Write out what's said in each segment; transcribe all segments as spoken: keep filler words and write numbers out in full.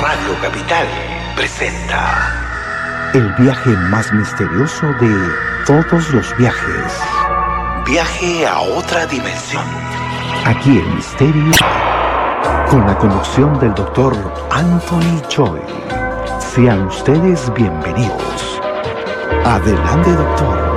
Radio Capital presenta el viaje más misterioso de todos los viajes. Viaje a otra dimensión. Aquí el misterio, con la conducción del doctor Anthony Choi. Sean ustedes bienvenidos. Adelante, doctor.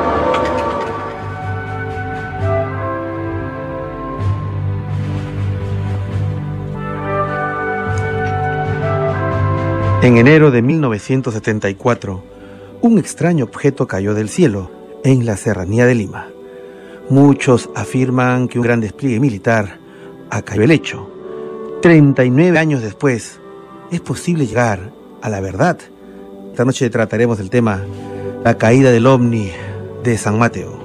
En enero de mil novecientos setenta y cuatro, un extraño objeto cayó del cielo en la serranía de Lima. Muchos afirman que un gran despliegue militar acalló el hecho. treinta y nueve años después, ¿es posible llegar a la verdad? Esta noche trataremos el tema, la caída del ovni de San Mateo.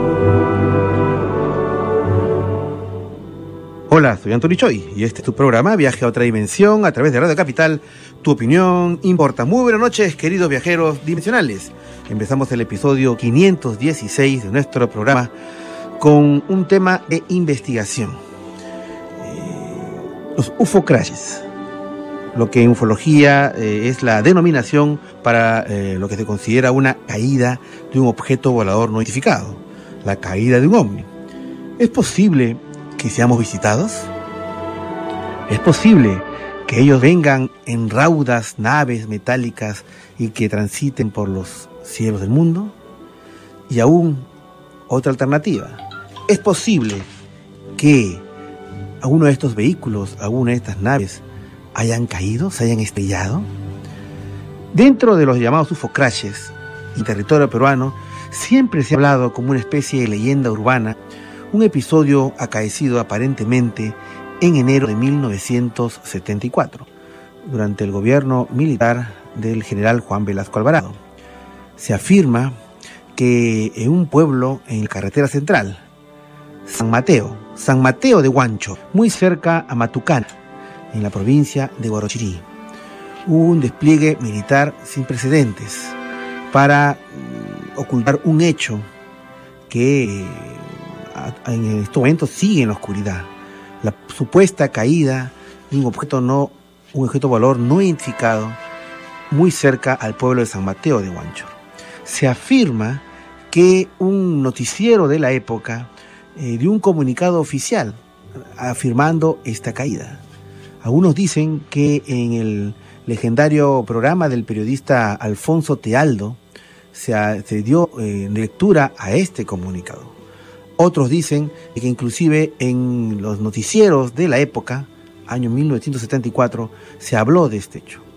Hola, soy Anthony Choi y este es tu programa Viaje a otra dimensión a través de Radio Capital. Tu opinión importa. Muy buenas noches, queridos viajeros dimensionales. Empezamos el episodio quinientos dieciséis de nuestro programa con un tema de investigación. Eh, los U F O crashes. Lo que en ufología eh, es la denominación para eh, lo que se considera una caída de un objeto volador no identificado. La caída de un ovni. ¿Es posible que seamos visitados? ¿Es posible que ellos vengan en raudas naves metálicas y que transiten por los cielos del mundo? Y aún otra alternativa. ¿Es posible que alguno de estos vehículos, alguna de estas naves hayan caído, se hayan estrellado? Dentro de los llamados U F O crashes en territorio peruano siempre se ha hablado como una especie de leyenda urbana, un episodio acaecido aparentemente en enero de mil novecientos setenta y cuatro, durante el gobierno militar del general Juan Velasco Alvarado. Se afirma que en un pueblo en la carretera central, San Mateo, San Mateo de Huancho, muy cerca a Matucana, en la provincia de Huarochirí, hubo un despliegue militar sin precedentes para ocultar un hecho que en estos momentos sigue en la oscuridad: la supuesta caída de un objeto no, un objeto volador no identificado muy cerca al pueblo de San Mateo de Huancho. Se afirma que un noticiero de la época eh, dio un comunicado oficial afirmando esta caída. Algunos dicen que en el legendario programa del periodista Alfonso Tealdo se, a, se dio eh, lectura a este comunicado. Otros dicen que inclusive en los noticieros de la época, año mil novecientos setenta y cuatro, se habló de este hecho.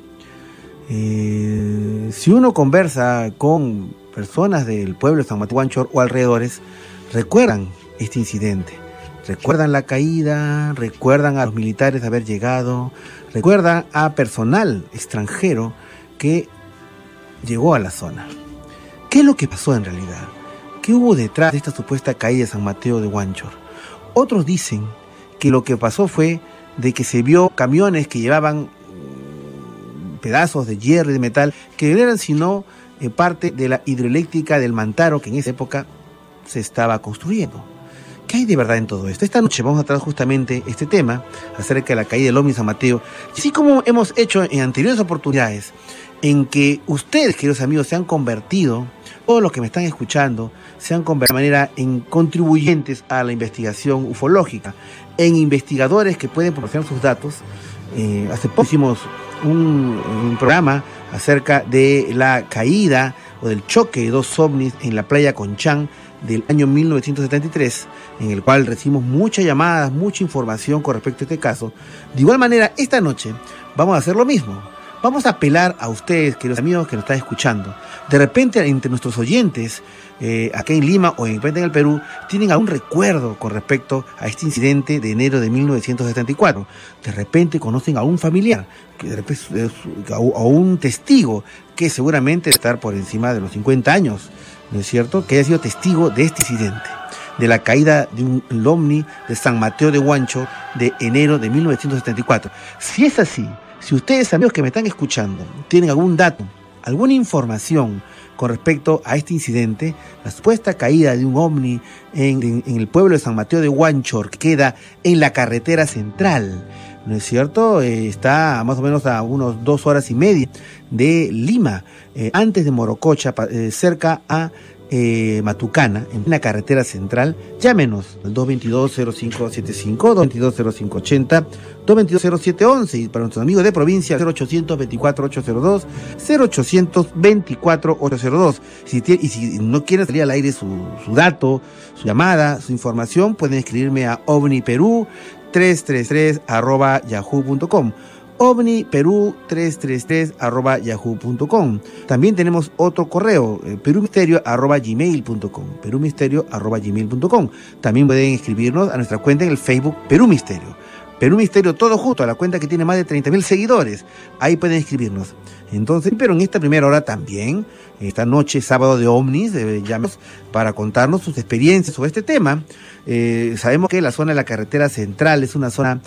Eh, si uno conversa con personas del pueblo de San Mateo Huancho o alrededores, recuerdan este incidente, recuerdan la caída, recuerdan a los militares haber llegado, recuerdan a personal extranjero que llegó a la zona. ¿Qué es lo que pasó en realidad? ¿Qué hubo detrás de esta supuesta caída de San Mateo de Huancho? Otros dicen que lo que pasó fue de que se vio camiones que llevaban pedazos de hierro y de metal que no eran sino eh, parte de la hidroeléctrica del Mantaro que en esa época se estaba construyendo. ¿Qué hay de verdad en todo esto? Esta noche vamos a tratar justamente este tema acerca de la caída del ovni San Mateo, así como hemos hecho en anteriores oportunidades en que ustedes, queridos amigos, se han convertido, todos los que me están escuchando, se han convertido de manera en contribuyentes a la investigación ufológica, en investigadores que pueden proporcionar sus datos. Eh, hace poco hicimos un, un programa acerca de la caída o del choque de dos ovnis en la playa Conchán del año mil novecientos setenta y tres, en el cual recibimos muchas llamadas, mucha información con respecto a este caso. De igual manera, esta noche vamos a hacer lo mismo. Vamos a apelar a ustedes, queridos amigos que nos están escuchando. De repente, entre nuestros oyentes, eh, acá en Lima o de repente en el Perú, tienen algún recuerdo con respecto a este incidente de enero de mil novecientos setenta y cuatro. De repente conocen a un familiar, que de repente, a un testigo que seguramente debe estar por encima de los cincuenta años, ¿no es cierto?, que haya sido testigo de este incidente, de la caída de un ovni de San Mateo de Huancho de enero de mil novecientos setenta y cuatro. Si es así, si ustedes, amigos que me están escuchando, tienen algún dato, alguna información con respecto a este incidente, la supuesta caída de un ovni en, en, en el pueblo de San Mateo de Huancho, que queda en la carretera central, ¿no es cierto? Eh, está más o menos a unos dos horas y media de Lima, eh, antes de Morococha, eh, cerca a eh, Matucana, en la carretera central. Llámenos al dos veintidós cero cinco setenta y cinco, dos veintidós cero cinco ochenta, dos veintidós cero siete once, y para nuestros amigos de provincia cero ochocientos veinticuatro ochocientos dos, cero ochocientos veinticuatro ochocientos dos. Si tiene, y si no quieren salir al aire su, su dato, su llamada, su información, pueden escribirme a ovniperú trescientos treinta y tres arroba yahoo punto com. ovniperú trescientos treinta y tres arroba yahoo punto com. También tenemos otro correo, eh, perumisterio arroba gmail punto com, perumisterio arroba gmail punto com. También pueden escribirnos a nuestra cuenta en el Facebook Perú Misterio. Perú Misterio todo junto, a la cuenta que tiene más de treinta mil seguidores. Ahí pueden escribirnos. Entonces, pero en esta primera hora también, esta noche, sábado de ovnis, eh, llámenos para contarnos sus experiencias sobre este tema. Eh, sabemos que la zona de la carretera central es una zona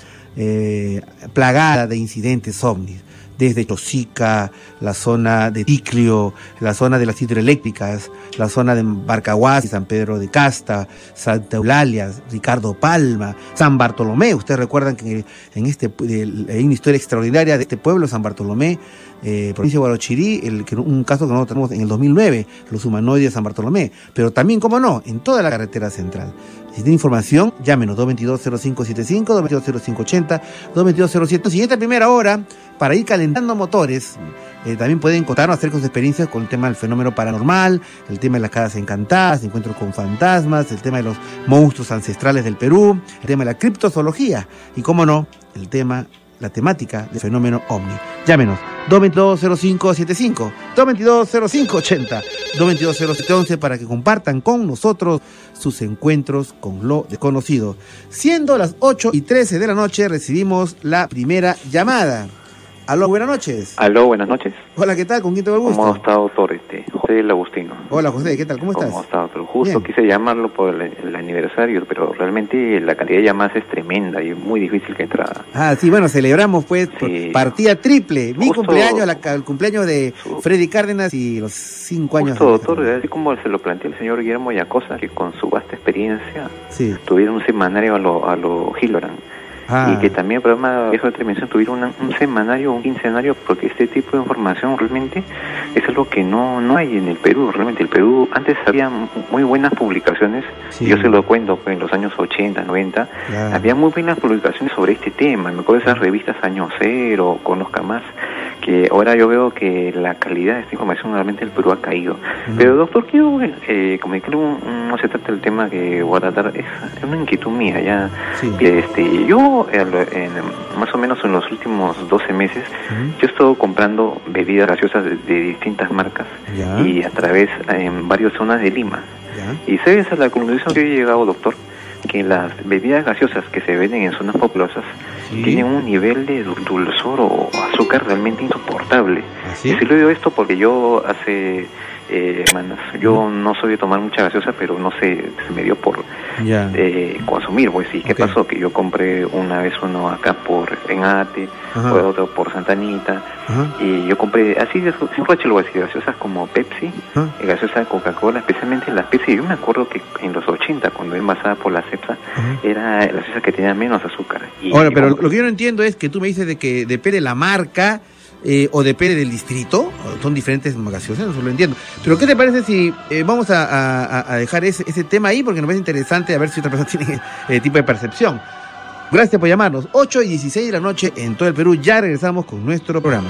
eh, plagada de incidentes ovnis, desde Chosica, la zona de Ticlio, la zona de las hidroeléctricas, la zona de Barcahuasi, San Pedro de Casta, Santa Eulalia, Ricardo Palma, San Bartolomé. Ustedes recuerdan que en este hay una historia extraordinaria de este pueblo, San Bartolomé, eh, provincia de Huarochirí, el, que, un caso que nosotros tenemos en el dos mil nueve, los humanoides de San Bartolomé, pero también, cómo no, en toda la carretera central. Si tiene información, llámenos dos veintidós cero cinco setenta y cinco, dos veintidós cero cinco ochenta, dos veintidós cero siete. Y en esta primera hora, para ir calentando motores, eh, también pueden contarnos acerca de sus experiencias con el tema del fenómeno paranormal, el tema de las casas encantadas, encuentros con fantasmas, el tema de los monstruos ancestrales del Perú, el tema de la criptozoología y, cómo no, el tema, la temática del fenómeno ovni. Llámenos dos veintidós cero cinco setenta y cinco, dos veintidós cero cinco ochenta, dos veintidós cero siete once para que compartan con nosotros sus encuentros con lo desconocido. Siendo las ocho y trece de la noche, recibimos la primera llamada. Aló, buenas noches. Aló, buenas noches. Hola, ¿qué tal? ¿Con quién tengo el gusto? ¿Cómo está, doctor? Este, José el Agustino. Hola, José, ¿qué tal? ¿Cómo estás? ¿Cómo está, doctor? Justo Bien. Quise llamarlo por el, el aniversario, pero realmente la calidad de llamadas es tremenda y es muy difícil que entrara. Ah, sí, bueno, celebramos pues Sí. partida triple. Mi Justo- cumpleaños, la, el cumpleaños de Su- Freddy Cárdenas y los cinco años. Justo, de- doctor, así como se lo planteó el señor Guillermo Yacosa, que con su vasta experiencia Sí. tuvieron un semanario a lo, a lo Hilloran. Ah, Y que también el programa Viejo de Televisión tuviera una- un semanario, un quincenario, porque este tipo de información realmente es algo que no no hay en el Perú. Realmente el Perú, antes había m- muy buenas publicaciones, Sí. yo se lo cuento, pues, en los años ochenta, noventa, ya. había muy buenas publicaciones sobre este tema. Me acuerdo de esas revistas Año Cero, Conozca Más, que ahora yo veo que la calidad de esta información realmente el Perú ha caído. Ujú. Pero, doctor, quiero eh, comunicarle, un, un- no se trata del tema que voy a tratar, es, es una inquietud mía ya. Sí. Este, yo, eh, en, más o menos en los últimos doce meses, Ujú. yo he estado comprando bebidas gaseosas de, de distintas marcas Ya. y a través en varias zonas de Lima. Ya. Y sabes a la conclusión que yo he llegado, doctor, que las bebidas gaseosas que se venden en zonas populosas Sí. tienen un nivel de dul- dulzor o azúcar realmente insoportable. ¿Ah, sí? Y si lo digo esto porque yo hace eh, semanas, yo no soy de tomar mucha gaseosa, pero no sé, se me dio por Ya. eh, consumir, pues. ¿Y qué Ok. pasó? Que yo compré una vez uno acá por Enate, Ajá. otro por Santa Anita, Ajá. y yo compré así, de siempre lo voy a decir, gaseosas como Pepsi, Ajá. eh, gaseosa Coca-Cola, especialmente las Pepsi. Yo me acuerdo que en los ochenta, cuando envasada por la CEPSA, Ajá. era la gaseosa que tenía menos azúcar. Y Ahora, pero como- lo que yo no entiendo es que tú me dices de que depende de la marca eh, o depende del distrito, o son diferentes gaseosas, no lo entiendo. Pero ¿qué te parece si eh, vamos a, a- a dejar ese, ese tema ahí? Porque nos parece interesante a ver si otra persona tiene eh, tipo de percepción. Gracias por llamarnos. ocho y dieciséis de la noche en todo el Perú. Ya regresamos con nuestro programa.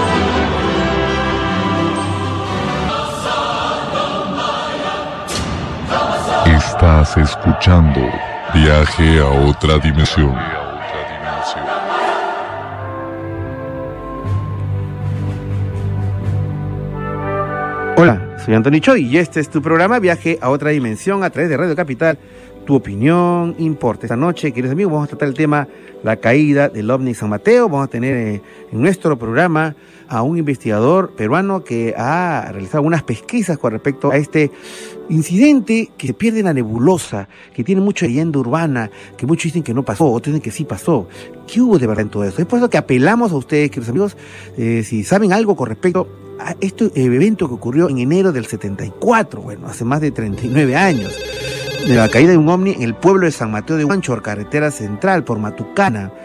Estás escuchando Viaje a otra dimensión. Hola, soy Antonio Choi y este es tu programa Viaje a otra dimensión a través de Radio Capital. Tu opinión importa. Esta noche, queridos amigos, vamos a tratar el tema la caída del ovni San Mateo. Vamos a tener eh, en nuestro programa a un investigador peruano que ha realizado algunas pesquisas con respecto a este incidente que se pierde en la nebulosa, que tiene mucha leyenda urbana, que muchos dicen que no pasó, otros dicen que sí pasó. ¿Qué hubo de verdad en todo eso? Es por eso que apelamos a ustedes, queridos amigos, eh, si saben algo con respecto a este eh, evento que ocurrió en enero del setenta y cuatro, bueno, hace más de treinta y nueve años, de la caída de un ovni en el pueblo de San Mateo de Huanchor, carretera central por Matucana.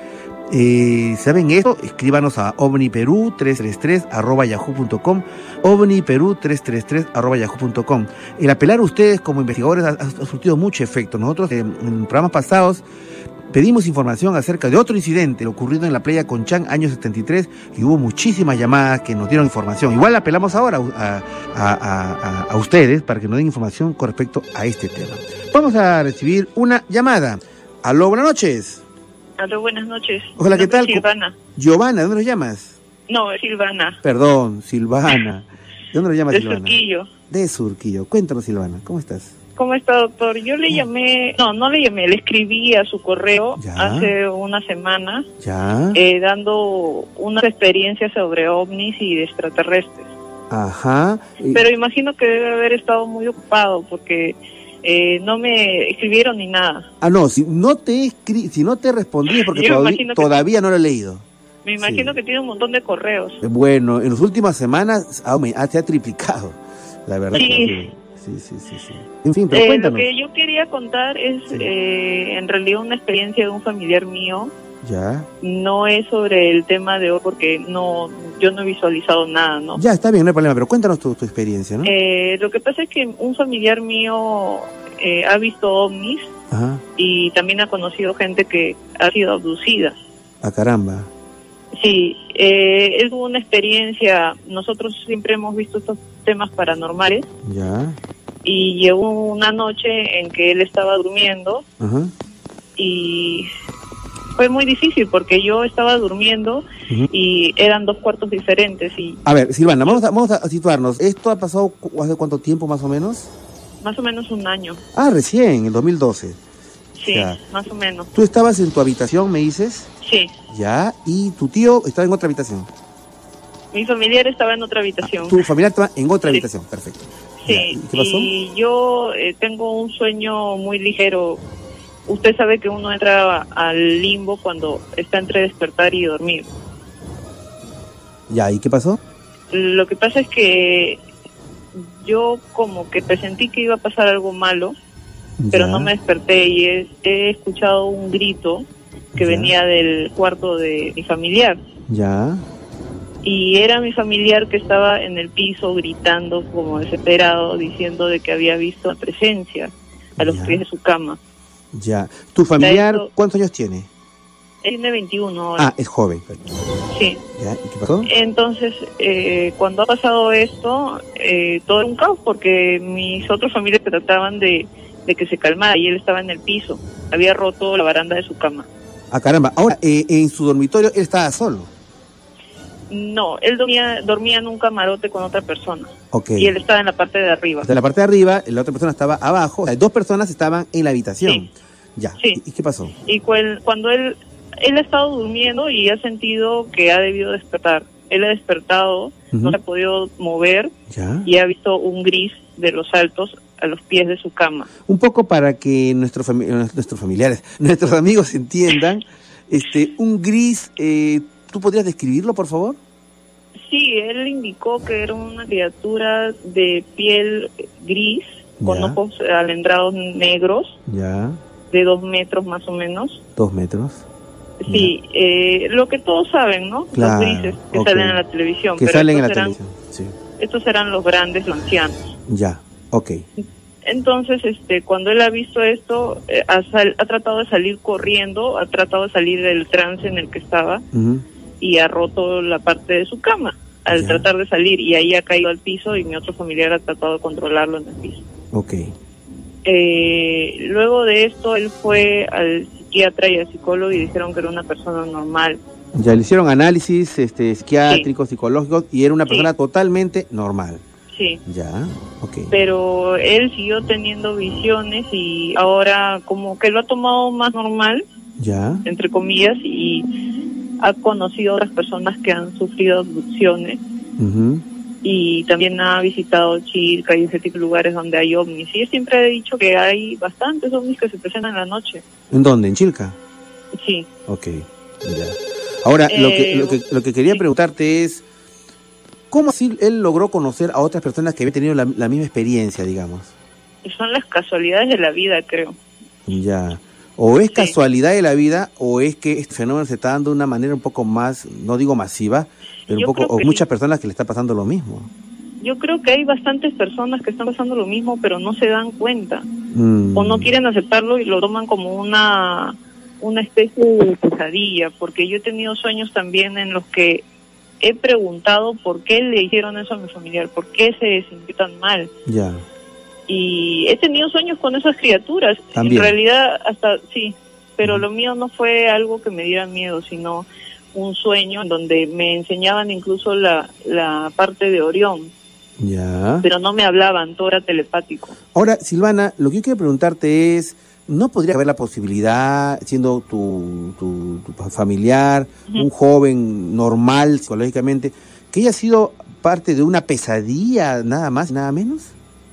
Eh, ¿Saben esto? Escríbanos a ovniperú trescientos treinta y tres arroba yahoo punto com, ovniperú trescientos treinta y tres arroba yahoo punto com. El apelar a ustedes como investigadores ha, ha surtido mucho efecto. Nosotros eh, en programas pasados pedimos información acerca de otro incidente ocurrido en la playa Conchán, año setenta y tres, y hubo muchísimas llamadas que nos dieron información. Igual apelamos ahora a, a, a, a, a ustedes para que nos den información con respecto a este tema. Vamos a recibir una llamada. Aló, buenas noches. Aló, buenas noches. Hola, ¿qué tal? Silvana. Giovanna, ¿de dónde nos llamas? No, es Silvana. Perdón, Silvana. ¿De dónde nos llamas, de Silvana? De Surquillo. De Surquillo. Cuéntanos, Silvana, ¿cómo estás? ¿Cómo está, doctor? Yo le llamé, no, no le llamé, le escribí a su correo ya. hace una semana, ya. Eh, dando unas experiencias sobre ovnis y extraterrestres. Ajá. Y... Pero imagino que debe haber estado muy ocupado porque... Eh, no me escribieron ni nada. Ah, no, si no te escri si no te respondí es porque todavía, todavía no lo he leído. Me imagino sí. que tiene un montón de correos. Bueno, en las últimas semanas ah, me, ah, se ha triplicado, la verdad. Sí. Que sí, sí, sí, sí. En fin, pero eh, cuéntanos. Lo que yo quería contar es sí. eh, en realidad una experiencia de un familiar mío. Ya. No es sobre el tema de hoy porque no, yo no he visualizado nada, ¿no? Ya, está bien, no hay problema, pero cuéntanos tu, tu experiencia, ¿no? Eh, lo que pasa es que un familiar mío eh, ha visto ovnis. Ajá. Y también ha conocido gente que ha sido abducida. Ah, caramba. Sí, eh, es una experiencia, nosotros siempre hemos visto estos temas paranormales. Ya. Y llegó una noche en que él estaba durmiendo. Ajá. Y... fue muy difícil porque yo estaba durmiendo uh-huh. y eran dos cuartos diferentes. Y a ver, Silvana, vamos a, vamos a situarnos. ¿Esto ha pasado hace cuánto tiempo más o menos? Más o menos un año. Ah, recién, en dos mil doce. Sí, ya. Más o menos. ¿Tú estabas en tu habitación, me dices? Sí. Ya, ¿y tu tío estaba en otra habitación? Mi familiar estaba en otra habitación. Ah, ¿tu familiar estaba en otra sí. habitación? Perfecto. Sí, ¿Y qué pasó? Y yo eh, tengo un sueño muy ligero. Usted sabe que uno entra al limbo cuando está entre despertar y dormir. Ya, ¿y qué pasó? Lo que pasa es que yo como que presentí que iba a pasar algo malo, ya. pero no me desperté y he, he escuchado un grito que ya. venía del cuarto de mi familiar. Ya. Y era mi familiar que estaba en el piso gritando como desesperado, diciendo de que había visto la presencia a los ya. pies de su cama. Ya. ¿Tu familiar esto, cuántos años tiene? Tiene veintiuno ahora. Ah, es joven. Sí. ¿Ya? ¿Y qué pasó? Entonces, eh, cuando ha pasado esto, eh, todo era un caos porque mis otros familiares trataban de, de que se calmara y él estaba en el piso. Había roto la baranda de su cama. Ah, caramba. Ahora, eh, en su dormitorio él estaba solo. No, él dormía, dormía en un camarote con otra persona. Okay. Y él estaba en la parte de arriba. En la parte de arriba, la otra persona estaba abajo. O sea, dos personas estaban en la habitación. Sí. Ya. Sí. ¿Y, ¿Y qué pasó? Y cu- cuando él, él ha estado durmiendo y ha sentido que ha debido despertar. Él ha despertado, uh-huh. no se ha podido mover ya. y ha visto un gris de los altos a los pies de su cama. Un poco para que nuestro fami- nuestros familiares, nuestros amigos entiendan, este, un gris, eh, ¿tú podrías describirlo, por favor? Sí, él indicó que era una criatura de piel gris, con ya. ojos almendrados negros, ya. de dos metros más o menos. ¿Dos metros? Sí, eh, lo que todos saben, ¿no? Claro, los grises que okay. salen en la televisión. Que pero salen en la eran, televisión, sí. Estos eran los grandes, los ancianos. Ya, ok. Entonces, este, cuando él ha visto esto, eh, ha, sal, ha tratado de salir corriendo, ha tratado de salir del trance en el que estaba uh-huh. y ha roto la parte de su cama al ya. tratar de salir y ahí ha caído al piso y mi otro familiar ha tratado de controlarlo en el piso. Ok. Eh, luego de esto, él fue al psiquiatra y al psicólogo y dijeron que era una persona normal. Ya le hicieron análisis este, psiquiátricos, sí. psicológicos y era una persona sí. totalmente normal. Sí. Ya, ok. Pero él siguió teniendo visiones y ahora como que lo ha tomado más normal, ya, entre comillas, y ha conocido a otras personas que han sufrido abducciones uh-huh. y también ha visitado Chilca y ese tipo de lugares donde hay ovnis. Y él siempre ha dicho que hay bastantes ovnis que se presentan en la noche. ¿En dónde? ¿En Chilca? Sí. Ok, ya. Ahora, eh, lo, que, lo, que, lo que quería sí. preguntarte es, ¿cómo así él logró conocer a otras personas que habían tenido la, la misma experiencia, digamos? Son las casualidades de la vida, creo. Ya. O es Sí. casualidad de la vida, o es que este fenómeno se está dando de una manera un poco más, no digo masiva, pero un Yo poco, creo o que muchas sí. personas que le está pasando lo mismo. Yo creo que hay bastantes personas que están pasando lo mismo, pero no se dan cuenta. Mm. O no quieren aceptarlo y lo toman como una, una especie de pesadilla, porque yo he tenido sueños también en los que he preguntado por qué le hicieron eso a mi familiar, por qué se sintió tan mal. Ya. Y he tenido sueños con esas criaturas. También. En realidad, hasta sí, pero Ujú. lo mío no fue algo que me diera miedo, sino un sueño en donde me enseñaban incluso la, la parte de Orión, Ya. pero no me hablaban, todo era telepático. Ahora, Silvana, lo que yo quiero preguntarte es, ¿no podría haber la posibilidad, siendo tu, tu, tu familiar, Ujú. un joven normal psicológicamente, que haya sido parte de una pesadilla, nada más, nada menos?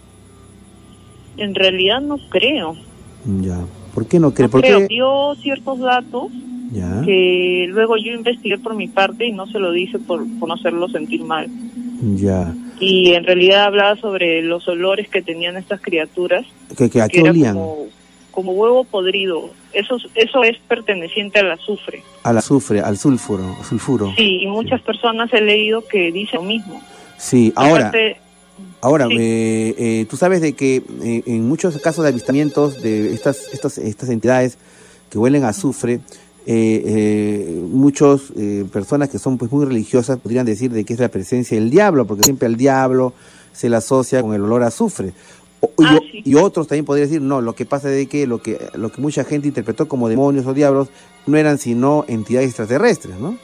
En realidad no creo. Ya. ¿Por qué no crees? No ¿Por creo. qué? Dio ciertos datos Ya. que luego yo investigué por mi parte y no se lo dije por, por no hacerlo sentir mal. Ya. Y en realidad hablaba sobre los olores que tenían estas criaturas, ¿Que, que, ¿A que qué era olían? como, como huevo podrido. Eso, eso es perteneciente al azufre. Al azufre, al sulfuro, sulfuro. Sí, y muchas personas he leído que dicen lo mismo. Sí, ahora, Aparte, ahora, sí. eh, eh, tú sabes de que eh, en muchos casos de avistamientos de estas, estas, estas entidades que huelen a azufre, eh, eh, muchos eh, personas que son pues muy religiosas podrían decir de que es la presencia del diablo, porque siempre al diablo se le asocia con el olor a azufre. O- y, Ah, o- sí. y otros también podrían decir, no, lo que pasa es de que lo que lo que mucha gente interpretó como demonios o diablos no eran sino entidades extraterrestres, ¿no?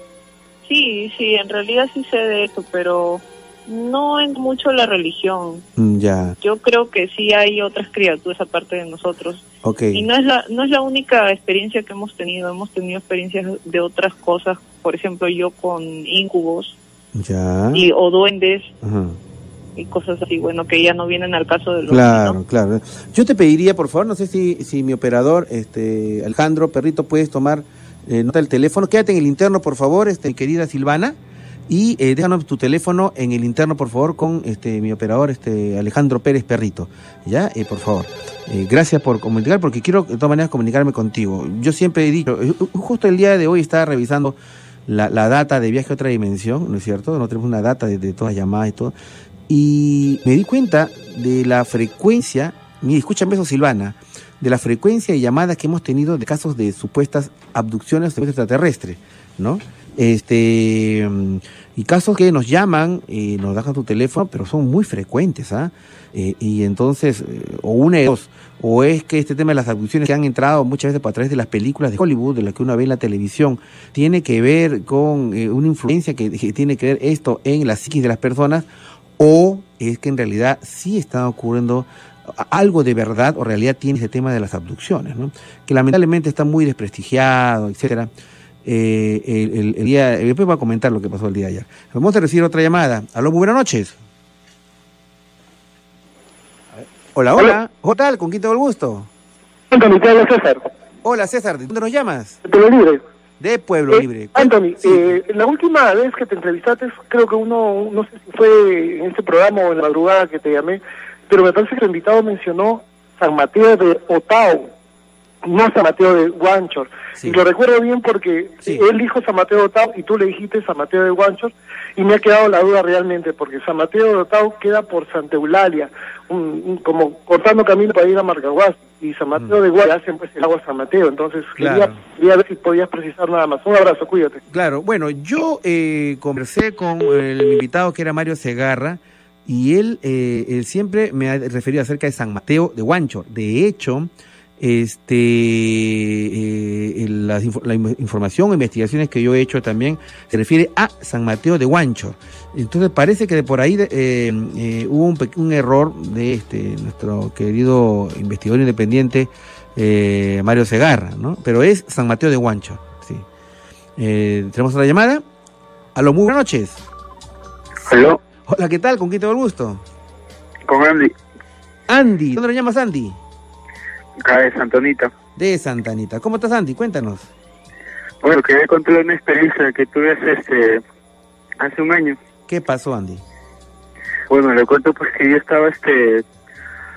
Sí, sí, en realidad sí sé de eso, pero no en mucho la religión. Mm, ya, Yo creo que sí hay otras criaturas aparte de nosotros. ok. Y no es la no es la única experiencia que hemos tenido. Hemos tenido experiencias de otras cosas. Por ejemplo, yo con incubos Ya. y o duendes Ajá. y cosas así. Bueno, que ya no vienen al caso de los Claro, ¿no? claro. Yo te pediría, por favor, no sé si, si mi operador, este, Alejandro Perrito, puedes tomar eh, nota del teléfono. Quédate en el interno, por favor, este, querida Silvana, y eh, déjanos tu teléfono en el interno, por favor, con este mi operador, este Alejandro Pérez Perrito. Ya, eh, por favor. Eh, gracias por comunicar, porque quiero de todas maneras comunicarme contigo. Yo siempre he dicho, eh, justo el día de hoy estaba revisando la, la data de Viaje a Otra Dimensión, ¿no es cierto? No tenemos una data de, de todas las llamadas y todo. Y me di cuenta de la frecuencia, mira, escúchame eso, Silvana, de la frecuencia de llamadas que hemos tenido de casos de supuestas abducciones de extraterrestres, ¿no? Este, y casos que nos llaman y nos dejan tu teléfono, pero son muy frecuentes, ¿ah? Eh, y entonces, eh, o una de dos, o es que este tema de las abducciones que han entrado muchas veces a través de las películas de Hollywood, de las que uno ve en la televisión, tiene que ver con eh, una influencia que, que tiene que ver esto en la psiquis de las personas, o es que en realidad sí está ocurriendo algo de verdad o realidad tiene ese tema de las abducciones, ¿no? Que lamentablemente está muy desprestigiado, etcétera. Eh, el, el, el día, después voy a comentar lo que pasó el día de ayer. Vamos a recibir otra llamada. Aló, muy buenas noches. Hola, hola. ¿Qué tal? ¿Con quién tengo el gusto? Anthony, te habla César, Hola, César. ¿De dónde nos llamas? de Pueblo Libre. De Pueblo Eh, Libre. Anthony, Sí. eh, la última vez que te entrevistaste, creo que uno, no sé si fue en este programa o en la madrugada que te llamé, pero me parece que tu invitado mencionó San Mateo de Otao, no San Mateo de Huanchor. Sí. Y lo recuerdo bien porque Sí. él dijo San Mateo de Otao y tú le dijiste San Mateo de Huanchor, y me ha quedado la duda realmente, porque San Mateo de Otao queda por Santa Eulalia, un, un- como cortando camino para ir a Marcahuasi, y San Mateo de Huanchor hacen pues el agua San Mateo. Entonces Claro. quería, quería ver si podías precisar nada más. Un abrazo, cuídate. Claro, bueno, yo eh, conversé con el invitado que era Mario Segarra y él, eh, él siempre me ha referido acerca de San Mateo de Huanchor. De hecho, este, eh, el- la, inf- la in- información o investigaciones que yo he hecho también se refiere a San Mateo de Huanchor. Entonces parece que de por ahí de- eh, eh, hubo un, pe- un error de este nuestro querido investigador independiente eh, Mario Segarra, ¿no? Pero es San Mateo de Huanchor, sí. Eh, tenemos otra llamada. Aló, muy buenas noches. Aló, Hola, ¿qué tal? ¿Con quién tengo el gusto? con Andy, Andy. ¿Dónde lo llamas, Andy? acá de Santonita. De Santa Anita. ¿Cómo estás, Andy? Cuéntanos. Bueno, quería contar una experiencia que tuve hace, este, hace un año. ¿Qué pasó, Andy? Bueno, le cuento pues que yo estaba este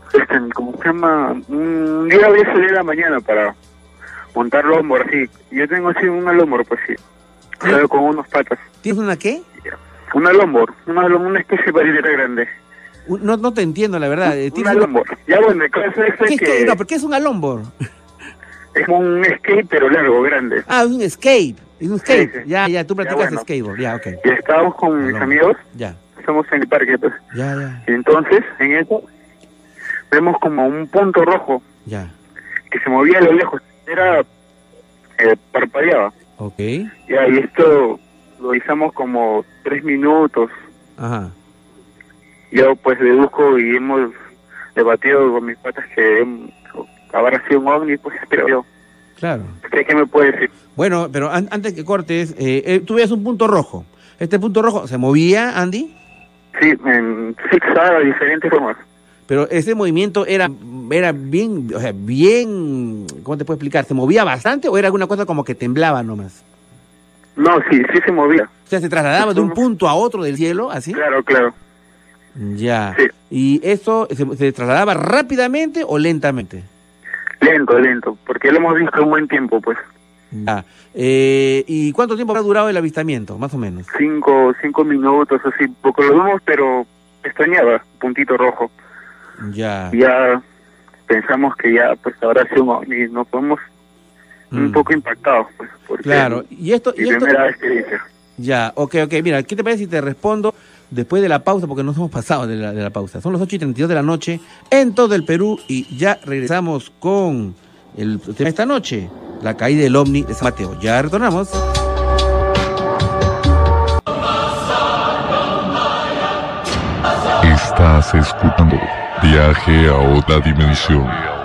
este, ¿cómo se llama? Un día voy a salir a la mañana para montar lomor, así. Yo tengo así una lomor, pues sí. Salgo con unos patas. ¿Tienes una qué? Una lomor, una, una especie de patineta grande. No, no te entiendo, la verdad. Una longboard. Ya bueno, el caso es ¿Qué es que... que, no, pero ¿qué es una longboard? Es como un skate, pero largo, grande. Ah, un skate. Es un skate. Sí, sí. Ya, ya, tú practicas Ya, bueno. skateboard. Ya, ok. Y estábamos con mis amigos. Ya. Estamos en el parque, pues. Ya, ya. Y entonces, en eso, vemos como un punto rojo. Ya. Que se movía a lo lejos. Era... Eh, parpadeaba. Ok. Ya, y esto lo hicimos como tres minutos. Ajá. Yo pues deduzco y hemos debatido con mis patas que em, habrá sido un ovni, pues espero yo. Claro. ¿Qué, qué me puede decir? Bueno, pero an antes que cortes, eh, eh, tú veías un punto rojo. ¿Este punto rojo se movía, Andy? Sí, en zigzag, de diferentes formas. Pero ese movimiento era era bien, o sea, bien, ¿cómo te puedo explicar? ¿Se movía bastante o era alguna cosa como que temblaba nomás? No, sí, sí se movía. O sea, ¿se trasladaba de un punto a otro del cielo, así? Claro, claro. Ya. Sí. ¿Y eso se, se trasladaba rápidamente o lentamente? Lento, lento, porque lo hemos visto un buen tiempo, pues. Ya. Eh, ¿Y cuánto tiempo ha durado el avistamiento, más o menos? Cinco, cinco minutos, así, poco lo vimos, pero extrañaba, puntito rojo. Ya. Ya pensamos que ya, pues ahora sí un ovni, nos fuimos mm. un poco impactados, pues. Porque claro, y esto... Mi y esto... primera experiencia. Ya, ok, ok, mira, ¿qué te parece si te respondo después de la pausa? Porque nos hemos pasado de la, de la pausa. Son las ocho y treinta y dos de la noche en todo el Perú y ya regresamos con el tema de esta noche, la caída del ovni de San Mateo. Ya retornamos. Estás escuchando Viaje a otra dimensión.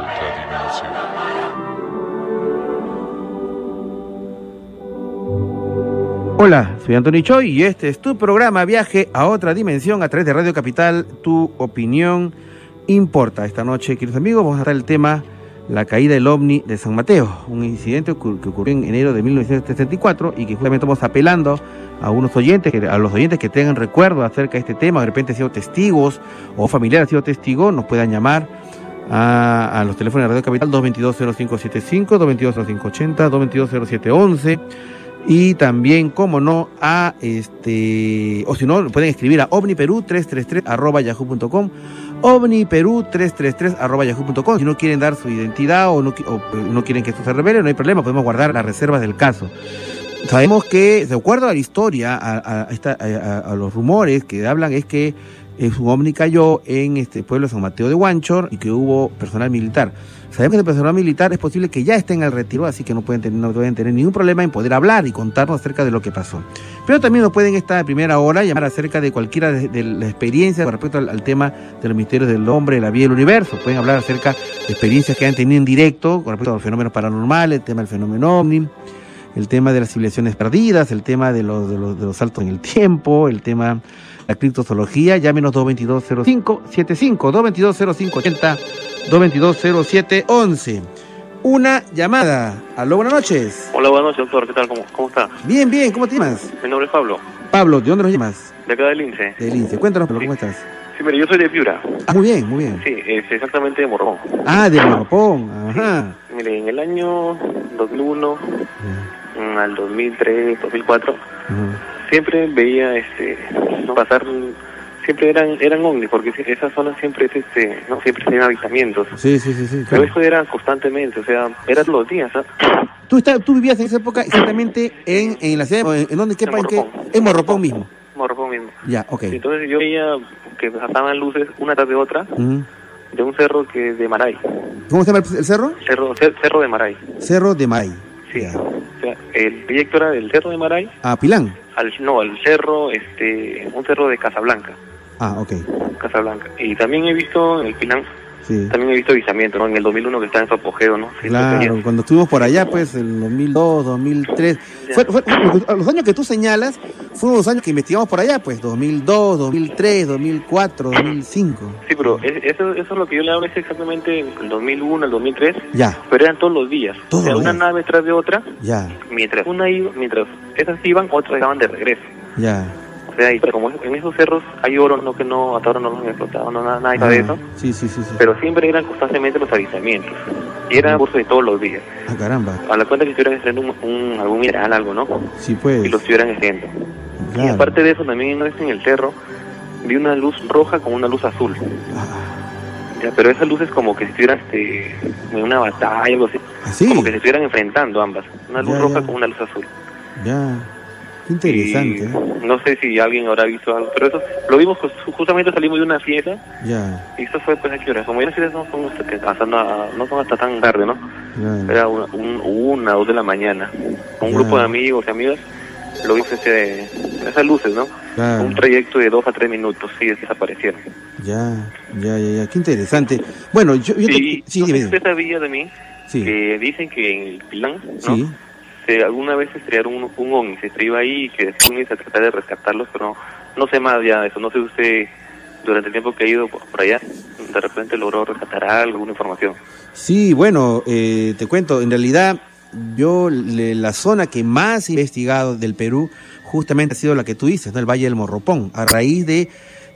Hola, soy Antonio Choi y este es tu programa Viaje a otra dimensión a través de Radio Capital. Tu opinión importa. Esta noche, queridos amigos, vamos a tratar el tema la caída del ovni de San Mateo, un incidente que ocurrió en enero de mil novecientos sesenta y cuatro y que justamente estamos apelando a unos oyentes, a los oyentes que tengan recuerdo acerca de este tema, de repente han sido testigos o familiares han sido testigos, nos puedan llamar a, a los teléfonos de Radio Capital dos veintidós cero cinco setenta y cinco, dos veintidós cero cinco ochenta, dos veintidós cero siete once y también, como no, a este, o si no, pueden escribir a ovniperú trescientos treinta y tres arroba yahoo punto com, ovniperú trescientos treinta y tres arroba yahoo punto com. Si no quieren dar su identidad o no, o no quieren que esto se revele, no hay problema, podemos guardar las reservas del caso. Sabemos que, de acuerdo a la historia, a, a, esta, a, a los rumores que hablan, es que un ovni cayó en este pueblo de San Mateo de Huánchor y que hubo personal militar. Sabemos que el personal militar es posible que ya esté en el retiro, así que no pueden tener, no pueden tener ningún problema en poder hablar y contarnos acerca de lo que pasó. Pero también nos pueden esta primera hora llamar acerca de cualquiera de, de las experiencias con respecto al, al tema de los misterios del hombre, la vida y el universo. Pueden hablar acerca de experiencias que han tenido en directo con respecto a los fenómenos paranormales, el tema del fenómeno ovni, el tema de las civilizaciones perdidas, el tema de los, de los, de los saltos en el tiempo, el tema de la criptozoología. Llámenos dos veintidós cero cinco setenta y cinco, dos veintidós cero cinco ochenta, dos veintidós cero siete once. Una llamada. Aló, buenas noches. Hola, buenas noches, doctor. ¿Qué tal? ¿Cómo, cómo está? Bien, bien. ¿Cómo te llamas? Mi nombre es Pablo. Pablo, ¿de dónde nos llamas? De acá del Lince. Del Lince. Cuéntanos, Pablo, sí. ¿cómo estás? Sí, mire, yo soy de Piura. Ah, muy bien, muy bien. Sí, es exactamente de Morropón. Ah, de Morropón. Ajá. Sí. Mire, en el año dos mil uno, uh-huh. al dos mil tres, dos mil cuatro, uh-huh. siempre veía este pasar... siempre eran eran ovnis, porque esa zona siempre es este no siempre tienen avistamientos. Sí, sí, sí, sí. Claro. Pero eso era constantemente, o sea, era todos los días, ¿eh? ¿Tú está, tú vivías en esa época exactamente en, en la ciudad, en, en dónde, qué país, Morropón. En Morropón mismo. Morropón mismo. Ya, ok. Sí, entonces yo veía que pasaban luces una tras de otra, uh-huh. de un cerro que de Maray. ¿Cómo se llama el, el cerro? Cerro cer, cerro de Maray. Cerro de Maray. Sí. Ya. O sea, el proyecto era del cerro de Maray. Ah, Pilán. Al no, el cerro este un cerro de Casablanca. Ah, ok. Casablanca. Y también he visto en el Pilán, sí. también he visto avistamiento, ¿no? En el dos mil uno que está en su apogeo, ¿no? Sí, claro, cuando estuvimos por allá, pues, en dos mil dos, dos mil tres. Fue, fue, fue, los años que tú señalas fueron los años que investigamos por allá, pues, dos mil dos, dos mil tres, dos mil cuatro, dos mil cinco. Sí, pero eso, eso es lo que yo le hablo, es exactamente el dos mil uno, el dos mil tres. Ya. Pero eran todos los días. Todos o sea, los una días. nave tras de otra. Ya. Mientras una iba, mientras esas iban, otras estaban de regreso. Ya. O sea, y como en esos cerros hay oro, no que no, hasta ahora no los han explotado, no nada, nada ah, de eso. Sí, sí, sí, sí. Pero siempre eran constantemente los avistamientos. Y era curso de todos los días. Ah, caramba. A la cuenta que estuvieran extrayendo un, un, algún mineral, algo, ¿no? Sí, pues. Y lo estuvieran haciendo. Claro. Y aparte de eso, también una vez en el cerro, vi una luz roja con una luz azul. Ah. Ya, pero esa luz es como que si estuvieran este, en una batalla, algo así. ¿Ah, sí? Como que se estuvieran enfrentando ambas. Una luz ya, roja ya. con una luz azul. Ya. Qué interesante. Y ¿eh? no sé si alguien habrá visto algo, pero eso lo vimos, pues, justamente salimos de una fiesta. Ya. Y eso fue pues a qué hora, como ya las fiestas no son hasta, que, hasta no, no son hasta tan tarde, ¿no? Ya. Era una, un, una, dos de la mañana. Con un Ya. grupo de amigos y amigas, lo vimos ese, esas luces, ¿no? Claro. Un trayecto de dos a tres minutos, sí, desaparecieron. Ya, ya, ya, ya. Qué interesante. Bueno, yo, yo Sí, te... sí, no sé dime, si dime. usted sabía de mí, Sí. que dicen que en el Pilán, ¿no? Sí. Se, alguna vez se estrellaron un, un ovni, se estrelló ahí y que después se trató de rescatarlos, pero no, no sé más ya de eso. No sé si usted, durante el tiempo que ha ido por, por allá, de repente logró rescatar algo, alguna información. Sí, bueno, eh, te cuento, en realidad yo le, la zona que más he investigado del Perú justamente ha sido la que tú dices, ¿no? El Valle del Morropón, a raíz de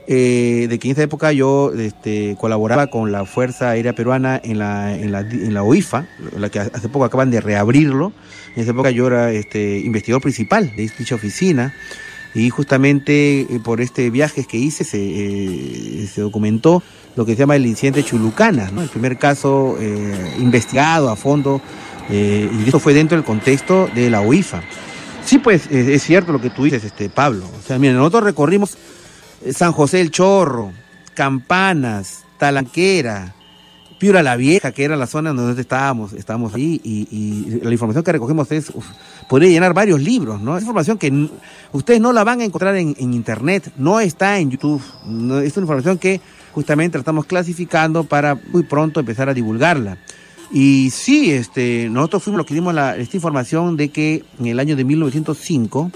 eh, de que en esa época yo este, colaboraba con la Fuerza Aérea Peruana en la, en la, en la O I F A, la que hace poco acaban de reabrirlo. En esa época yo era este, investigador principal de dicha oficina, y justamente eh, por este viaje que hice se, eh, se documentó lo que se llama el incidente Chulucanas, ¿no? El primer caso eh, investigado a fondo, eh, y eso fue dentro del contexto de la O I F A. Sí, pues es, es cierto lo que tú dices, este Pablo. O sea, miren, nosotros recorrimos San José del Chorro, Campanas, Talanquera, Piura la Vieja, que era la zona donde estábamos, estábamos ahí, y, y la información que recogemos es, uf, podría llenar varios libros, ¿no? Es información que n- ustedes no la van a encontrar en, en internet, no está en YouTube, no, es una información que justamente la estamos clasificando para muy pronto empezar a divulgarla. Y sí, este, nosotros fuimos los que dimos la, esta información de que en el año de mil novecientos cinco,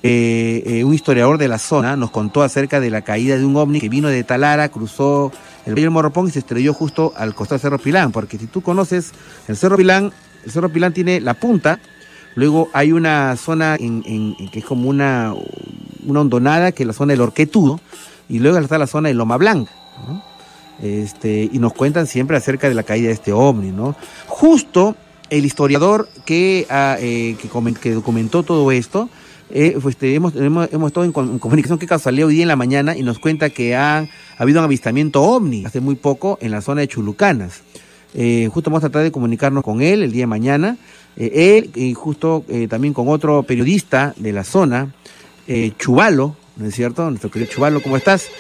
eh, eh, un historiador de la zona nos contó acerca de la caída de un ovni que vino de Talara, cruzó el Valle del Morropón y se estrelló justo al costado del Cerro Pilán, porque si tú conoces el Cerro Pilán, el Cerro Pilán tiene la punta, luego hay una zona en, en, en que es como una, una hondonada, que es la zona del Orquetudo, y luego está la zona de Loma Blanca, ¿no? Este, y nos cuentan siempre acerca de la caída de este ovni, ¿no? Justo el historiador que, ah, eh, que, coment, que documentó todo esto, eh, pues, este, hemos, hemos, hemos estado en, con, en comunicación, que casualidad, hoy día en la mañana, y nos cuenta que ha, ha habido un avistamiento ovni hace muy poco en la zona de Chulucanas. Eh, justo vamos a tratar de comunicarnos con él el día de mañana, eh, él y justo eh, también con otro periodista de la zona, eh, Chuvalo, ¿no es cierto? Nuestro querido Chuvalo, ¿cómo estás?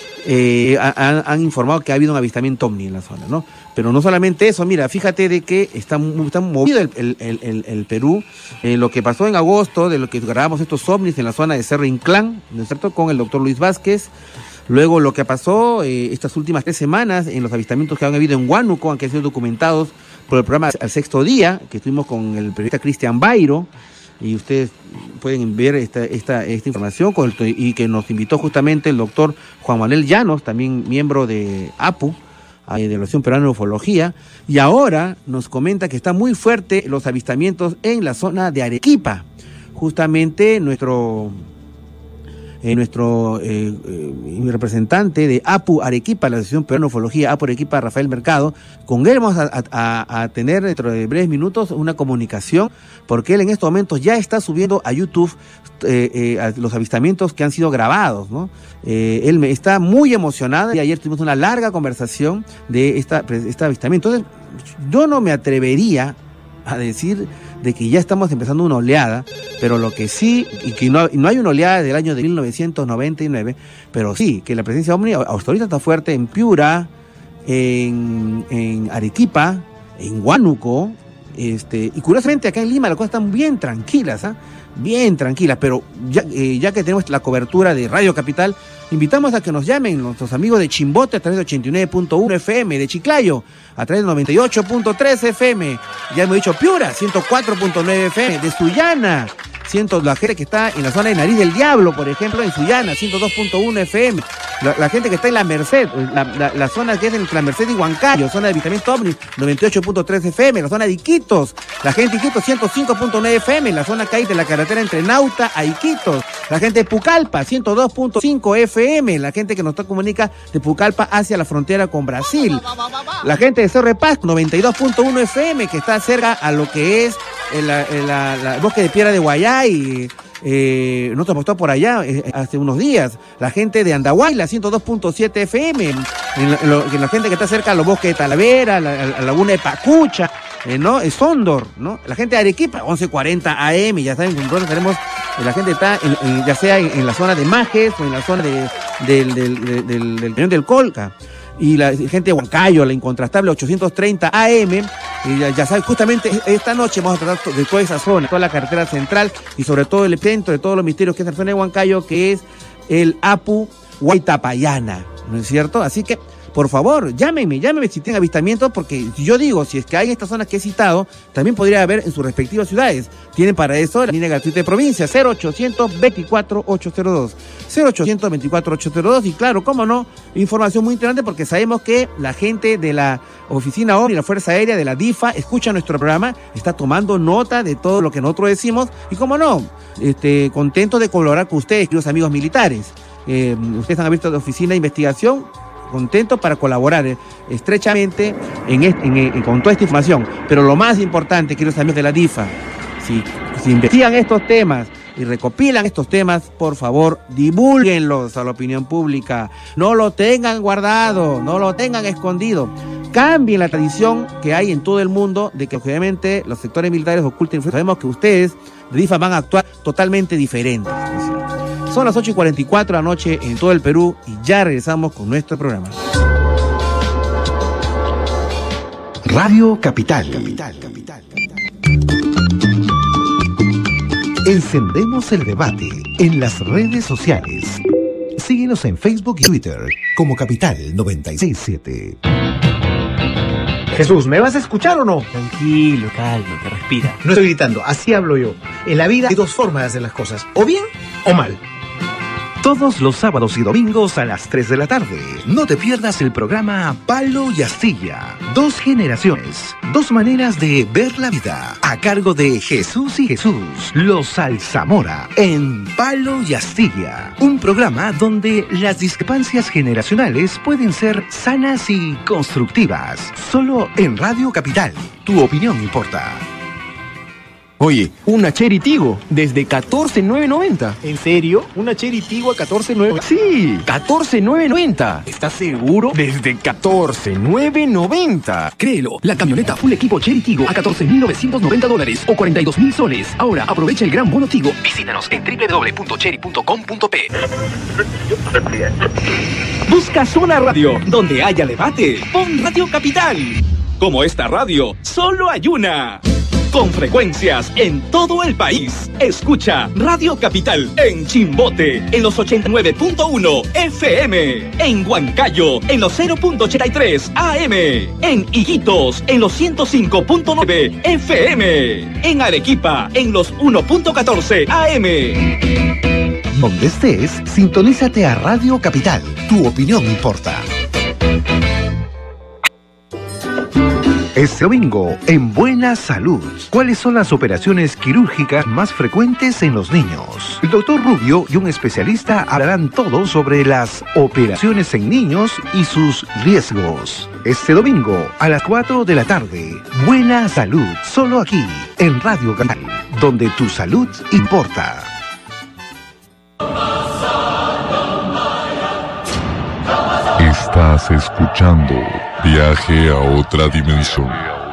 Eh, han, han informado que ha habido un avistamiento ovni en la zona, ¿no? Pero no solamente eso, mira, fíjate de que está, está movido el, el, el, el Perú, eh, lo que pasó en agosto, de lo que grabamos estos ovnis en la zona de Cerro Inclán, ¿no es cierto?, con el doctor Luis Vázquez. Luego lo que pasó eh, estas últimas tres semanas en los avistamientos que han habido en Huánuco, han sido documentados por el programa Al Sexto Día, que estuvimos con el periodista Cristian Bairo, y ustedes pueden ver esta, esta, esta información, con el, y que nos invitó justamente el doctor Juan Manuel Llanos, también miembro de A P U, de la Asociación Peruana de Ufología, y ahora nos comenta que está muy fuerte los avistamientos en la zona de Arequipa. Justamente nuestro... Eh, nuestro eh, eh, representante de A P U Arequipa, la Asociación Peruana de Ufología, A P U Arequipa, Rafael Mercado, con él vamos a, a, a tener dentro de breves minutos una comunicación, porque él en estos momentos ya está subiendo a YouTube eh, eh, a los avistamientos que han sido grabados, ¿no? Eh, él me, está muy emocionado, y ayer tuvimos una larga conversación de esta, este avistamiento. Entonces, yo no me atrevería a decir de que ya estamos empezando una oleada, pero lo que sí, y que no, no hay una oleada del año de mil novecientos noventa y nueve, pero sí, que la presencia ovni hasta ahorita está fuerte en Piura, en, en Arequipa, en Huánuco, este, y curiosamente acá en Lima las cosas están bien tranquilas, ¿ah? Bien tranquilas, pero ya, eh, ya que tenemos la cobertura de Radio Capital, invitamos a que nos llamen nuestros amigos de Chimbote a través de ochenta y nueve punto uno F M, de Chiclayo a través de noventa y ocho punto tres F M, ya hemos dicho Piura, ciento cuatro punto nueve F M, de Sullana, ciento, la gente que está en la zona de Nariz del Diablo, por ejemplo, en Sullana, ciento dos punto uno F M, La, la gente que está en la Merced, la, la, la zona que es entre la Merced y Huancayo, zona de avistamiento ovni, noventa y ocho punto tres F M, la zona de Iquitos, la gente de Iquitos, ciento cinco punto nueve F M, la zona que hay de la carretera entre Nauta a Iquitos, la gente de Pucallpa, ciento dos punto cinco F M, la gente que nos comunica de Pucallpa hacia la frontera con Brasil, la gente de Cerro de Paz, noventa y dos punto uno F M, que está cerca a lo que es el, el, la, la, el bosque de Piedra de Guayay. Eh, no te apostó por allá eh, hace unos días. La gente de Andahuayla, ciento dos punto siete F M, en la, en lo, en la gente que está cerca a los bosques de Talavera, la, la laguna de Pacucha, eh, ¿no? Es Sondor, ¿no? La gente de Arequipa, once cuarenta A M, ya saben, nosotros tenemos, eh, la gente está en, en, ya sea en, en la zona de Majes o en la zona de, del, del, del, del, del Cañón del Colca. Y la gente de Huancayo, la incontrastable ochocientos treinta A M, y ya, ya saben, justamente esta noche vamos a tratar de toda esa zona, toda la carretera central y sobre todo el centro de todos los misterios que es la zona de Huancayo, que es el Apu Huaytapallana, ¿no es cierto? Así que, por favor, llámenme, llámenme si tienen avistamientos, porque yo digo, si es que hay estas zonas que he citado, también podría haber en sus respectivas ciudades. Tienen para eso la línea gratuita de provincia, cero ochocientos veinticuatro ochocientos dos, cero ochocientos veinticuatro ochocientos dos, y claro, cómo no, información muy interesante, porque sabemos que la gente de la Oficina OVNI, la Fuerza Aérea, de la D I F A, escucha nuestro programa, está tomando nota de todo lo que nosotros decimos, y cómo no, este, contentos de colaborar con ustedes, queridos amigos militares. Eh, ustedes han abierto la Oficina de Investigación, contento para colaborar eh, estrechamente en este, en, en, con toda esta información. Pero lo más importante, queridos amigos de la D I F A, si, si investigan estos temas y recopilan estos temas, por favor, divúlguenlos a la opinión pública. No lo tengan guardado, no lo tengan escondido. Cambien la tradición que hay en todo el mundo de que obviamente los sectores militares oculten. Sabemos que ustedes de D I F A van a actuar totalmente diferentes. Son las ocho y cuarenta y cuatro de la noche en todo el Perú y ya regresamos con nuestro programa. Radio Capital. Capital, Capital. Encendemos el debate en las redes sociales. Síguenos en Facebook y Twitter como Capital noventa y seis punto siete. Jesús, ¿me vas a escuchar o no? Tranquilo, cálmate, respira. No estoy gritando, así hablo yo. En la vida hay dos formas de hacer las cosas, o bien o mal. Todos los sábados y domingos a las tres de la tarde. No te pierdas el programa Palo y Astilla. Dos generaciones, dos maneras de ver la vida. A cargo de Jesús y Jesús, los Alzamora, en Palo y Astilla. Un programa donde las discrepancias generacionales pueden ser sanas y constructivas. Solo en Radio Capital. Tu opinión importa. Oye, una Cherry Tigo desde catorce mil novecientos noventa. ¿En serio? ¿Una Cherry Tigo a catorce mil novecientos noventa? Sí, catorce mil novecientos noventa. ¿Estás seguro? Desde catorce mil novecientos noventa. Créelo, la camioneta full equipo Cherry Tigo a catorce mil novecientos noventa dólares o cuarenta y dos mil soles. Ahora aprovecha el gran bono Tigo. Visítanos en doble u doble u doble u punto cherry punto com punto pe. Buscas una radio donde haya debate. Pon Radio Capital. Como esta radio, solo hay una. Con frecuencias en todo el país. Escucha Radio Capital en Chimbote en los ochenta y nueve punto uno F M, en Huancayo en los cero punto ochenta y tres A M, en Iquitos en los ciento cinco punto nueve F M, en Arequipa en los uno punto catorce A M. Donde estés, sintonízate a Radio Capital. Tu opinión importa. Este domingo, en Buena Salud, ¿cuáles son las operaciones quirúrgicas más frecuentes en los niños? El doctor Rubio y un especialista hablarán todo sobre las operaciones en niños y sus riesgos. Este domingo, a las cuatro de la tarde, Buena Salud, solo aquí, en Radio Capital, donde tu salud importa. Estás escuchando Viaje a otra dimensión.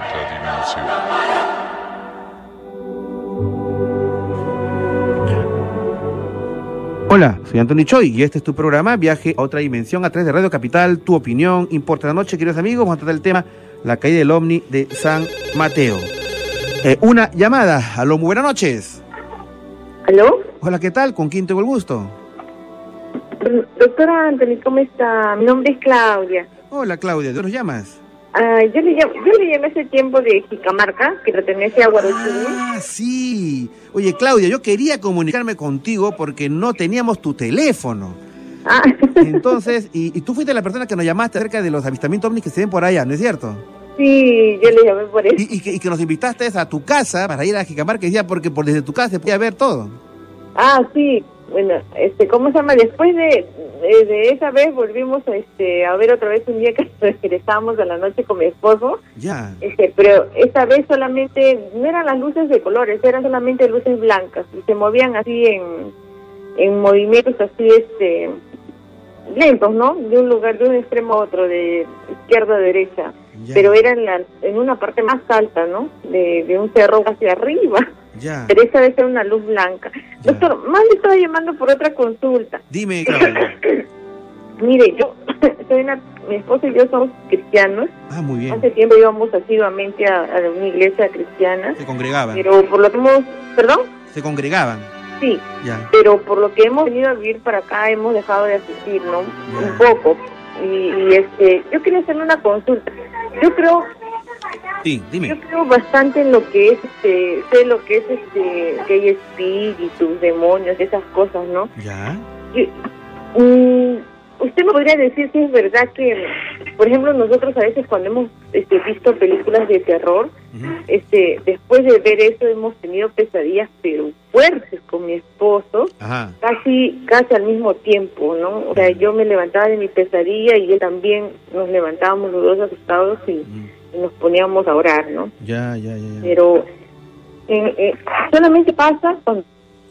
Hola, soy Anthony Choi y este es tu programa Viaje a otra dimensión a través de Radio Capital. Tu opinión importa. La noche, queridos amigos, vamos a tratar el tema la caída del ovni de San Mateo. Eh, una llamada. Aló, muy buenas noches. ¿Aló? Hola, ¿qué tal? ¿Con quién tengo el gusto? Doctora Anthony, ¿cómo está? Mi nombre es Claudia. Hola, Claudia, ¿de dónde nos llamas? Ah, yo, le llamo, yo le llamé hace tiempo de Jicamarca, que pertenece a Guarochini. Ah, sí. Oye, Claudia, yo quería comunicarme contigo porque no teníamos tu teléfono. Ah. Entonces, y, y tú fuiste la persona que nos llamaste acerca de los avistamientos ovnis que se ven por allá, ¿no es cierto? Sí, yo le llamé por eso. Y, y, que, y que nos invitaste a tu casa para ir a Jicamarca, decía, porque por desde tu casa se podía ver todo. Ah, sí. Bueno, este, ¿cómo se llama? Después de, de, de esa vez volvimos este, a ver otra vez un día que regresamos a la noche con mi esposo. Ya. Este, pero esta vez solamente, no eran las luces de colores, eran solamente luces blancas y se movían así en, en movimientos así, este, lentos, ¿no? De un lugar, de un extremo a otro, de izquierda a derecha. Ya. Pero era en, la, en una parte más alta, ¿no? De, de un cerro hacia arriba. Ya. Pero esta vez era una luz blanca. Ya. Doctor, más le estaba llamando por otra consulta. Dime, Claudia. Mire, yo soy una, mi esposo y yo somos cristianos. Ah, muy bien. Hace tiempo íbamos asiduamente a, a una iglesia cristiana. Se congregaban. Pero por lo que hemos, ¿perdón? Se congregaban. Sí. Ya. Pero por lo que hemos venido a vivir para acá hemos dejado de asistir, ¿no? Ya. Un poco. Y, y este, yo quería hacerle una consulta. Yo creo Sí, dime. Yo creo bastante en lo que es, este, sé lo que es, este, que hay espíritus, demonios, esas cosas, ¿no? Ya. Yo, um, ¿Usted me podría decir si es verdad que, por ejemplo, nosotros a veces cuando hemos este, visto películas de terror, uh-huh. este, después de ver eso hemos tenido pesadillas, pero fuertes con mi esposo, Ajá. casi casi al mismo tiempo, ¿no? O sea, yo me levantaba de mi pesadilla y él también, nos levantábamos los dos asustados y... Uh-huh. y nos poníamos a orar, ¿no? Ya, ya, ya. ya. Pero eh, eh, solamente pasa cuando...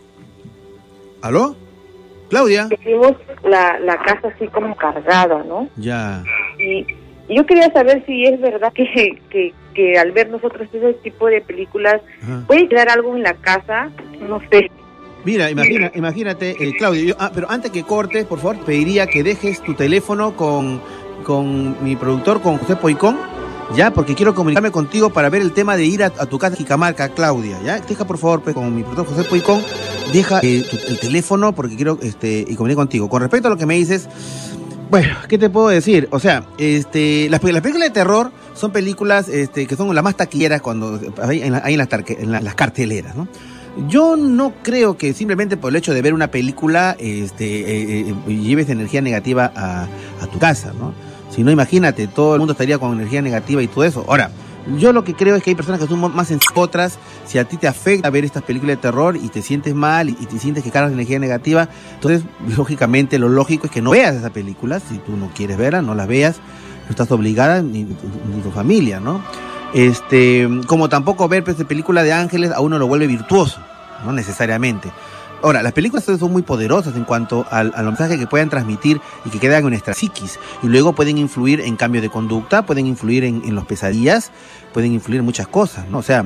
¿Aló? Claudia. Tenemos la, la casa así como cargada, ¿no? Ya. Y, y yo quería saber si es verdad que, que, que al ver nosotros ese tipo de películas, Ajá. ¿puede quedar algo en la casa? No sé. Mira, imagina, imagínate, eh, Claudia, yo, ah, pero antes que cortes, por favor, pediría que dejes tu teléfono con, con mi productor, con José Poicón, ya, porque quiero comunicarme contigo para ver el tema de ir a, a tu casa Jicamarca, Claudia, ya. Deja, por favor, pues, con mi productor José Poicón, deja eh, tu, el teléfono porque quiero este y comunicar contigo. Con respecto a lo que me dices, bueno, ¿qué te puedo decir? O sea, este las, las películas de terror son películas este que son las más taquilleras cuando hay en, la, hay en, las, tarque, en la, las carteleras, ¿no? Yo no creo que simplemente por el hecho de ver una película este eh, eh, lleves energía negativa a, a tu casa, ¿no? Si no, imagínate, todo el mundo estaría con energía negativa y todo eso. Ahora, yo lo que creo es que hay personas que son más sensibles que otras. Si a ti te afecta ver estas películas de terror y te sientes mal y, y te sientes que cargas energía negativa, entonces, lógicamente, lo lógico es que no veas esas películas. Si tú no quieres verlas, no las veas. No estás obligada, ni, ni, ni tu familia, ¿no? Este, como tampoco ver pues, películas de ángeles a uno lo vuelve virtuoso, no necesariamente. Ahora, las películas son muy poderosas en cuanto al, al mensaje que puedan transmitir y que quedan en nuestra psiquis. Y luego pueden influir en cambio de conducta, pueden influir en, en los pesadillas, pueden influir en muchas cosas, ¿no? O sea,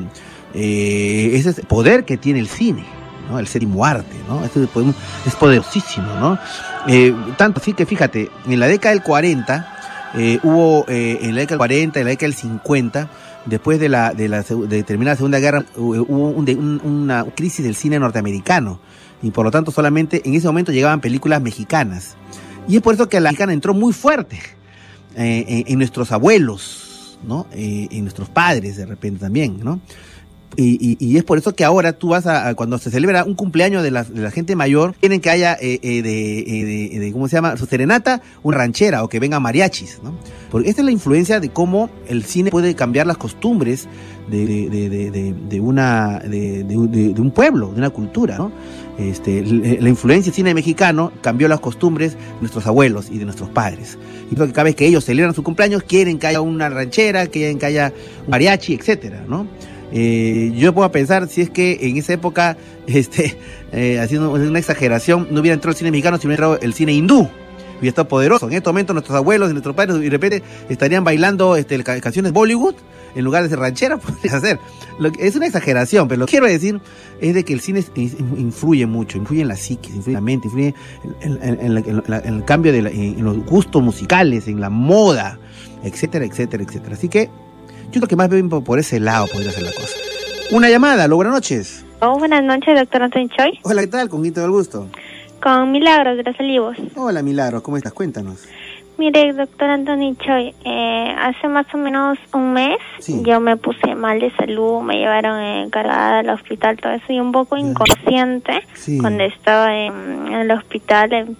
eh, ese es el poder que tiene el cine, ¿no? El séptimo arte, ¿no? Este es poderosísimo, ¿no? Eh, tanto así que, fíjate, en la década del cuarenta, eh, hubo, eh, en la década del cuarenta, en la década del cincuenta, después de la de la de terminar la Segunda Guerra, hubo un, de, un, una crisis del cine norteamericano. Y por lo tanto solamente en ese momento llegaban películas mexicanas. Y es por eso que la mexicana entró muy fuerte eh, en, en nuestros abuelos, ¿no? Eh, en nuestros padres de repente también, ¿no? Y, y, y es por eso que ahora tú vas a, a cuando se celebra un cumpleaños de la, de la gente mayor, quieren que haya eh, eh, de, eh, de, de, ¿cómo se llama? Su serenata, una ranchera o que vengan mariachis, ¿no? Porque esta es la influencia de cómo el cine puede cambiar las costumbres de, de, de, de, de, de una de, de, de, de un pueblo, de una cultura, ¿no? Este, la influencia del cine mexicano cambió las costumbres de nuestros abuelos y de nuestros padres. Y creo que cada vez que ellos celebran su cumpleaños quieren que haya una ranchera, quieren que haya un mariachi, etcétera, ¿no? Eh, yo puedo pensar si es que en esa época, este, eh, haciendo una exageración, no hubiera entrado el cine mexicano, si hubiera entrado el cine hindú. Hubiera estado poderoso. En este momento nuestros abuelos y nuestros padres de repente estarían bailando este, canciones Bollywood en lugar de ser ranchera, podrías hacer. Lo que, es una exageración, pero lo que quiero decir es de que el cine influye mucho, influye en la psiquis, influye en la mente, influye en, en, en, la, en, la, en el cambio de la, en, en los gustos musicales, en la moda, etcétera, etcétera, etcétera. Así que yo creo que más bien por ese lado podría ser la cosa. Una llamada, ¿lo? Buenas noches. Oh, buenas noches, doctor Anthony Choi. Hola, ¿qué tal? ¿Con quién te da el gusto? Con Milagros de los Olivos. Hola, Milagros, ¿cómo estás? Cuéntanos. Mire, doctor Anthony Choi, eh, hace más o menos un mes sí. yo me puse mal de salud, me llevaron encargada al hospital, todo eso, y un poco inconsciente sí. cuando estaba en, en el hospital. En,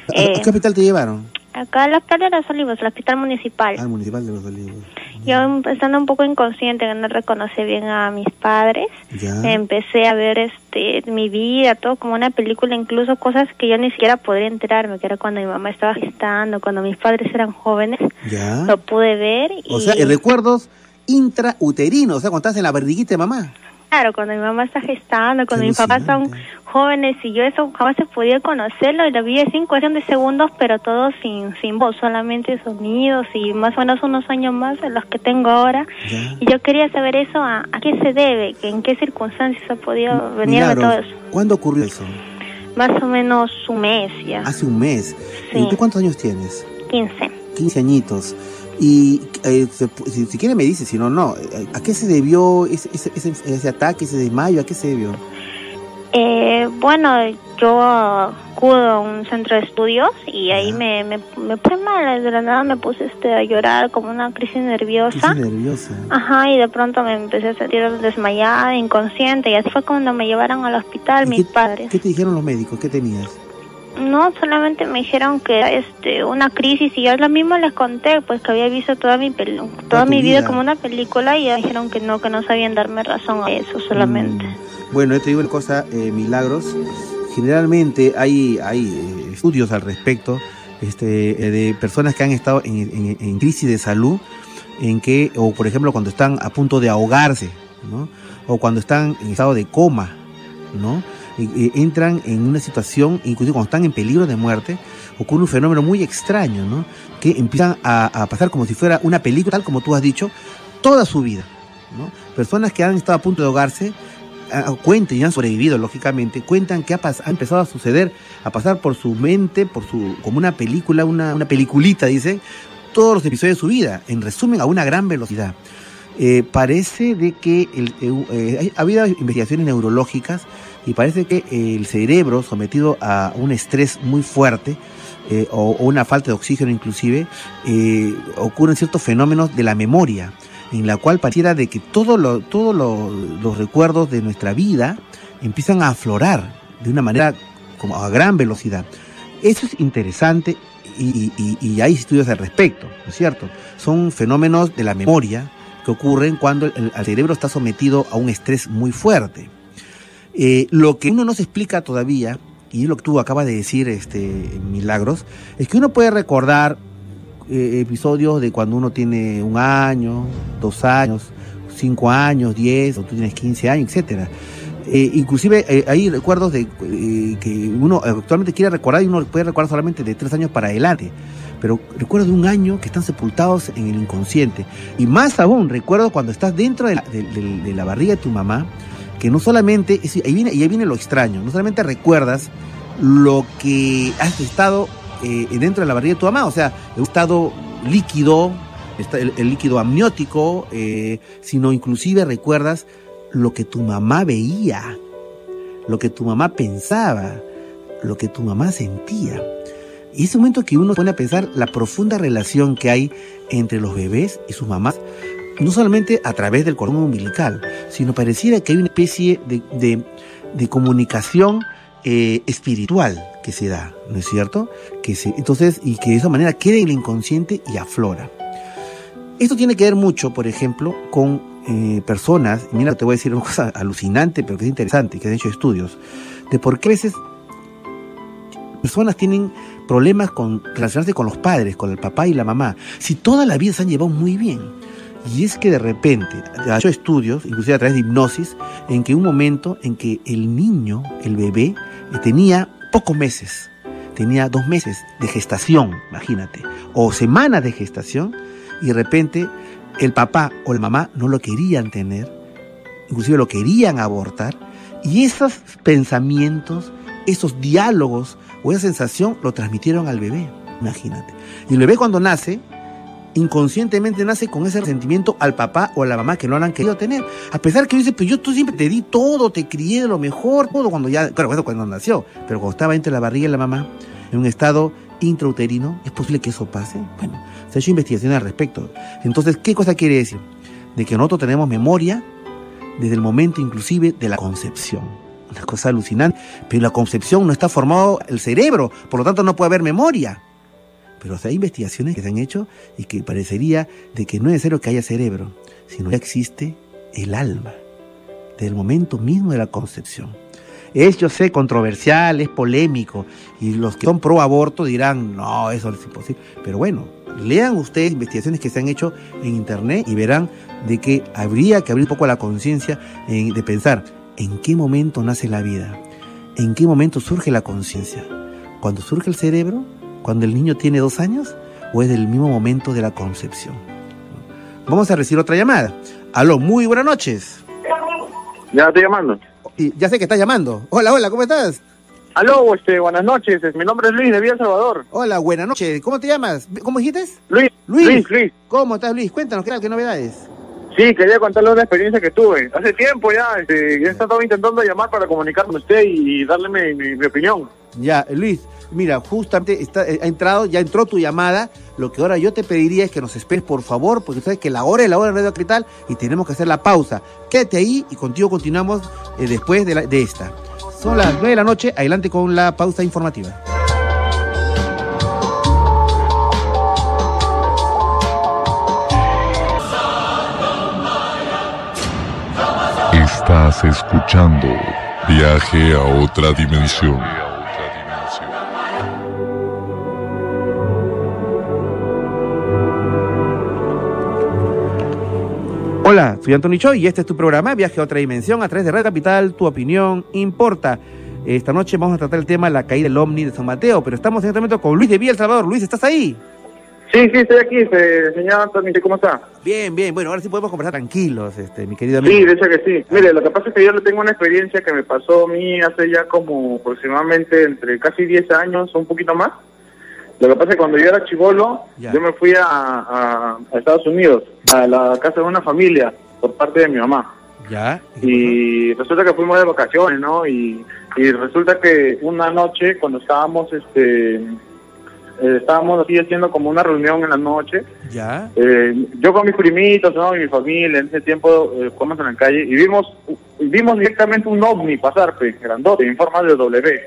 Eh, ¿A qué hospital te llevaron? Acá al hospital de Los Olivos, el hospital municipal. Al municipal de Los Olivos. Yo, estando un poco inconsciente, que no reconocí bien a mis padres, ya. empecé a ver este mi vida, todo como una película, incluso cosas que yo ni siquiera podría enterarme, que era cuando mi mamá estaba gestando, cuando mis padres eran jóvenes, ya. Lo pude ver. Y... O sea, recuerdos intrauterinos, o sea, cuando estás en la barriguita de mamá. Claro, cuando mi mamá está gestando, cuando mis papás son jóvenes y yo eso jamás se podía conocerlo y lo vi en cuestión de segundos, pero todo sin sin voz, solamente sonidos y más o menos unos años más de los que tengo ahora. Ya. Y yo quería saber eso, a, a qué se debe, que en qué circunstancias ha podido venir de todo eso. ¿Cuándo ocurrió eso? Más o menos un mes ya. Hace un mes. Sí. ¿Y tú cuántos años tienes? quince. quince añitos. Y eh, se, si, si quiere me dice, si no, no. ¿A qué se debió ese, ese, ese, ese ataque, ese desmayo? ¿A qué se debió? Eh, bueno, yo acudo a un centro de estudios y ahí me, me, me puse mal, de la nada me puse este a llorar como una crisis nerviosa. Crisis nerviosa. Ajá, y de pronto me empecé a sentir desmayada, inconsciente, y así fue cuando me llevaron al hospital mis qué, padres. ¿Qué te dijeron los médicos? ¿Qué tenías? No, solamente me dijeron que era este, una crisis y yo lo mismo les conté, pues que había visto toda mi peli toda mi vida? vida como una película y dijeron que no, que no sabían darme razón a eso solamente. Mm. Bueno, yo te digo una cosa, eh, Milagros, generalmente hay, hay eh, estudios al respecto este, eh, de personas que han estado en, en, en crisis de salud, en que, o por ejemplo cuando están a punto de ahogarse, ¿no? O cuando están en estado de coma, ¿no? Entran en una situación, incluso cuando están en peligro de muerte, ocurre un fenómeno muy extraño, ¿no? Que empiezan a, a pasar como si fuera una película, tal como tú has dicho, toda su vida, ¿no? Personas que han estado a punto de ahogarse, a, cuentan y han sobrevivido, lógicamente, cuentan que ha, pas, ha empezado a suceder, a pasar por su mente, por su como una película, una, una peliculita, dice, todos los episodios de su vida, en resumen, a una gran velocidad. Eh, parece de que el, eh, ha habido investigaciones neurológicas y parece que el cerebro sometido a un estrés muy fuerte eh, o, o una falta de oxígeno inclusive, eh, ocurren ciertos fenómenos de la memoria, en la cual pareciera de que todos lo, todo lo, los recuerdos de nuestra vida empiezan a aflorar de una manera como a gran velocidad. Eso es interesante y, y, y hay estudios al respecto, ¿no es cierto? Son fenómenos de la memoria que ocurren cuando el, el cerebro está sometido a un estrés muy fuerte. Eh, lo que uno no se explica todavía, y es lo que tú acabas de decir, este, Milagros, es que uno puede recordar eh, episodios de cuando uno tiene un año, dos años, cinco años, diez, o tú tienes quince años, etcétera. Eh, inclusive eh, hay recuerdos de eh, que uno actualmente quiere recordar y uno puede recordar solamente de tres años para adelante. Pero recuerdos de un año que están sepultados en el inconsciente. Y más aún, recuerdo cuando estás dentro de la, de, de, de la barriga de tu mamá, que no solamente, es, ahí viene, y ahí viene lo extraño, no solamente recuerdas lo que has estado eh, dentro de la barriga de tu mamá, o sea, el estado líquido, el, el líquido amniótico, eh, sino inclusive recuerdas lo que tu mamá veía, lo que tu mamá pensaba, lo que tu mamá sentía. Y ese momento que uno se pone a pensar la profunda relación que hay entre los bebés y sus mamás, no solamente a través del cordón umbilical, sino pareciera que hay una especie de, de, de comunicación eh, espiritual que se da, ¿no es cierto? Que se, entonces, y que de esa manera queda en el inconsciente y aflora. Esto tiene que ver mucho, por ejemplo, con eh, personas, y mira, te voy a decir una cosa alucinante, pero que es interesante, que han hecho estudios, de por qué a veces personas tienen problemas con relacionarse con los padres, con el papá y la mamá, si toda la vida se han llevado muy bien. Y es que de repente, ha hecho estudios, inclusive a través de hipnosis, en que un momento en que el niño, el bebé, tenía pocos meses, tenía dos meses de gestación, imagínate, o semanas de gestación, y de repente el papá o la mamá no lo querían tener, inclusive lo querían abortar, y esos pensamientos, esos diálogos o esa sensación lo transmitieron al bebé, imagínate. Y el bebé cuando nace, inconscientemente nace con ese resentimiento al papá o a la mamá que no lo han querido tener. A pesar que dice, pues yo tú siempre te di todo, te crié de lo mejor, todo cuando ya, claro, eso cuando nació, pero cuando estaba entre la barriga de la mamá, en un estado intrauterino, ¿es posible que eso pase? Bueno, se ha hecho investigación al respecto. Entonces, ¿qué cosa quiere decir? De que nosotros tenemos memoria desde el momento inclusive de la concepción. una cosa alucinante. Pero en la concepción no está formado el cerebro, por lo tanto no puede haber memoria. Pero o sea, hay investigaciones que se han hecho y que parecería de que no es necesario que haya cerebro, sino que existe el alma, desde el momento mismo de la concepción. Es, yo sé, controversial, es polémico, y los que son pro aborto dirán, no, eso es imposible. Pero bueno, lean ustedes investigaciones que se han hecho en internet y verán de que habría que abrir un poco la conciencia de pensar en qué momento nace la vida, en qué momento surge la conciencia. ¿Cuando surge el cerebro? ¿Cuando el niño tiene dos años? ¿O es del mismo momento de la concepción? Vamos a recibir otra llamada. Aló, muy buenas noches. Ya estoy llamando. Y ya sé que estás llamando. Hola, hola, ¿cómo estás? Aló, este, buenas noches. Mi nombre es Luis de Villa El Salvador. Hola, buenas noches. ¿Cómo te llamas? ¿Cómo dijiste? Luis. Luis. Luis, Luis. ¿Cómo estás, Luis? Cuéntanos, ¿qué, qué novedades? Sí, quería contarle una experiencia que tuve. Hace tiempo ya, este, ya estaba intentando llamar para comunicar con usted y, y darle mi, mi, mi opinión. Ya, Luis, mira, justamente está, ha entrado, ya entró tu llamada. Lo que ahora yo te pediría es que nos esperes, por favor, porque sabes que la hora es la hora de Radio Capital y tenemos que hacer la pausa. Quédate ahí y contigo continuamos eh, después de, la, de esta. Son las nueve de la noche, adelante con la pausa informativa. Estás escuchando Viaje a otra dimensión. Hola, soy Antonio Choi y este es tu programa Viaje a otra dimensión a través de Radio Capital. Tu opinión importa. Esta noche vamos a tratar el tema la caída del ovni de San Mateo, pero estamos en este momento con Luis de Villa El Salvador. Luis, ¿estás ahí? Sí, sí, estoy aquí, este, señor Antonio, ¿cómo está? Bien, bien, bueno, ahora sí podemos conversar tranquilos, este, mi querido amigo. Sí, de hecho que sí. Mire, lo que pasa es que yo le tengo una experiencia que me pasó a mí hace ya como aproximadamente entre casi diez años o un poquito más. Lo que pasa es que cuando yo era chibolo, Ya. yo me fui a, a, a Estados Unidos, a la casa de una familia, por parte de mi mamá. Ya. Y resulta que fuimos de vacaciones, ¿no? Y, y resulta que una noche, cuando estábamos, este, eh, estábamos así haciendo como una reunión en la noche, Ya. eh, yo con mis primitos, ¿no? Y mi familia, en ese tiempo, eh, fuimos en la calle y vimos, vimos directamente un ovni pasar, pues, grandote, en forma de W.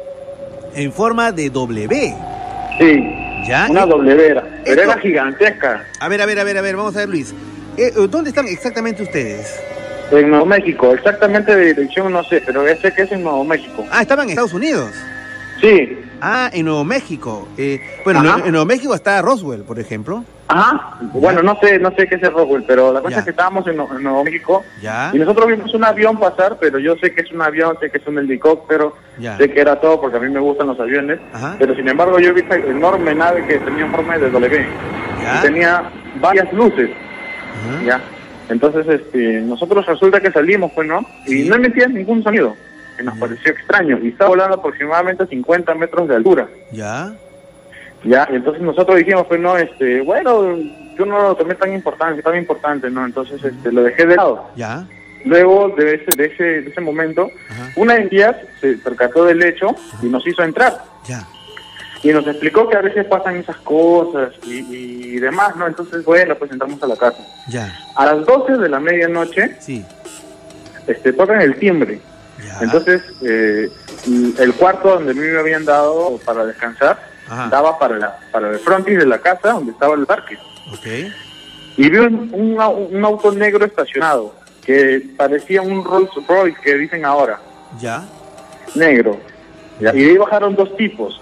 En forma de W. Sí, Ya. una Eh, W era, pero esto- era gigantesca. A ver, a ver, a ver, a ver, vamos a ver, Luis. Eh, ¿Dónde están exactamente ustedes? En Nuevo México, exactamente de dirección no sé, pero sé que es en Nuevo México. Ah, estaban en Estados Unidos. Sí. Ah, en Nuevo México. Eh, bueno, Ajá. en en Nuevo México está Roswell, por ejemplo. Ajá, bueno, no sé, no sé qué es el Roswell, pero la cosa Ya. es que estábamos en, Nue- en Nuevo México Ya. y nosotros vimos un avión pasar, pero yo sé que es un avión, sé que es un helicóptero, Ya. sé que era todo porque a mí me gustan los aviones, Ajá. pero sin embargo yo vi esta enorme nave que tenía forma de W Ya. y tenía varias luces, Ajá. ¿ya? Entonces, este, nosotros resulta que salimos, pues, ¿no? Y no emitía ningún sonido, que nos pareció extraño, y estaba volando aproximadamente a cincuenta metros de altura. Ya. Ya, entonces nosotros dijimos, pues no, este, bueno, yo no lo tomé tan importante, tan importante, ¿no? Entonces, este, lo dejé de lado. Ya. Luego de ese, de ese, de ese momento, una entidad se percató del hecho y nos hizo entrar. Ya. Y nos explicó que a veces pasan esas cosas y, y demás, ¿no? Entonces, bueno, pues entramos a la casa. Ya. A las doce de la medianoche, Sí. este, tocan el timbre. Entonces, eh, el cuarto donde a mí me habían dado para descansar, Ajá. daba para la para el frontis de la casa donde estaba el parque. Ok. Y vi un, un, au- un auto negro estacionado, que parecía un Rolls Royce que dicen ahora, Ya. negro. Ya, y de ahí bajaron dos tipos.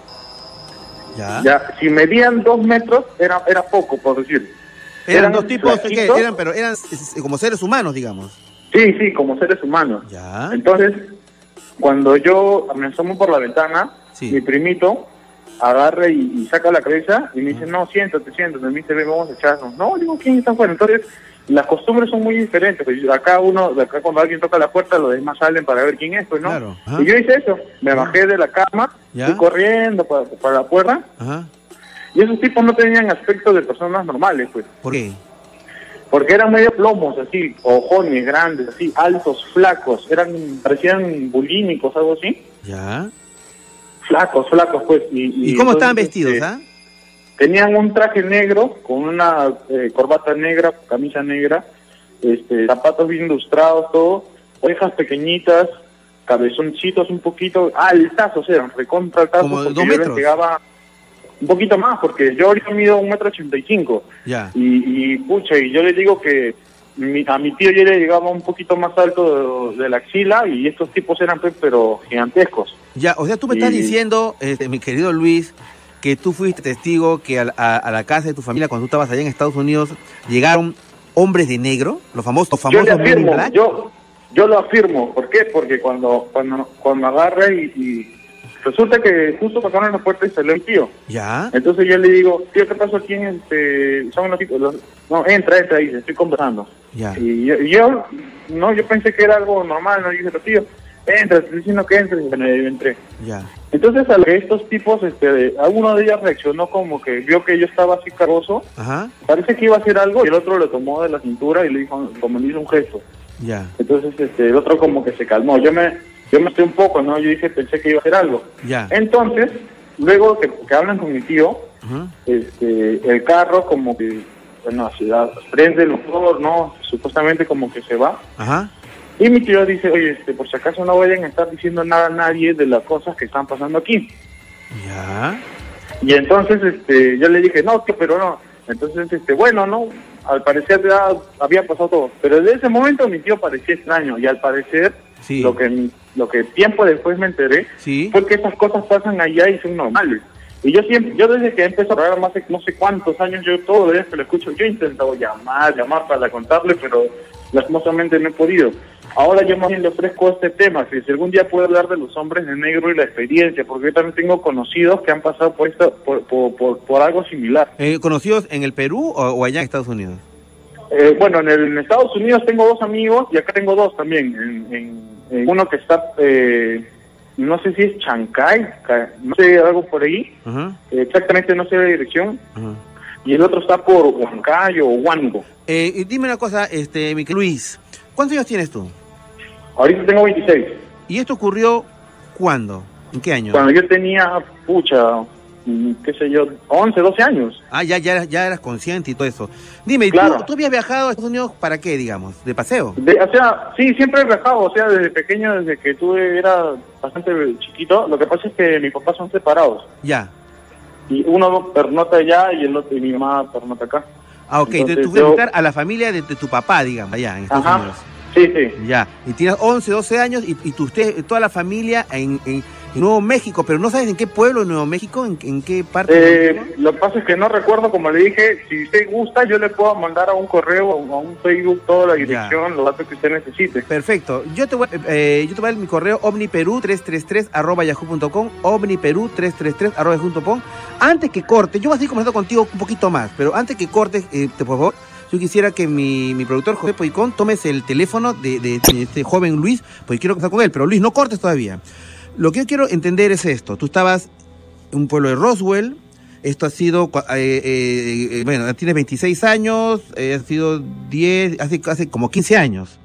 Ya. Ya, si medían dos metros, era era poco, por decir. Eran, dos tipos que flaquitos. eran, pero eran eh, como seres humanos, digamos. Sí, sí, como seres humanos. Ya. Entonces, cuando yo me asomo por la ventana, Sí. mi primito agarra y, y saca la cabeza y me dice, no, siéntate, siéntate. Me dice, ven, vamos a echarnos. No, digo, ¿quién está afuera? Entonces, las costumbres son muy diferentes. Pues, acá uno, de acá cuando alguien toca la puerta, los demás salen para ver quién es, pues, ¿no? Claro. Ajá. Y yo hice eso. Me bajé de la cama, Ya. fui corriendo para, para la puerta. Ajá. Y esos tipos no tenían aspecto de personas normales, pues. ¿Por qué? Porque eran medio plomos, así, ojones grandes, así, altos, flacos, eran, parecían bulímicos, algo así. Ya. Flacos, flacos, pues. ¿Y, ¿Y cómo estaban entonces, vestidos, este, ah? Tenían un traje negro, con una eh, corbata negra, camisa negra, este, zapatos bien ilustrados, todo, orejas pequeñitas, cabezoncitos un poquito altazos, eran recontra altazos. Como porque dos yo metros. les pegaba un poquito más, porque yo ahorita mido un metro ochenta y cinco. Ya. Y, y pucha, y yo le digo que mi, a mi tío yo le llegaba un poquito más alto de, de la axila, y estos tipos eran pues, pero gigantescos. Ya, o sea, tú me estás Y- diciendo, este, mi querido Luis, que tú fuiste testigo que a, a- a la casa de tu familia, cuando tú estabas allá en Estados Unidos, llegaron hombres de negro, los famosos, los Yo le famosos Men in afirmo, Black. yo, yo lo afirmo. ¿Por qué? Porque cuando cuando cuando agarra y, y resulta que justo pasaron la puerta y salió el tío. Ya. Entonces yo le digo, tío, ¿qué pasó aquí? Este, son los tipos, los- no, entra, entra, dice, estoy conversando. Ya. Y yo, y yo, no, yo pensé que era algo normal, no, y dije, tío, entra, estoy diciendo que entra, y bueno, yo entré. Ya. Entonces a lo que estos tipos, este, a uno de ellos reaccionó como que vio que yo estaba así cargoso, Ajá. parece que iba a hacer algo, y el otro le tomó de la cintura y le dijo, como le hizo un gesto. Ya. Entonces este, el otro como que se calmó. Yo me yo me estoy un poco, ¿no? Yo dije, pensé que iba a hacer algo. Ya. Entonces, luego que, que hablan con mi tío, Ajá. este, el carro como que, bueno, se da- prende el motor, ¿no? Supuestamente como que se va. Ajá. Y mi tío dice, oye, este, por si acaso no vayan a estar diciendo nada a nadie de las cosas que están pasando aquí. Ya. Y entonces este, yo le dije, no, tío, pero no. Entonces, este, bueno, no, al parecer ya había pasado todo. Pero desde ese momento mi tío parecía extraño, y al parecer, Sí. lo que lo que tiempo después me enteré, Sí. fue que esas cosas pasan allá y son normales. Y yo siempre, yo desde que empecé a programar hace no sé cuántos años, yo todos los días que lo escucho, yo he intentado llamar, llamar para contarle, pero lastimosamente no he podido. Ahora yo más bien le ofrezco este tema, si algún día puedo hablar de los hombres de negro y la experiencia, porque yo también tengo conocidos que han pasado por esto, por, por, por, por algo similar. Eh, ¿Conocidos en el Perú o, o allá en Estados Unidos? Eh, bueno, en, el, en Estados Unidos tengo dos amigos y acá tengo dos también. En, en- en uno que está, eh, no sé si es Chancay, ca- no sé, algo por ahí, Ajá. eh, exactamente no sé la dirección, Ajá. y el otro está por Huancayo o Huánuco. Eh, y dime una cosa, este, mi querido Luis, ¿cuántos años tienes tú? Ahorita tengo veintiséis. ¿Y esto ocurrió cuándo? ¿En qué año? Cuando yo tenía, pucha, mm, qué sé yo, once, doce años. Ah, ya, ya, eras- ya eras consciente y todo eso. Dime, ¿y Claro. ¿tú, ¿tú habías viajado a Estados Unidos para qué, digamos? ¿De paseo? De- o sea, sí, siempre he viajado, o sea, desde pequeño, desde que tuve, era bastante chiquito. Lo que pasa es que mis papás son separados. Ya. Y uno pernota allá y el otro, y mi mamá pernota acá. Ah, ok. Entonces, Entonces, tú fuiste a yo- visitar a la familia de, de tu papá, digamos, allá en Estados Ajá. Unidos. Sí, sí. Ya. Y tienes once, doce años y, y tú, usted, toda la familia en, en, en Nuevo México, pero no sabes en qué pueblo de Nuevo México, en, en qué parte. de Nuevo Eh, México? lo que pasa es que no recuerdo, como le dije, si usted gusta, yo le puedo mandar a un correo, a un Facebook, toda la dirección, los datos que usted necesite. Perfecto. Yo te voy, eh, yo te voy a dar mi correo omniperú tres tres tres arroba yahoo punto com, omniperú tres tres tres arroba yahoo punto com. Antes que corte, yo voy a seguir conversando contigo un poquito más, pero antes que cortes, eh, te, por favor, yo quisiera que mi, mi productor José Poicón tomes el teléfono de, de- de este joven Luis, porque quiero conversar con él, pero Luis, no cortes todavía. Lo que yo quiero entender es esto. Tú estabas en un pueblo de Roswell, esto ha sido, cua- eh, eh, eh, bueno, tienes veintiséis años, eh, ha sido diez, hace, hace como quince años.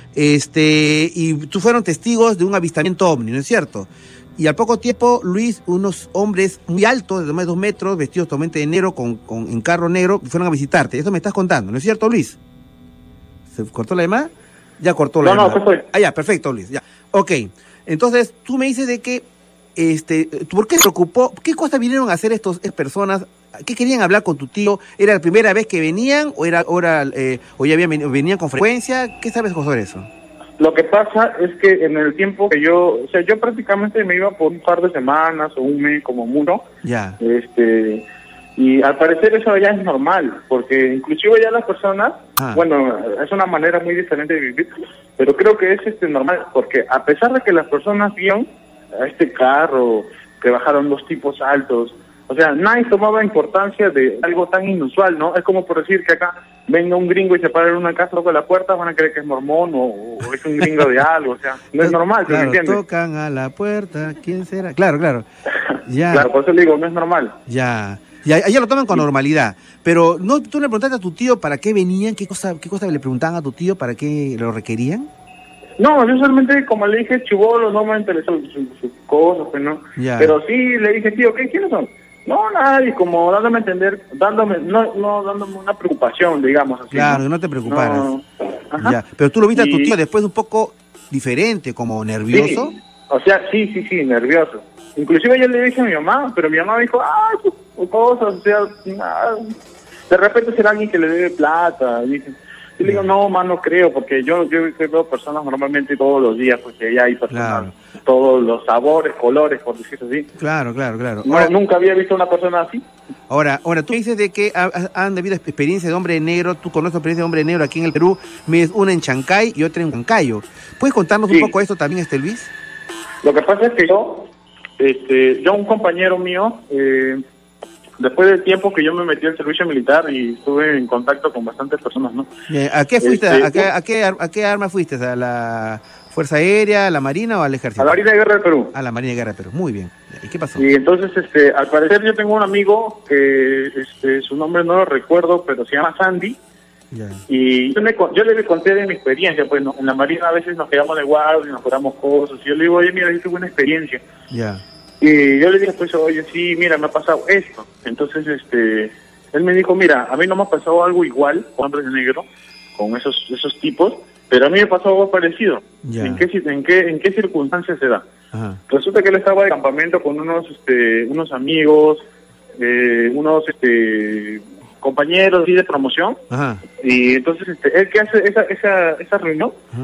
Este, y tú fueron testigos de un avistamiento ovni, ¿no es cierto? Y al poco tiempo, Luis, unos hombres muy altos, de más de dos metros, vestidos totalmente de negro, con, con, en carro negro, fueron a visitarte. Eso me estás contando, ¿no es cierto, Luis? ¿Se cortó la llamada? Ya cortó la No, no, llamada. acá estoy. Ah, ya, perfecto, Luis. Ya. Ok. Entonces, tú me dices de que, este, ¿por qué se preocupó? ¿Qué cosas vinieron a hacer estos, estas personas? ¿Qué querían hablar con tu tío? ¿Era la primera vez que venían o era, o, era, eh, o ya habían, veni- venían con frecuencia? ¿Qué sabes sobre eso? Lo que pasa es que en el tiempo que yo, o sea, yo prácticamente me iba por un par de semanas o un mes como mucho, Ya. este, y al parecer eso ya es normal, porque inclusive ya las personas, Ah. bueno, es una manera muy diferente de vivir, pero creo que es este normal, porque a pesar de que las personas vieron a este carro, que bajaron dos tipos altos, o sea, nadie tomaba importancia de algo tan inusual, ¿no? Es como por decir que acá venga un gringo y se para en una casa, toca la puerta, van a creer que es mormón o, o es un gringo de algo, o sea, no es normal, ¿sí me Claro, entiendes? tocan a la puerta, ¿quién será? Claro, claro. Ya. Claro, por eso le digo, no es normal. Ya. Ya, ya lo toman con normalidad. Pero no, tú le preguntaste a tu tío para qué venían, qué cosa, qué cosa le preguntaban a tu tío, para qué lo requerían. No, yo solamente, como le dije, chivolo, no me interesó sus su cosas, pues no. Ya. Pero sí le dije, tío, ¿qué, ¿quiénes son? No, nadie, como dándome a entender, dándome, no, no dándome una preocupación, digamos así. Claro, que no te preocuparas. No. Ajá. Ya. Pero tú lo viste a tu Y- tío después un poco diferente, como nervioso. Sí, o sea, sí, sí, sí, nervioso. Inclusive yo le dije a mi mamá, pero mi mamá dijo, ah, pues, cosas, o sea, ah, de repente será alguien que le debe plata, dicen. Yo le digo, no, más no creo, porque yo, yo veo personas normalmente todos los días, porque allá hay personas, claro, todos los sabores, colores, por decirlo así. Claro, claro, claro. No, ahora, nunca había visto una persona así. Ahora, ahora tú dices de que ha, han habido experiencia de hombre negro, tú conoces experiencia de hombre negro aquí en el Perú, una en Chancay y otra en Huancayo. ¿Puedes contarnos sí. un poco esto también, este Luis? Lo que pasa es que yo, este, yo un compañero mío, eh, después del tiempo que yo me metí al servicio militar y estuve en contacto con bastantes personas, ¿no? ¿A qué fuiste? Este, ¿A, qué, a, qué, ¿A qué arma fuiste? ¿A la Fuerza Aérea, a la Marina o al Ejército? A la Marina de Guerra del Perú. A la Marina de Guerra del Perú, muy bien. ¿Y qué pasó? Y entonces, este, al parecer yo tengo un amigo que, este, su nombre no lo recuerdo, pero se llama Sandy. Yeah. Y yo, me, yo le conté de mi experiencia, pues ¿no? En la Marina a veces nos quedamos de guardia y nos juramos cosas. Y yo le digo, oye, mira, yo tuve una experiencia. Ya. Yeah. Y yo le dije, pues, oye, sí, mira, me ha pasado esto. Entonces, este, él me dijo, mira, a mí no me ha pasado algo igual con hombres de negro, con esos esos tipos, pero a mí me pasó algo parecido. Yeah. ¿En qué en qué en qué circunstancias se da? Ajá. Resulta que él estaba de campamento con unos este unos amigos, eh, unos este compañeros de promoción. Ajá. Y entonces, este, él que hace esa esa esa reunión. Ajá.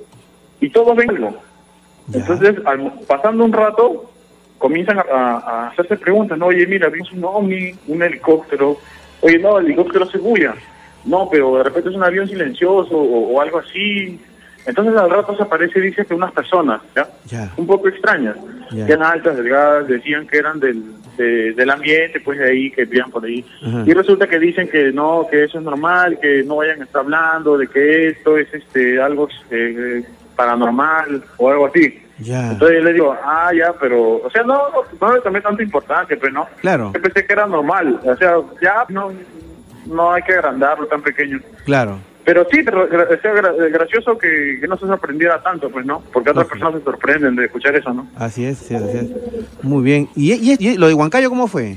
Y todos ven algo. Entonces, al, pasando un rato, comienzan a, a hacerse preguntas, ¿no? Oye, mira, vimos un ovni, un helicóptero. Oye, no, el helicóptero se bulla. No, pero de repente es un avión silencioso o, o algo así. Entonces al rato se aparece y dice que unas personas, ¿ya? Yeah. Un poco extrañas, yeah. que eran altas, delgadas, decían que eran del de, del ambiente, pues de ahí, que vivían por ahí. Uh-huh. Y resulta que dicen que no, que eso es normal, que no vayan a estar hablando de que esto es este algo eh, paranormal o algo así. Yeah. Entonces yo le digo, ah, ya, pero, o sea, no, no, no le tomé tanta importancia, pues, ¿no? Claro. Yo pensé que era normal, o sea, ya no, no hay que agrandarlo tan pequeño. Claro. Pero sí, pero, o sea, gracioso que, que no se sorprendiera tanto, pues, ¿no? Porque otras okay. personas se sorprenden de escuchar eso, ¿no? Así es, sí, así es. Muy bien. ¿Y, y, y lo de Huancayo cómo fue?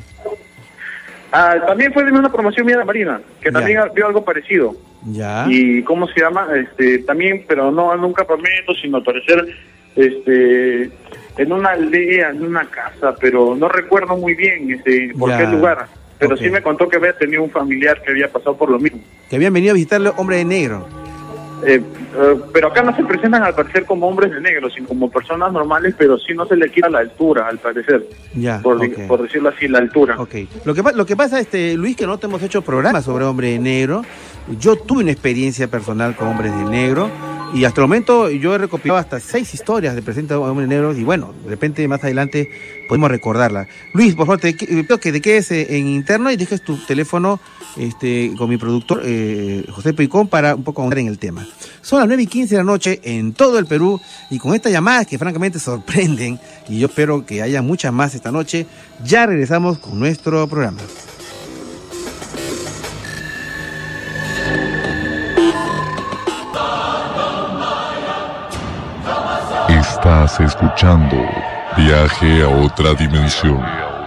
Ah, también fue de una promoción mía de Marina, que ya. también vio algo parecido. Ya. Y, ¿cómo se llama? Este, también, pero no en un campamento, sino al parecer, este, en una aldea, en una casa, pero no recuerdo muy bien este, por ya. qué lugar. Pero okay. sí me contó que había tenido un familiar que había pasado por lo mismo. Que habían venido a visitarle hombres de negro. Eh, eh, pero acá no se presentan al parecer como hombres de negro, sino como personas normales, pero sí no se le quita la altura, al parecer. Ya, por, okay. por decirlo así, la altura. Okay. Lo que lo que pasa, este Luis, que no te hemos hecho programas sobre hombres de negro. Yo tuve una experiencia personal con hombres de negro. Y hasta el momento yo he recopilado hasta seis historias de presente de hombres negros y bueno, de repente más adelante podemos recordarla. Luis, por favor, te pido que te quedes en interno y dejes tu teléfono este, con mi productor eh, José Peicón para un poco ahondar en el tema. Son las nueve y quince de la noche en todo el Perú y con estas llamadas que francamente sorprenden y yo espero que haya muchas más esta noche, ya regresamos con nuestro programa. Estás escuchando Viaje a otra dimensión.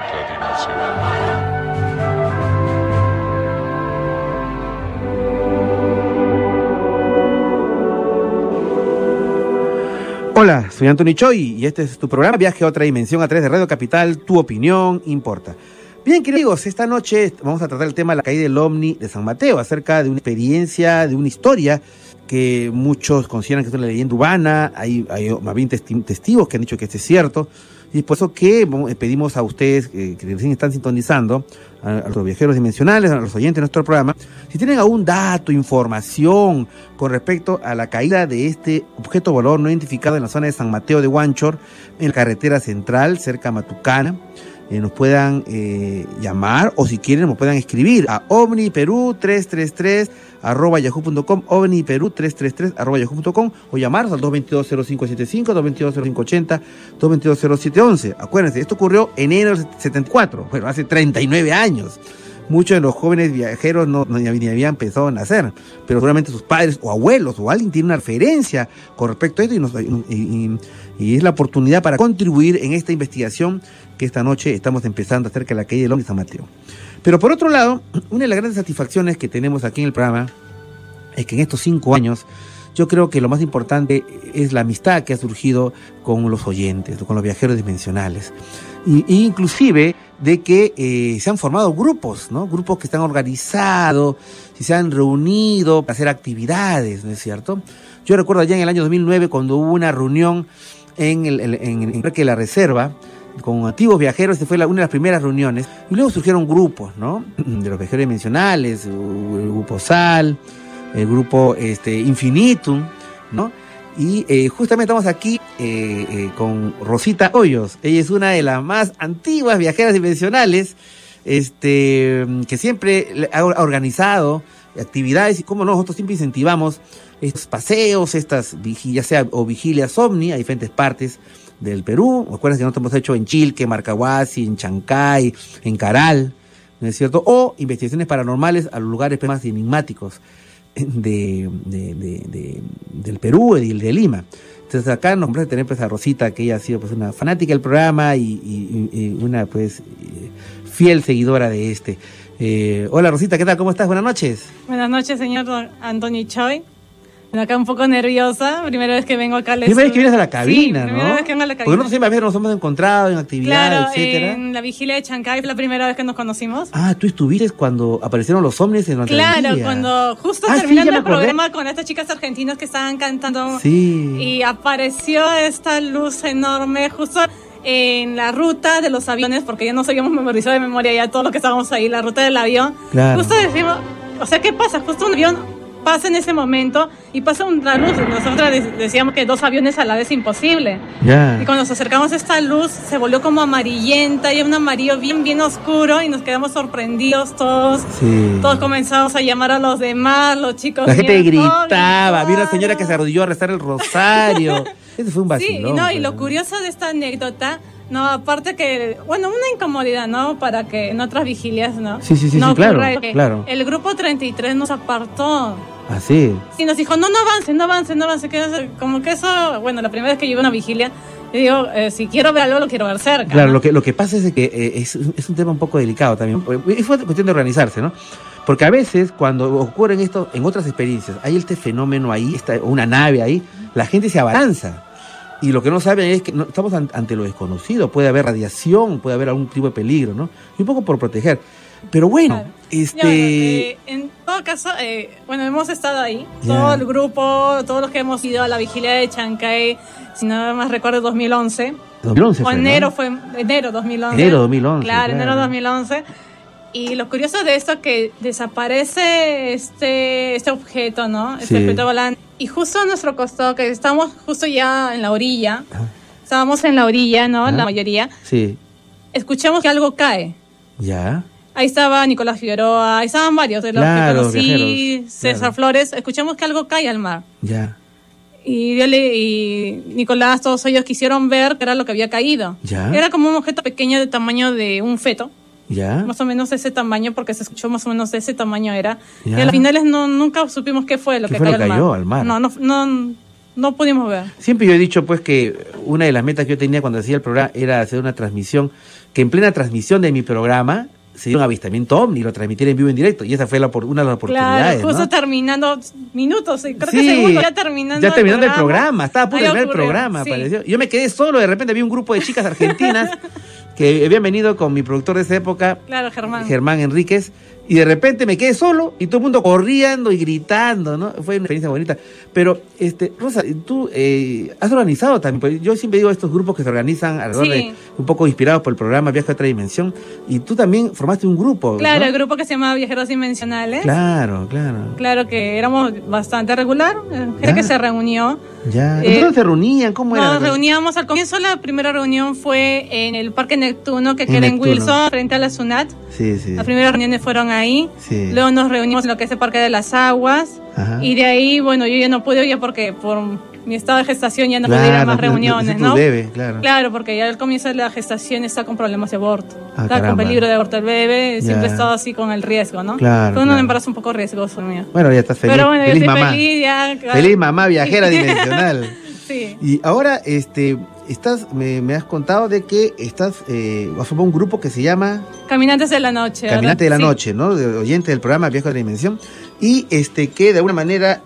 Hola, soy Anthony Choi y este es tu programa Viaje a otra dimensión a través de Radio Capital. Tu opinión importa. Bien, queridos amigos, esta noche vamos a tratar el tema de la caída del ovni de San Mateo, acerca de una experiencia, de una historia que muchos consideran que es una leyenda urbana. Hay, hay más bien testi- testigos que han dicho que esto es cierto, y por eso que pedimos a ustedes eh, que recién están sintonizando, a, a los viajeros dimensionales, a los oyentes de nuestro programa, si tienen algún dato, información con respecto a la caída de este objeto volador no identificado en la zona de San Mateo de Huanchor, en la carretera central, cerca a Matucana, Eh, nos puedan eh, llamar o si quieren nos puedan escribir a ovniperú trescientos treinta y tres arroba yahoo punto com, ovniperú trescientos treinta y tres arroba yahoo punto com, o llamarnos al dos dos dos cero cinco siete cinco, dos dos dos cero cinco ocho cero, dos dos dos cero siete once. Acuérdense, esto ocurrió en enero del setenta y cuatro, bueno, hace treinta y nueve años. Muchos de los jóvenes viajeros no, no ni habían pensado en hacer, pero seguramente sus padres o abuelos o alguien tiene una referencia con respecto a esto y, nos, y, y, y es la oportunidad para contribuir en esta investigación que esta noche estamos empezando acerca de la caída del ovni de San Mateo. Pero por otro lado, una de las grandes satisfacciones que tenemos aquí en el programa es que en estos cinco años yo creo que lo más importante es la amistad que ha surgido con los oyentes, con los viajeros dimensionales. Y, y inclusive de que eh, se han formado grupos, ¿no? Grupos que están organizados, y se han reunido para hacer actividades, ¿no es cierto? Yo recuerdo allá en el año dos mil nueve cuando hubo una reunión en el, en, en el Parque de la Reserva con antiguos viajeros. Esta fue la, una de las primeras reuniones, y luego surgieron grupos, ¿no? De los viajeros dimensionales, el grupo Sal, el grupo este, Infinitum, ¿no? Y eh, justamente estamos aquí eh, eh, con Rosita Hoyos. Ella es una de las más antiguas viajeras dimensionales, este, que siempre ha organizado actividades, y como nosotros siempre incentivamos estos paseos, estas vigilias, sea o vigilias ovni a diferentes partes del Perú. Recuerden que nosotros hemos hecho en Chilque, Marcahuasi, en Chancay, en Caral, ¿no es cierto? O investigaciones paranormales a los lugares más enigmáticos de, de, de, de, del Perú y de Lima. Entonces acá nos complace tener pues a Rosita, que ella ha sido pues una fanática del programa y, y, y una pues fiel seguidora de este. Eh, hola Rosita, ¿qué tal? ¿Cómo estás? Buenas noches. Buenas noches, señor Anthony Choi. Bueno, acá un poco nerviosa, primera vez que vengo acá al Primera vez que vienes a la cabina, sí, ¿no? Primera vez que vengo a la cabina. Porque nosotros siempre a veces nos hemos encontrado en actividades, claro, etcétera. En la vigilia de Chancay fue la primera vez que nos conocimos. Ah, tú estuviste cuando aparecieron los ovnis en nuestra Claro, vigilia. cuando justo ah, terminando sí, el programa con estas chicas argentinas que estaban cantando. Sí. Y apareció esta luz enorme justo en la ruta de los aviones, porque ya nos habíamos memorizado de memoria ya todo lo que estábamos ahí, la ruta del avión. Claro. Justo decimos, o sea, ¿qué pasa? Justo un avión pasa en ese momento y pasa una luz. Nosotros decíamos que dos aviones a la vez es imposible. Yeah. Y cuando nos acercamos a esta luz se volvió como amarillenta y un amarillo bien bien oscuro y nos quedamos sorprendidos todos. Sí. Todos comenzamos a llamar a los demás, los chicos. La gente vinieron, gritaba, oh, vi una señora que se arrodilló a rezar el rosario. Ese fue un vacilón. Sí, no, y lo curioso de esta anécdota, no, aparte que, bueno, una incomodidad, ¿no? Para que en otras vigilias, ¿no? Sí, sí, sí, no sí claro, que claro. El grupo treinta y tres nos apartó. ¿Ah, sí? Y nos dijo, no, no avance, no avance, no avance. Que como que eso, bueno, la primera vez que yo iba a una vigilia, yo digo, eh, si quiero ver algo, lo quiero ver cerca. Claro, ¿no? lo que lo que pasa es que eh, es, es un tema un poco delicado también. Es cuestión de organizarse, ¿no? Porque a veces, cuando ocurren esto en otras experiencias, hay este fenómeno ahí, esta, una nave ahí, la gente se abalanza. Y lo que no saben es que no, estamos an, ante lo desconocido, puede haber radiación, puede haber algún tipo de peligro, ¿no? Y un poco por proteger. Pero bueno, claro. este... Ya, bueno, eh, en todo caso, eh, bueno, hemos estado ahí, yeah. todo el grupo, todos los que hemos ido a la vigilia de Chancay, si no más recuerdo, dos mil once. dos mil once o fue, enero, ¿no? fue enero dos mil once. Enero dos mil once. Claro, claro. enero dos mil once. Y lo curioso de esto es que desaparece este, este objeto, ¿no? Este sí. objeto volante. Y justo a nuestro costado, que estamos justo ya en la orilla, ah. estábamos en la orilla, ¿no? Ah. La mayoría. Sí. Escuchamos que algo cae. Ya. Ahí estaba Nicolás Figueroa, ahí estaban varios de los claro, que conocí, viajeros, César claro. Flores. Escuchamos que algo cae al mar. Ya. Y, yo le, y Nicolás, todos ellos quisieron ver qué era lo que había caído. Ya. Era como un objeto pequeño de tamaño de un feto. Ya. Más o menos ese tamaño, porque se escuchó más o menos de ese tamaño era. Ya. Y a las finales no, nunca supimos qué fue lo ¿Qué que fue cayó, lo al, cayó mar. al mar. No, no, no, no pudimos ver. Siempre yo he dicho pues que una de las metas que yo tenía cuando hacía el programa era hacer una transmisión, que en plena transmisión de mi programa se dio un avistamiento ovni y lo transmitiera en vivo en directo, y esa fue la, una de las oportunidades. Claro, justo ¿no? terminando minutos, creo sí, que segundos, ya terminando ya terminando el programa, programa estaba a punto de terminar el programa, sí. apareció. Yo me quedé solo, de repente había un grupo de chicas argentinas que habían venido con mi productor de esa época, claro, Germán. Germán Enríquez, y de repente me quedé solo y todo el mundo corriendo y gritando, ¿no? Fue una experiencia bonita. Pero, este, Rosa, tú eh, has organizado también, pues yo siempre digo estos grupos que se organizan alrededor sí. de, un poco inspirados por el programa Viaje a otra dimensión, y tú también formaste un grupo, Claro, ¿no? el grupo que se llamaba Viajeros Dimensionales. Claro, claro. Claro que éramos bastante regular, gente que se reunió. Ya. Eh, ¿Dónde se reunían? ¿Cómo era? Nos reuníamos al comienzo, la primera reunión fue en el Parque Neptuno, que En queda en Neptuno. Wilson, frente a la SUNAT. Sí, sí. Las primeras reuniones fueron ahí. Sí. Luego nos reunimos en lo que es el Parque de las Aguas. Ajá. Y de ahí, bueno, yo ya no pude ir porque por mi estado de gestación ya no Claro, pude ir a más no, reuniones, no, ¿no? debe, claro. Claro, porque ya al comienzo de la gestación está con problemas de aborto. Ah, está caramba. con peligro de aborto el bebé, siempre Ya. he estado así con el riesgo, ¿no? Claro, Fue un claro. embarazo un poco riesgoso mío. Bueno, ya estás feliz. Pero bueno, feliz yo estoy mamá. feliz ya. Feliz mamá viajera dimensional. Sí. Y ahora, este, estás, me, me has contado de que estás, eh, vas a formar un grupo que se llama Caminantes de la Noche. Caminante de la sí. Noche, ¿no? De oyente del programa Viaje a otra Dimensión. Y este, que de alguna manera,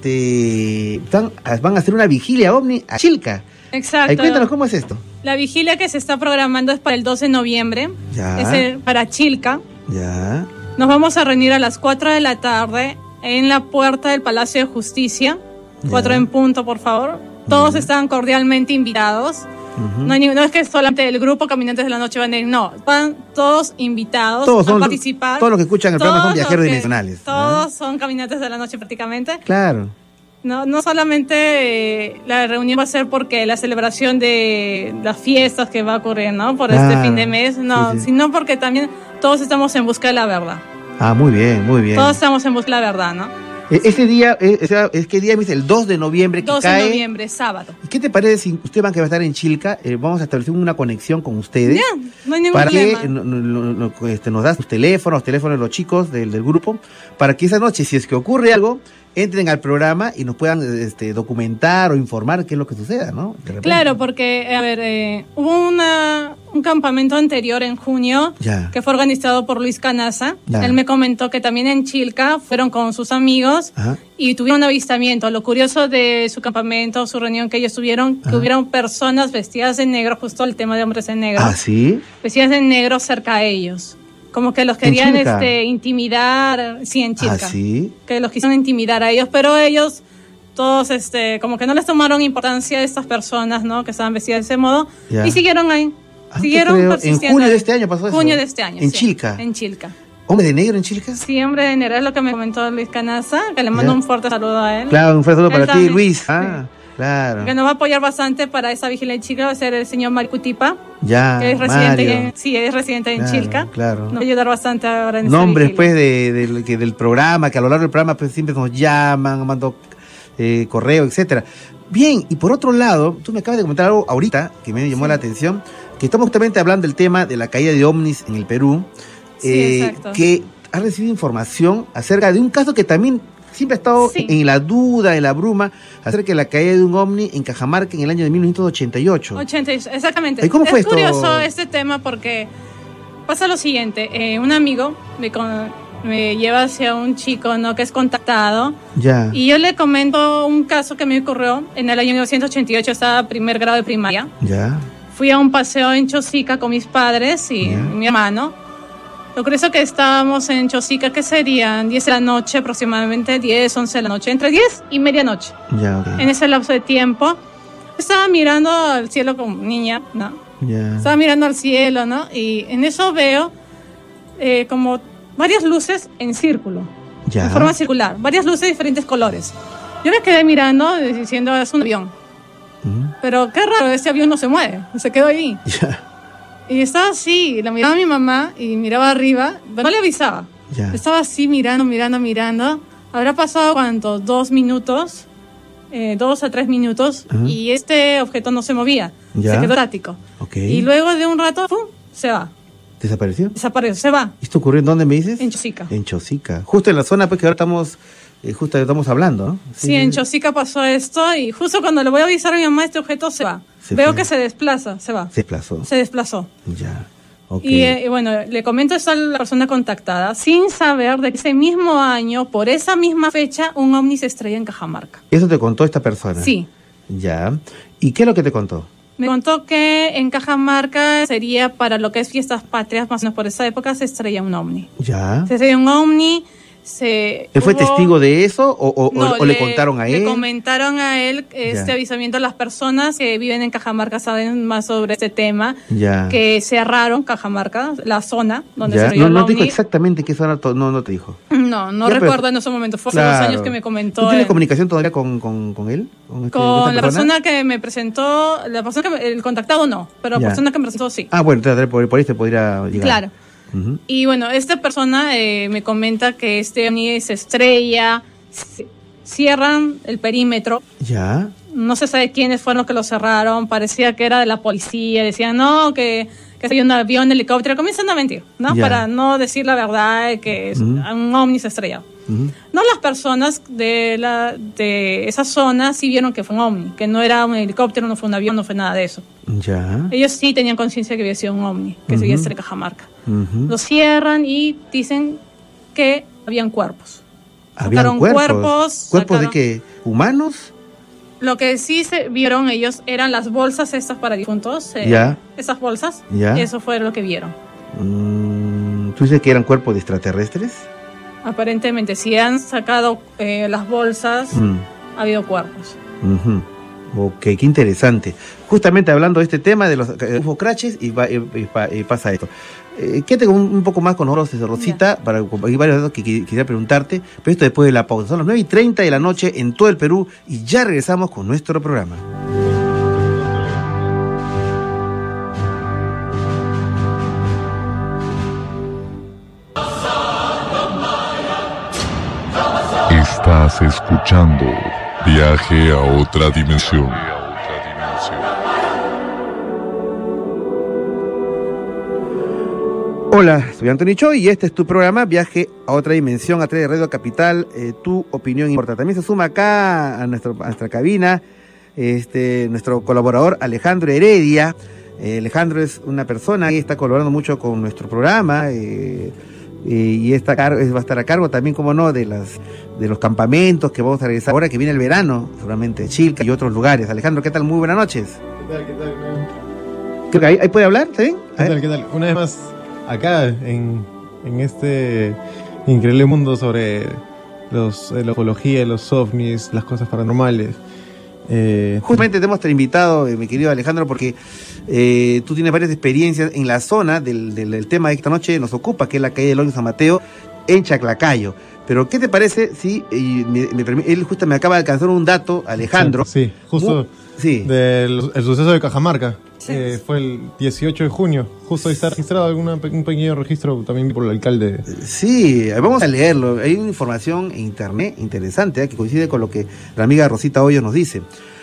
este, van, van a hacer una vigilia ovni a Chilca. Exacto. Ahí, cuéntanos cómo es esto. La vigilia que se está programando es para el doce de noviembre. Ya. Es el- para Chilca. Ya. Nos vamos a reunir a las cuatro de la tarde en la puerta del Palacio de Justicia. cuatro en punto, por favor. Todos están cordialmente invitados. Ujú. No, hay ni- no es que solamente el grupo Caminantes de la Noche van a ir, no. Van todos invitados Todos a son, participar. todos los que escuchan el programa son Todos viajeros los que- dimensionales. Todos son Caminantes de la Noche prácticamente. Claro. No, no solamente eh, la reunión va a ser porque la celebración de las fiestas que va a ocurrir, ¿no? Por este Claro. fin de mes, no, Sí, sí. sino porque también todos estamos en busca de la verdad. Ah, muy bien, muy bien. Todos estamos en busca de la verdad, ¿no? E- Ese día, eh, o sea, es que día me dice el dos de noviembre que dos cae. de noviembre, sábado. ¿Y qué te parece si usted va a estar en Chilca? Eh, vamos a establecer una conexión con ustedes. Ya, no hay ningún para problema. que no- no- no- no, este, nos das sus teléfonos, los teléfonos de los chicos del, del grupo, para que esa noche, si es que ocurre algo, entren al programa y nos puedan este, documentar o informar qué es lo que suceda, ¿no? De repente. Claro, porque, a ver, eh, hubo una, un campamento anterior en junio Ya. que fue organizado por Luis Canaza. Ya. Él me comentó que también en Chilca fueron con sus amigos Ajá. y tuvieron un avistamiento. Lo curioso de su campamento, su reunión que ellos tuvieron, que Ajá. hubieron personas vestidas de negro, justo el tema de hombres en negro, Ah, ¿sí? vestidas de negro cerca a ellos. Como que los ¿En querían Chilca? este, intimidar, sí, en Chilca. Ah, ¿sí? Que los quisieron intimidar a ellos, pero ellos todos este como que no les tomaron importancia a estas personas, ¿no? Que estaban vestidas de ese modo Ya. y siguieron ahí. Ah, siguieron te creo. En persistiendo junio ahí. de este año pasó eso. Junio de este año. En sí, Chilca. En Chilca. ¿Hombre de negro en Chilca? Sí, hombre de enero es lo que me comentó Luis Canaza, que le mando Ya. un fuerte saludo a él. Claro, un fuerte saludo Él para ti, también, Luis. sí. Ah, claro. Que nos va a apoyar bastante para esa vigilia en Chilca, va a ser el señor Marcutipa, Ya, que es residente, Mario. en, sí, es residente en Claro, Chilca. claro. Nos va a ayudar bastante ahora en esta Nombres vigilia. pues de, de- que del programa, que a lo largo del programa pues siempre nos llaman, mando eh, correo, etcétera. Bien, y por otro lado, tú me acabas de comentar algo ahorita que me llamó la atención, que estamos justamente hablando del tema de la caída de ovnis en el Perú, Sí, eh, exacto. que has recibido información acerca de un caso que también siempre ha estado Sí. en la duda, en la bruma, acerca de la caída de un ovni en Cajamarca en el año de mil novecientos ochenta y ocho. ochenta, exactamente. ¿Y cómo fue es esto? curioso este tema porque pasa lo siguiente. eh, un amigo me, con- me lleva hacia un chico, ¿no? Que es contactado. Ya. Y yo le comento un caso que me ocurrió en el año mil novecientos ochenta y ocho. Estaba en primer grado de primaria. Ya. Fui a un paseo en Chosica con mis padres y Ya. mi hermano. Lo curioso que estábamos en Chosica, que serían diez de la noche aproximadamente, diez, once de la noche, entre diez y medianoche. Ya, ok. En ese lapso de tiempo, estaba mirando al cielo como niña, ¿no? Ya. Estaba mirando al cielo, ¿no? Y en eso veo eh, como varias luces en círculo, Ya. en forma circular, varias luces de diferentes colores. Yo me quedé mirando eh, diciendo, es un avión. Ujú. Pero qué raro, ese avión no se mueve, se quedó ahí. Ya. Y estaba así, la miraba a mi mamá y miraba arriba, pero no le avisaba. Ya. Estaba así mirando, mirando, mirando. Habrá pasado, ¿cuántos? Dos minutos, eh, dos a tres minutos, Ajá. y este objeto no se movía, Ya. se quedó estático. Ok. Y luego de un rato, ¡pum!, se va, ¿Desapareció? desapareció, se va, ¿Esto ocurrió en dónde me dices? en Chosica. En Chosica. Justo en la zona pues que ahora estamos, eh, justo estamos hablando, ¿no? Sí, en Chosica pasó esto, y justo cuando le voy a avisar a mi mamá, este objeto se va. Se Veo fue. que se desplaza, se va, Se desplazó. se desplazó. Ya. Ok. Y, eh, y bueno, le comento esto a la persona contactada, sin saber de que ese mismo año, por esa misma fecha, un ovni se estrella en Cajamarca. Eso te contó esta persona. Sí. Ya. ¿Y qué es lo que te contó? Me contó que en Cajamarca sería para lo que es fiestas patrias, más o menos por esa época, se estrella un ovni. Ya. Se estrella un ovni, se... ¿Él fue hubo- testigo de eso o, o- No, o le, contaron a Le él? comentaron a él este Ya. avisamiento. Las personas que viven en Cajamarca saben más sobre este tema, Ya. que cerraron Cajamarca, la zona donde se Ya. estrelló No, el no te dijo ovni. exactamente qué zona, to- no, no te dijo. No, no Ya, pero- recuerdo en ese momento, fue hace Claro. dos años que me comentó. ¿Tú tienes él. comunicación todavía con, con, con él? ¿Con, este- Con esta la persona que me presentó, la persona que me- el contactado no, pero la Ya. persona que me presentó sí. Ah, bueno, entonces por, por ahí te podría llegar. Claro. Ujú. Y bueno, esta persona eh, me comenta que este ovni se estrella, se- cierran el perímetro, Ya. no se sabe quiénes fueron los que lo cerraron, parecía que era de la policía, decían no, que, que hay un avión, helicóptero, comienzan a mentir, ¿no? Ya. Para no decir la verdad de que es Ujú. un ovni se estrelló. Uh-huh. No, las personas de la de esa zona sí vieron que fue un ovni, que no era un helicóptero, no fue un avión, no fue nada de eso. Ya. Ellos sí tenían conciencia que había sido un ovni, que Uh-huh. se había cerca de Cajamarca. Uh-huh. Lo cierran y dicen que habían cuerpos. Habían Sacaron cuerpos. cuerpos, ¿Cuerpos sacaron- de qué? ¿Humanos? Lo que sí se vieron ellos eran las bolsas estas para difuntos. eh, Ya. Esas bolsas. Ya. Eso fue lo que vieron. Mm, ¿Tú dices que eran cuerpos de extraterrestres? Aparentemente, si han sacado eh, las bolsas, Mm. ha habido cuerpos. Ujú. Ok, qué interesante. Justamente hablando de este tema de los eh, U F O crashes y, va- y- y pa- y pasa esto. Eh, quédate un, un poco más con nosotros, Rosita, para hay varios datos que, qui- quisiera preguntarte, pero esto después de la pausa. Son las nueve y treinta de la noche en todo el Perú y ya regresamos con nuestro programa. Estás escuchando Viaje a otra dimensión. Hola, soy Anthony Choi y este es tu programa Viaje a otra dimensión a través de Radio Capital. Eh, tu opinión importa. También se suma acá a, nuestro, a nuestra cabina este, nuestro colaborador Alejandro Heredia. Eh, Alejandro es una persona que está colaborando mucho con nuestro programa eh, eh, y está, va a estar a cargo también, como no, de las de los campamentos que vamos a realizar ahora que viene el verano, seguramente Chilca y otros lugares. Alejandro, ¿qué tal? Muy buenas noches. ¿Qué tal? ¿Qué tal? Creo que ahí, ahí puede hablar, ¿está bien? ¿Qué tal? ¿Qué tal? Una vez más, acá en, en este increíble mundo sobre los, la ufología, los ovnis, las cosas paranormales. Eh, Justamente te hemos invitado, eh, mi querido Alejandro, porque eh, tú tienes varias experiencias en la zona del, del, del tema de esta noche nos ocupa, que es la calle del Hoyo San Mateo, en Chaclacayo. Pero, ¿qué te parece si y me, me permi- él justo me acaba de alcanzar un dato, Alejandro? Sí, justo Mu- sí. del el suceso de Cajamarca. Eh, fue el dieciocho de junio. Justo ahí está registrado alguna, un pequeño registro también por el alcalde. Sí, vamos a leerlo. Hay una información en internet interesante ¿eh? que coincide con lo que la amiga Rosita Hoyos nos dice.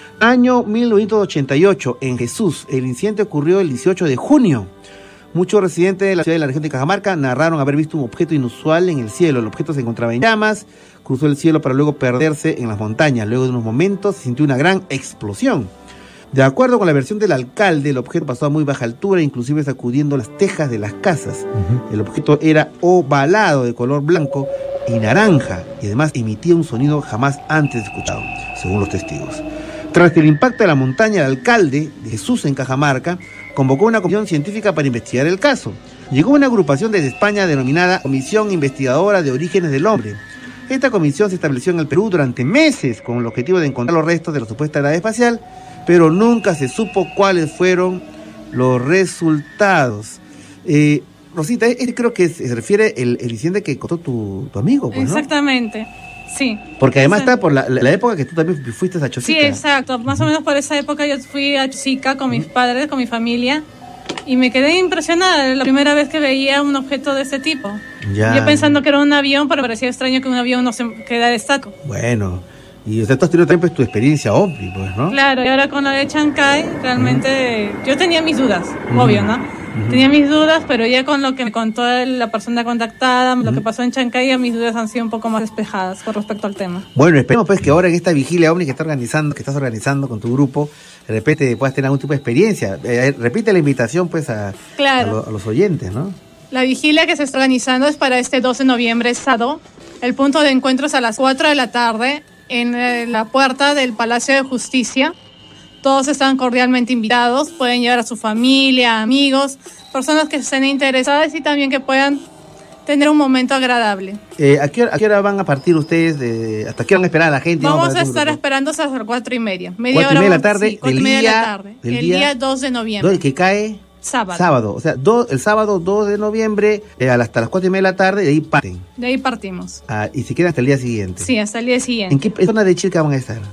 Año mil novecientos ochenta y ocho, en Jesús. El incidente ocurrió el dieciocho de junio. Muchos residentes de la ciudad de la región de Cajamarca narraron haber visto un objeto inusual en el cielo. El objeto se encontraba en llamas, cruzó el cielo para luego perderse en las montañas. Luego de unos momentos se sintió una gran explosión. De acuerdo con la versión del alcalde, el objeto pasó a muy baja altura, inclusive sacudiendo las tejas de las casas. Uh-huh. El objeto era ovalado, de color blanco y naranja, y además emitía un sonido jamás antes escuchado, según los testigos. Tras el impacto de la montaña, el alcalde de Jesús en Cajamarca convocó una comisión científica para investigar el caso. Llegó una agrupación desde España denominada Comisión Investigadora de Orígenes del Hombre. Esta comisión se estableció en el Perú durante meses con el objetivo de encontrar los restos de la supuesta nave espacial, pero nunca se supo cuáles fueron los resultados. Eh, Rosita, este creo que se refiere el, el incidente que contó tu, tu amigo, pues, ¿no? Exactamente, sí. Porque además Sí. está por la, la, la época que tú también fuiste a Chosica. Sí, exacto. Más o menos por esa época yo fui a Chosica con mis padres, con mi familia, y me quedé impresionada la primera vez que veía un objeto de este tipo. Ya. Yo pensando que era un avión, pero parecía extraño que un avión no se quedara estático. Bueno, y o sea, tú has tenido también pues, tu experiencia ovni, pues, ¿no? Claro, y ahora con la de Chancay, realmente yo tenía mis dudas, Ujú. obvio, ¿no? Ujú. Tenía mis dudas, pero ya con lo que me contó la persona contactada, lo que pasó en Chancay, ya mis dudas han sido un poco más despejadas con respecto al tema. Bueno, esperemos pues que ahora en esta vigilia ovni que está organizando, que estás organizando con tu grupo, de repente puedas tener algún tipo de experiencia. Eh, repite la invitación pues a, Claro. a, lo- a los oyentes, ¿no? La vigilia que se está organizando es para este doce de noviembre, sábado. El punto de encuentro es a las cuatro de la tarde en eh, la puerta del Palacio de Justicia. Todos están cordialmente invitados, pueden llevar a su familia, amigos, personas que estén interesadas y también que puedan tener un momento agradable. Eh, ¿a, qué hora, ¿A qué hora van a partir ustedes? De, ¿Hasta qué van a esperar a la gente? Vamos para a hacer un estar grupo? esperando hasta las cuatro y media. Media Cuatro y hora media de la vamos- tarde sí, cuatro del y media de la día- tarde. del El día- día dos de noviembre. ¿No? que cae Sábado. sábado. O sea, do- el sábado dos de noviembre eh, hasta las cuatro y media de la tarde, de ahí parten. De ahí partimos. Ah, y se quedan hasta el día siguiente. Sí, hasta el día siguiente. ¿En qué zona de Chilca van a estar?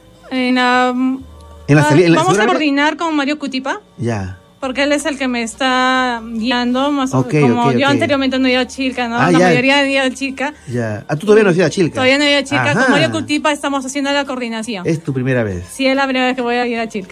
En la, En la ah, salida- en la- vamos a seguramente- coordinar con Mario Cutipa, Ya. porque él es el que me está guiando, más o- Ok, como ok, yo ok. anteriormente no he ido a Chilca, ¿no? Ah, la ya. mayoría han ido a Chilca. Ya. Ah, tú todavía no has ido a Chilca. Todavía no he ido a Chilca. Ajá. Con Mario Cutipa estamos haciendo la coordinación. Es tu primera vez. Sí, es la primera vez que voy a ir a Chilca.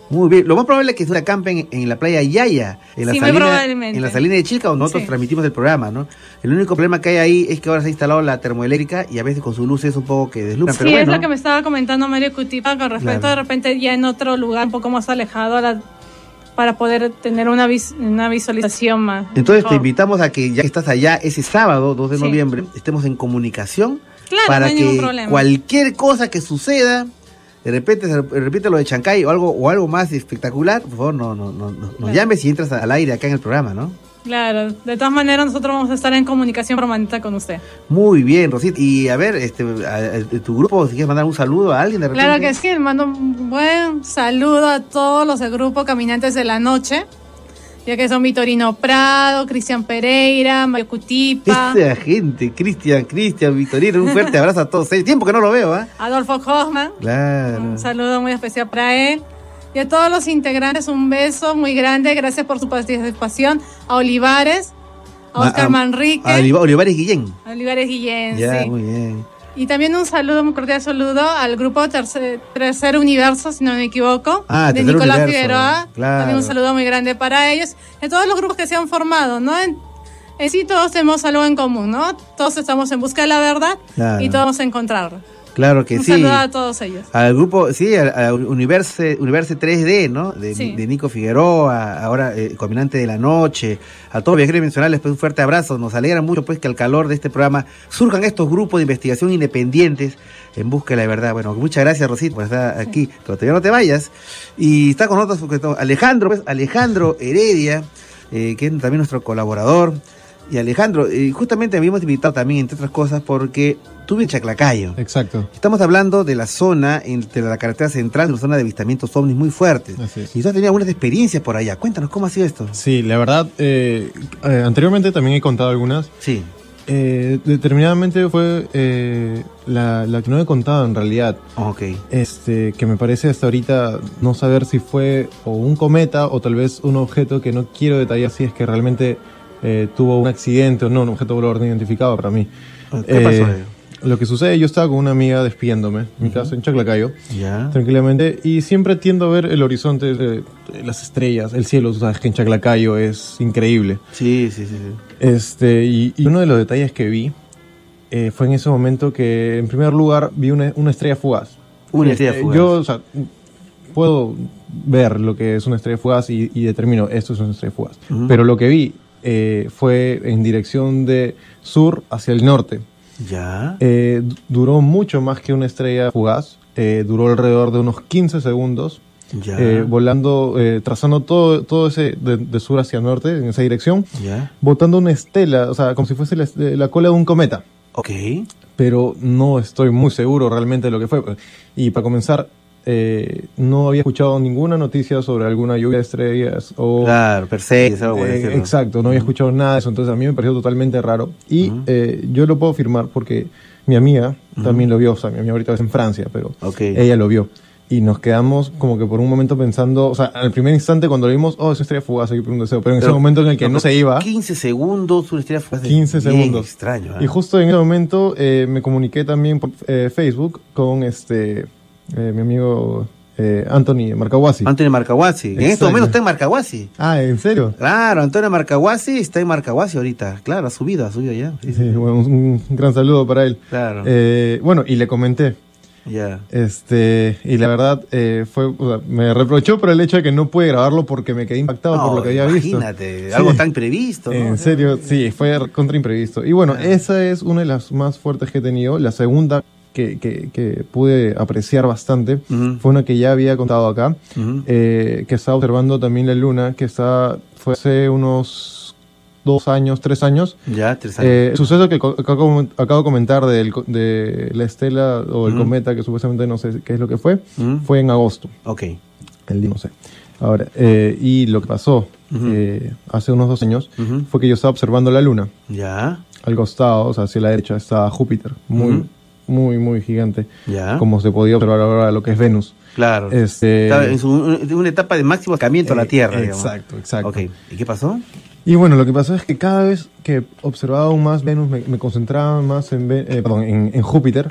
Muy bien. Lo más probable es que se acampen en, en la playa Yaya, en la, sí, salina, probablemente. en la salina de Chilca, donde nosotros sí. transmitimos el programa, ¿no? El único problema que hay ahí es que ahora se ha instalado la termoeléctrica y a veces con sus luces un poco que deslumbran. Sí, pero bueno, es lo que me estaba comentando Mario Cutipa con respecto claro. de repente ya en otro lugar un poco más alejado a la, para poder tener una, vis, una visualización más. Entonces mejor. te invitamos a que ya que estás allá ese sábado, dos de Sí. noviembre, estemos en comunicación Claro, para no hay que ningún problema. cualquier cosa que suceda, de repente se repite lo de Chancay o algo o algo más espectacular, por favor, no, no, no, no nos Claro. llames y entras al aire acá en el programa, ¿no? Claro, de todas maneras nosotros vamos a estar en comunicación permanente con usted. Muy bien, Rosita. Y a ver, este, a, a, tu grupo, si quieres mandar un saludo a alguien de repente. Claro que sí, le mando un buen saludo a todos los del grupo Caminantes de la Noche, ya que son Vitorino Prado, Cristian Pereira, Mario Cutipa, Esa gente, Cristian, Cristian, Victorino, un fuerte abrazo a todos. Hay tiempo que no lo veo, ¿ah? ¿eh? Adolfo Hoffman. Claro. Un saludo muy especial para él. Y a todos los integrantes, un beso muy grande. Gracias por su participación. A Olivares, a Oscar a, Manrique. A Olivares Guillén. A Olivares Guillén, Ya, sí. muy bien. Y también un saludo, un cordial saludo al grupo Tercer, Tercer Universo, si no me equivoco, Ah, de Tercer Nicolás Universo, Figueroa. claro. También un saludo muy grande para ellos. En todos los grupos que se han formado, ¿no? En, en sí todos tenemos algo en común, ¿no? Todos estamos en busca de la verdad Claro. y todos vamos a encontrarlo. Claro que un sí. saludo a todos ellos. Al grupo, sí, al, al Universe, Universe tres D, ¿no? De, Sí. de Nico Figueroa, ahora eh, Caminante de la Noche, a todos los viajeros mencionales, pues un fuerte abrazo. Nos alegra mucho pues que al calor de este programa surjan estos grupos de investigación independientes en busca de la verdad. Bueno, muchas gracias, Rosita, por estar aquí, pero todavía no te vayas. Y está con nosotros porque, Alejandro, pues, Alejandro Heredia, eh, que es también nuestro colaborador. Y Alejandro, eh, justamente habíamos invitado también, entre otras cosas, porque tuve en Chaclacayo. Exacto. Estamos hablando de la zona entre la carretera central, de una zona de avistamientos ovnis muy fuertes. Así es. Y tú has tenido algunas experiencias por allá. Cuéntanos, ¿cómo ha sido esto? Sí, la verdad, eh, eh, anteriormente también he contado algunas. Sí. Eh, determinadamente fue eh, la, la que no he contado en realidad. Ok. Este, que me parece hasta ahorita no saber si fue o un cometa o tal vez un objeto que no quiero detallar si es que realmente eh, tuvo un accidente o no, un objeto volador no identificado para mí. ¿Qué Eh, pasó? Lo que sucede, yo estaba con una amiga despidiéndome, en mi casa en Chaclacayo, Ya. tranquilamente, y siempre tiendo a ver el horizonte, eh, las estrellas, el cielo, tú sabes que en Chaclacayo es increíble. Sí, sí, sí. sí. Este, y, y uno de los detalles que vi eh, fue en ese momento que, en primer lugar, vi una, una estrella fugaz. Una Este, estrella fugaz. Yo, o sea, puedo ver lo que es una estrella fugaz y, y determino, esto es una estrella fugaz. Ujú. Pero lo que vi eh, fue en dirección de sur hacia el norte. Ya. Eh, du- duró mucho más que una estrella fugaz. Eh, duró alrededor de unos quince segundos. Ya. eh, volando, eh, trazando todo, todo ese de, de sur hacia norte, en esa dirección, Ya. botando una estela, o sea, como si fuese la, la cola de un cometa. Ok. Pero no estoy muy seguro realmente de lo que fue. Y para comenzar, eh, no había escuchado ninguna noticia sobre alguna lluvia de estrellas o... Claro, Perseus, algo por Eh, decirlo. exacto, no había escuchado nada de eso, entonces a mí me pareció totalmente raro. Y eh, yo lo puedo afirmar porque mi amiga también lo vio, o sea, mi amiga ahorita es en Francia, pero Ok. ella lo vio. Y nos quedamos como que por un momento pensando, o sea, al primer instante cuando lo vimos, oh, es una estrella fugaz, hay que un deseo, pero en ese Pero- momento en el que no se iba, quince segundos, una estrella fugaz. es quince bien segundos. extraño. ¿ah? Y justo en ese momento eh, me comuniqué también por eh, Facebook con este eh, mi amigo eh, Anthony Marcahuasi. Antonio Marcahuasi. En Exacto. estos momentos está en Marcahuasi. Ah, ¿en serio? Claro, Antonio Marcahuasi está en Marcahuasi ahorita. Claro, ha subido, ha subido ya. Sí, Sí, bueno, un, un gran saludo para él. Claro. Eh, bueno, y le comenté. Ya. Este, y la verdad, eh, fue, o sea, me reprochó por el hecho de que no pude grabarlo porque me quedé impactado por lo que había visto. Imagínate, algo tan imprevisto, ¿no? En serio, sí, fue contra imprevisto. Y bueno, esa es una de las más fuertes que he tenido. La segunda que, que, que pude apreciar bastante fue una que ya había contado acá, Ujú. eh, que estaba observando también la luna, que está, fue hace unos dos años, tres años. Ya, tres años. Eh, el suceso que co- acabo, acabo de comentar del co- de la estela o el Ujú. cometa, que supuestamente no sé qué es lo que fue, Ujú. fue en agosto. Ok. El día no sé. Ahora, eh, y lo que pasó Ujú. eh, hace unos dos años Ujú. fue que yo estaba observando la luna. Ya. Al costado, o sea, hacia la derecha, está Júpiter, muy, Ujú. muy, muy gigante. Ya. Como se podía observar ahora lo que es Venus. Claro. Este, Estaba en su- en una etapa de máximo acercamiento a la Eh, Tierra. digamos. exacto, exacto. Ok. ¿Y qué pasó? Y bueno, lo que pasó es que cada vez que observaba aún más Venus, me, me concentraba más en, Ve- eh, perdón, en, en Júpiter,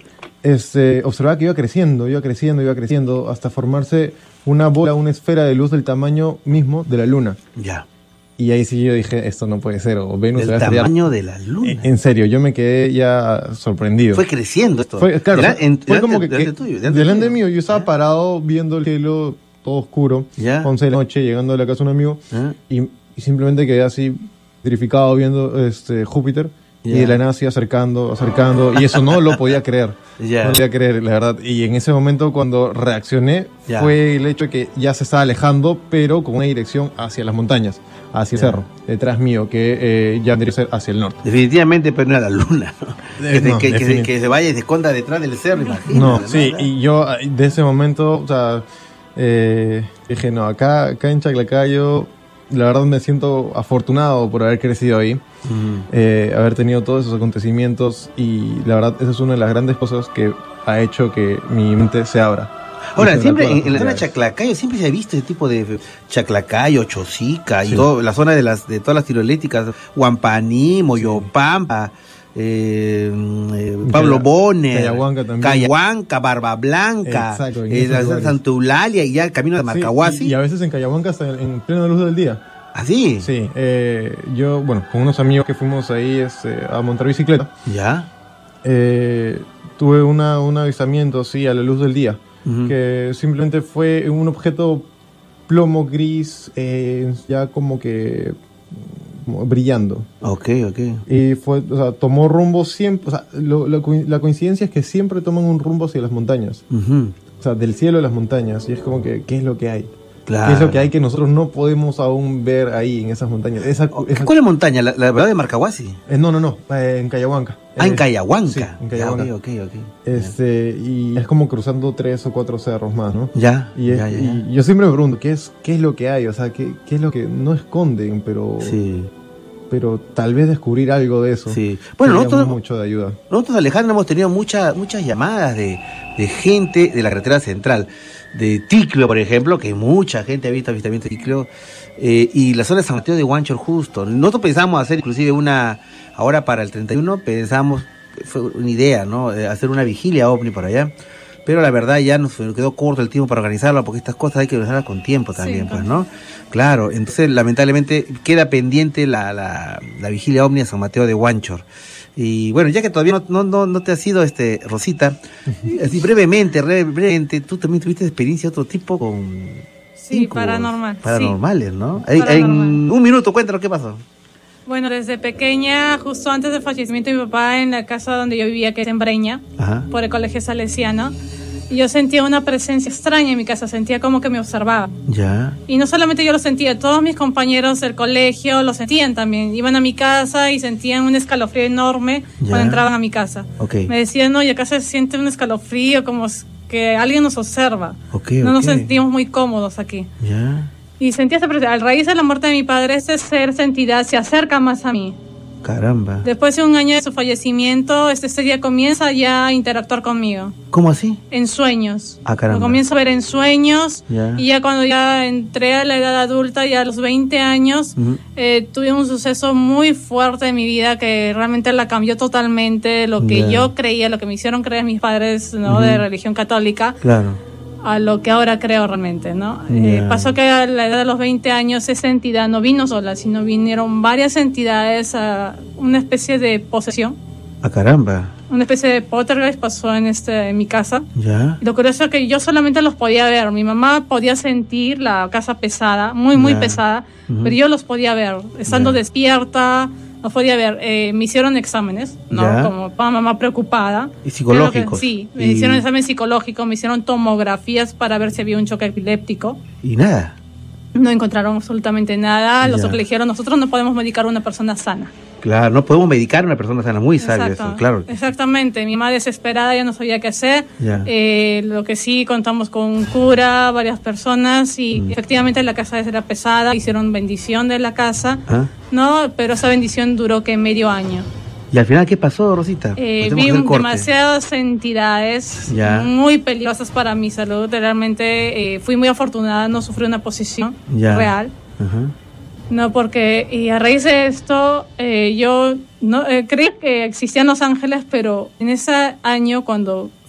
este, observaba que iba creciendo, iba creciendo, iba creciendo, hasta formarse una bola, una esfera de luz del tamaño mismo de la luna. Ya. Y ahí sí yo dije, esto no puede ser, o Venus El se va a estrellar. tamaño de la luna. En, en serio, yo me quedé ya sorprendido. Fue creciendo esto. Fue, claro, Delante- o sea, en- fue delante- como que, delante que- tuyo, delante delante tuyo. mío, yo estaba parado viendo el cielo todo oscuro, Ya. once de la noche, llegando a la casa de un amigo, Ah. y, y simplemente quedé así, petrificado viendo este Júpiter, y Ya. de la nada se iba acercando, acercando, y eso no lo podía creer. Ya. No lo podía creer, la verdad. Y en ese momento, cuando reaccioné, Ya. fue el hecho de que ya se estaba alejando, pero con una dirección hacia las montañas, hacia el Ya. cerro, detrás mío, que eh, ya debería ser hacia el norte. Definitivamente, pero no era la luna, ¿no? Eh, que, se- no, que- que se, definitivamente. que se vaya y se esconda detrás del cerro, imagínate. No, sí, y yo eh, de ese momento, o sea, eh, dije, no, acá, acá en Chaclacayo, la verdad me siento afortunado por haber crecido ahí, eh, haber tenido todos esos acontecimientos, y la verdad esa es una de las grandes cosas que ha hecho que mi mente se abra. Ahora, Y se siempre abra en, en la todas zona las Chaclacayo siempre se ha visto ese tipo de Chaclacayo, Chosica y Sí. todo, la zona de las de todas las hidroeléctricas, Huampaní, Moyopampa, eh, eh, Pablo Calla- Bonner, Cayahuanca también. Cayahuanca, Barba Blanca, Exacto, en eh, esos la- lugares. Santa Eulalia y ya el camino de Sí, Marcahuasi. y, y a veces en Cayahuanca hasta en, en plena luz del día. ¿Ah, sí? Sí, eh, yo, bueno, con unos amigos que fuimos ahí este, a montar bicicleta. ¿Ya? Eh, tuve una, un avistamiento, sí, a la luz del día, Ujú. que simplemente fue un objeto plomo gris, eh, ya como que como brillando. Ok, ok. Y fue, o sea, tomó rumbo siempre, o sea, lo- lo coi- la coincidencia es que siempre toman un rumbo hacia las montañas. Ujú. O sea, del cielo a las montañas. Y es como que, ¿qué es lo que hay? Claro. ¿Qué es lo que hay que nosotros no podemos aún ver ahí en esas montañas? Esa, esa- ¿Cuál es la montaña? ¿La, la verdad de Marcahuasi? eh, no, no, no, eh, en Cayahuanca. Ah, en Eh, Cayahuanca. Sí, en Cayahuanca. Ya, ok, ok, ok. Este, y es como cruzando tres o cuatro cerros más, ¿no? Ya, Y, es- ya, ya, y yo siempre me pregunto, ¿qué es, qué es lo que hay? O sea, ¿qué, qué es lo que no esconden? Pero, Sí. pero tal vez descubrir algo de eso. Sí. Bueno, sería nosotros- mucho de ayuda. Nosotros, Alejandro, hemos tenido muchas muchas llamadas de, de gente de la carretera central, de Ticlio, por ejemplo, que mucha gente ha visto avistamiento de Ticlio, eh, y la zona de San Mateo de Huánchor justo. Nosotros pensamos hacer inclusive una, ahora para el treinta y uno, pensamos, fue una idea, ¿no? Eh, hacer una vigilia ovni por allá, pero la verdad ya nos quedó corto el tiempo para organizarla, porque estas cosas hay que organizarlas con tiempo también, Sí, pues, con- ¿no? Claro, entonces lamentablemente queda pendiente la, la, la vigilia ovni a San Mateo de Huánchor. Y bueno, ya que todavía no, no, no, no te has ido, este, Rosita, así brevemente, re- brevemente, tú también tuviste experiencia de otro tipo con Sí, cinco paranormal. paranormales, ¿no? Ahí- Paranormal. En un minuto, cuéntanos qué pasó. Bueno, desde pequeña, justo antes del fallecimiento de mi papá, en la casa donde yo vivía, que es en Breña, Ajá. por el colegio salesiano, yo sentía una presencia extraña en mi casa, sentía como que me observaba. Ya. Y no solamente yo lo sentía, todos mis compañeros del colegio lo sentían también. Iban a mi casa y sentían un escalofrío enorme Ya. cuando entraban a mi casa. Ok. Me decían, no, y acá se siente un escalofrío, como s- que alguien nos observa. Ok, no nos ok. sentimos muy cómodos aquí. Ya. Y sentía esa presencia. Al raíz de la muerte de mi padre, este ser, esta entidad, se acerca más a mí. Caramba. Después de un año de su fallecimiento, este ser ya comienza ya a interactuar conmigo. ¿Cómo así? En sueños. Ah, caramba. Lo comienzo a ver en sueños. Ya. Y ya cuando ya entré a la edad adulta, ya a los veinte años, Ujú. eh, tuve un suceso muy fuerte en mi vida que realmente la cambió totalmente. Lo que Ya. yo creía, lo que me hicieron creer mis padres, ¿no? Ujú. De religión católica, Claro. a lo que ahora creo realmente, ¿no? Eh, Ya. pasó que a la edad de los veinte años esa entidad no vino sola, sino vinieron varias entidades a una especie de posesión, Ah, caramba. una especie de poltergeist pasó en este en mi casa. Ya. Y lo curioso es que yo solamente los podía ver, mi mamá podía sentir la casa pesada, muy muy Ya. pesada, Ujú. pero yo los podía ver, estando Ya. despierta, los podía ver. Eh, me hicieron exámenes, ¿no? Ya. Como papá, mamá preocupada. Y psicológicos. Sí, me Y- hicieron examen psicológico, me hicieron tomografías para ver si había un choque epiléptico. Y nada. No encontraron absolutamente nada. Los Ya. que le dijeron, nosotros no podemos medicar a una persona sana. Claro, no podemos medicar a una persona sana, muy sabio Exacto. eso, claro. Exactamente. Mi mamá desesperada ya no sabía qué hacer. Ya. Eh, lo que sí, contamos con un cura, varias personas y Mm. efectivamente la casa era pesada. Hicieron bendición de la casa, ¿Ah? ¿no? Pero esa bendición duró que medio año. ¿Y al final qué pasó, Rosita? Eh, Nos tenemos vi que hacer corte. demasiadas entidades Ya. muy peligrosas para mi salud. Realmente eh, fui muy afortunada, no sufrí una posesión Ya. real. Ajá. No, porque y a raíz de esto eh, yo no eh, creí que existían los ángeles, pero en ese año cuando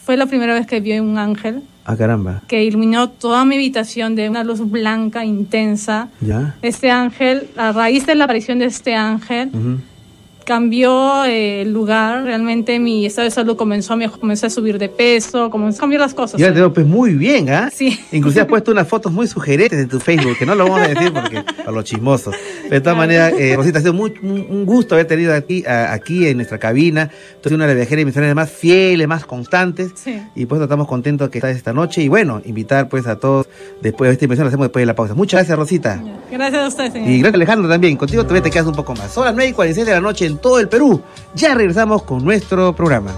fue la primera vez que vi un ángel. Ah, caramba. Que iluminó toda mi habitación de una luz blanca intensa. Ya. Este ángel, a raíz de la aparición de este ángel, uh-huh. cambió eh, el lugar. Realmente mi estado de salud comenzó, me, comencé a subir de peso, comenzó a cambiar las cosas. Ya te veo pues muy bien, ¿ah? ¿eh? Sí. Inclusive has puesto unas fotos muy sugerentes en tu Facebook, que no lo vamos a decir porque a los chismosos. Pero de todas maneras, eh, Rosita, ha sido muy, un, un gusto haber tenido aquí, a, aquí en nuestra cabina. Tú eres una de las viajeras y misioneras más fieles, más constantes. Sí. Y pues estamos contentos que estás esta noche. Y bueno, invitar pues a todos, después de esta inversión, lo hacemos después de la pausa. Muchas gracias, Rosita. Gracias a ustedes, señor. Y gracias, Alejandro, también. Contigo todavía te quedas un poco más. Son las nueve y cuarenta y seis de la noche en todo el Perú. Ya regresamos con nuestro programa.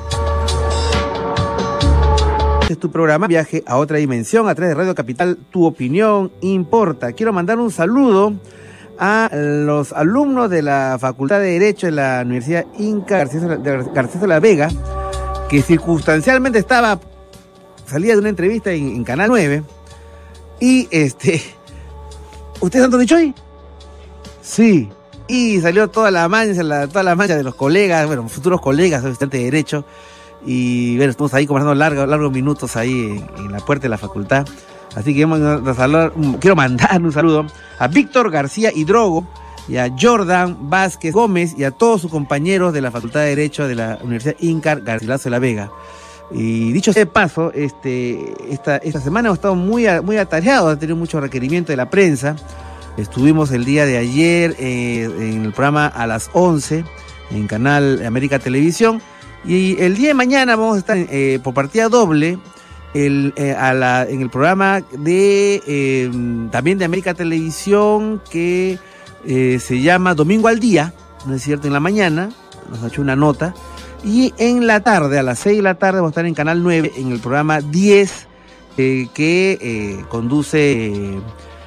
Este es tu programa, Viaje a otra dimensión, a través de Radio Capital. Tu opinión importa. Quiero mandar un saludo a los alumnos de la Facultad de Derecho de la Universidad Inca García de la Vega, que circunstancialmente estaba, salía de una entrevista en, en Canal nueve, y este, ¿ustedes han dicho hoy? Sí, y salió toda la mancha, la, toda la mancha de los colegas, bueno, futuros colegas, estudiantes de Derecho, y bueno, estuvimos ahí conversando largos, largos minutos ahí en, en la puerta de la facultad. Así que quiero mandar un saludo a Víctor García Hidrogo y a Jordan Vázquez Gómez y a todos sus compañeros de la Facultad de Derecho de la Universidad Inca Garcilaso de la Vega. Y dicho sea de paso, este, esta, esta semana hemos estado muy, muy atareados, ha tenido mucho requerimiento de la prensa. Estuvimos el día de ayer eh, en el programa a las once en Canal América Televisión, y el día de mañana vamos a estar eh, por partida doble el, eh, a la, en el programa de eh, también de América Televisión, que eh, se llama Domingo al Día, ¿no es cierto? En la mañana nos ha hecho una nota, y en la tarde, a las seis de la tarde, vamos a estar en Canal nueve en el programa diez eh, que eh, conduce eh,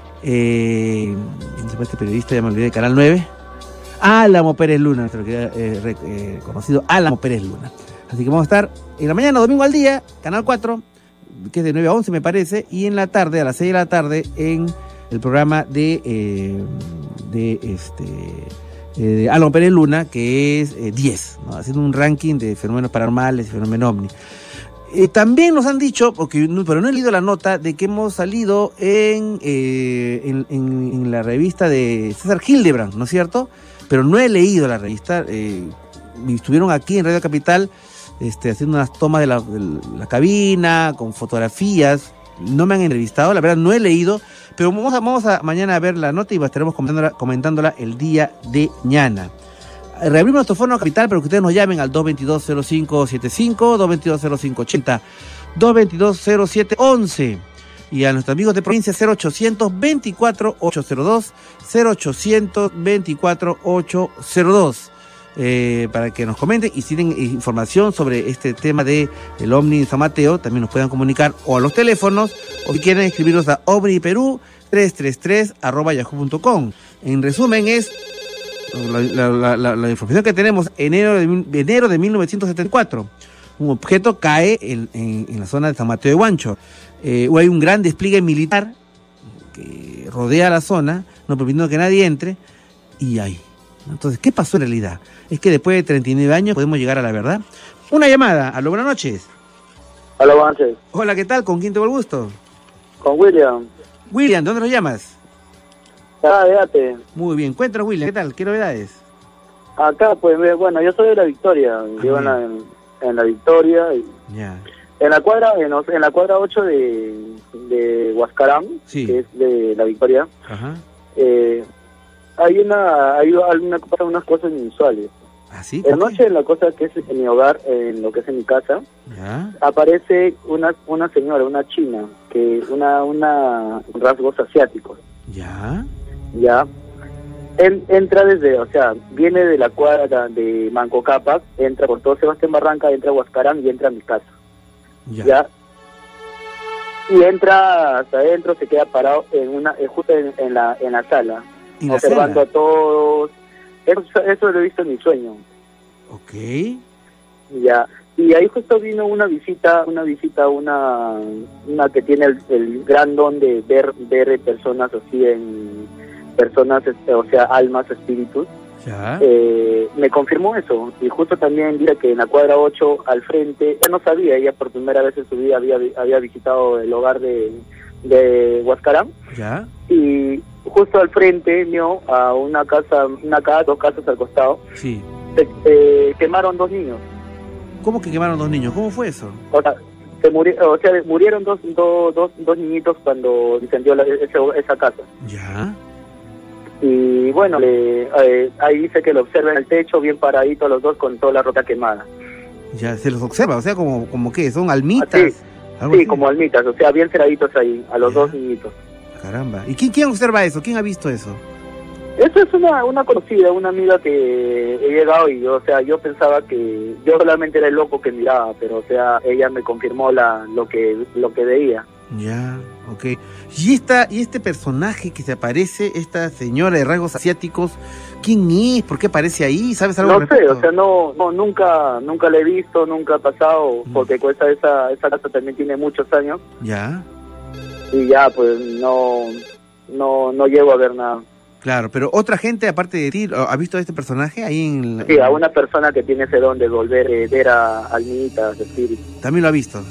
eh, este periodista, ya me olvidé, de Canal nueve, Álamo Pérez Luna, nuestro eh, eh, conocido Álamo Pérez Luna. Así que vamos a estar en la mañana, Domingo al Día, Canal cuatro, que es de nueve a once me parece, y en la tarde, a las seis de la tarde, en el programa de, eh, de este eh, de Álamo Pérez Luna, que es eh, diez, ¿no? Haciendo un ranking de fenómenos paranormales y fenómenos ovni. Eh, también nos han dicho, porque, pero no he leído la nota, de que hemos salido en, eh, en, en, en la revista de César Hildebrand, ¿no es cierto? Pero no he leído la revista. Eh, estuvieron aquí en Radio Capital este, haciendo unas tomas de la, de la cabina, con fotografías. No me han entrevistado, la verdad no he leído, pero vamos a, vamos a mañana a ver la nota y estaremos comentándola, comentándola el día de mañana. Reabrimos nuestro fono Capital, pero que ustedes nos llamen al dos veintidós cero cinco setenta y cinco, dos veintidós cero cinco ochenta, dos veintidós cero siete once. Y a nuestros amigos de provincia cero ochocientos veinticuatro ochocientos dos, cero ochocientos veinticuatro ochocientos dos, eh, para que nos comenten, y si tienen información sobre este tema de el OVNI en San Mateo, también nos puedan comunicar o a los teléfonos, o si quieren escribirnos a ovniperú trescientos treinta y tres arroba yahoo punto com. En resumen es la, la, la, la información que tenemos enero de, enero de mil novecientos setenta y cuatro. Un objeto cae en, en, en la zona de San Mateo de Huancho. Eh, hay un gran despliegue militar que rodea la zona, no permitiendo que nadie entre, y ahí. Entonces, ¿qué pasó en realidad? Es que después de treinta y nueve años podemos llegar a la verdad. Una llamada. Aló, buenas noches. Hola, buenas noches. Hola, ¿qué tal? ¿Con quién tengo el gusto? Con William. William, ¿dónde nos llamas? Ah, déjate. Muy bien, cuéntanos, William, ¿qué tal? ¿Qué novedades? Acá, pues, bueno, yo soy de La Victoria, vivo en la, en, en la Victoria, y ya. En la cuadra, en, en la cuadra ocho de, de Huascarán, sí, que es de La Victoria. Ajá. Eh, hay una, hay una, unas cosas inusuales. ¿Ah, sí? En noche, en la cosa que es en mi hogar, en lo que es en mi casa, ya, aparece una una señora, una china, que una una rasgos asiáticos. Ya. Ya. Él entra desde, o sea, viene de la cuadra de Manco Cápac, entra por todo Sebastián Barranca, entra a Huascarán y entra a mi casa. Ya. ¿Ya? Y entra hasta adentro, se queda parado en una eh, justo en, en la en la sala, ¿En la observando sala? a todos. Eso, eso lo he visto en mi sueño. Ok. Ya. Y ahí justo vino una visita, una visita, una una que tiene el, el gran don de ver ver personas así en personas, este, o sea, almas, espíritus. Ya. Eh, me confirmó eso, y justo también dice que en la cuadra ocho al frente, ella no sabía, ella por primera vez en su vida había, había visitado el hogar de, de Huascarán, Ya. y justo al frente mío, a una casa, una casa, dos casas al costado, Sí. se, eh, quemaron dos niños. ¿Cómo que quemaron dos niños? ¿Cómo fue eso? O sea, se muri- o sea murieron dos, dos, dos, dos niñitos cuando incendió la, esa, esa casa. Ya. Y bueno, le, eh, ahí dice que lo observan en el techo, bien paraditos los dos con toda la ropa quemada. Ya se los observa, o sea, como, como que son almitas. Sí, algo sí así. como almitas, o sea, bien cerraditos ahí, a los dos niñitos. Caramba. ¿Y quién, quién observa eso? ¿Quién ha visto eso? Eso es una, una conocida, una amiga que he llegado y yo, o sea, yo pensaba que yo solamente era el loco que miraba, pero o sea, ella me confirmó la, lo que, lo que veía. Ya, ok. ¿Y esta, y este personaje que se aparece, esta señora de rasgos asiáticos, quién es? ¿Por qué aparece ahí? ¿Sabes algo? No al sé, respecto? o sea, no, no, nunca, nunca la he visto, nunca ha pasado, porque esa, esa, esa casa también tiene muchos años Ya, y ya, pues, no, no, no llego a ver nada. claro, pero otra gente aparte de ti, ¿ha visto a este personaje ahí en la- Sí, a una persona que tiene ese don de volver a ver a almitas, espíritus. También lo ha visto.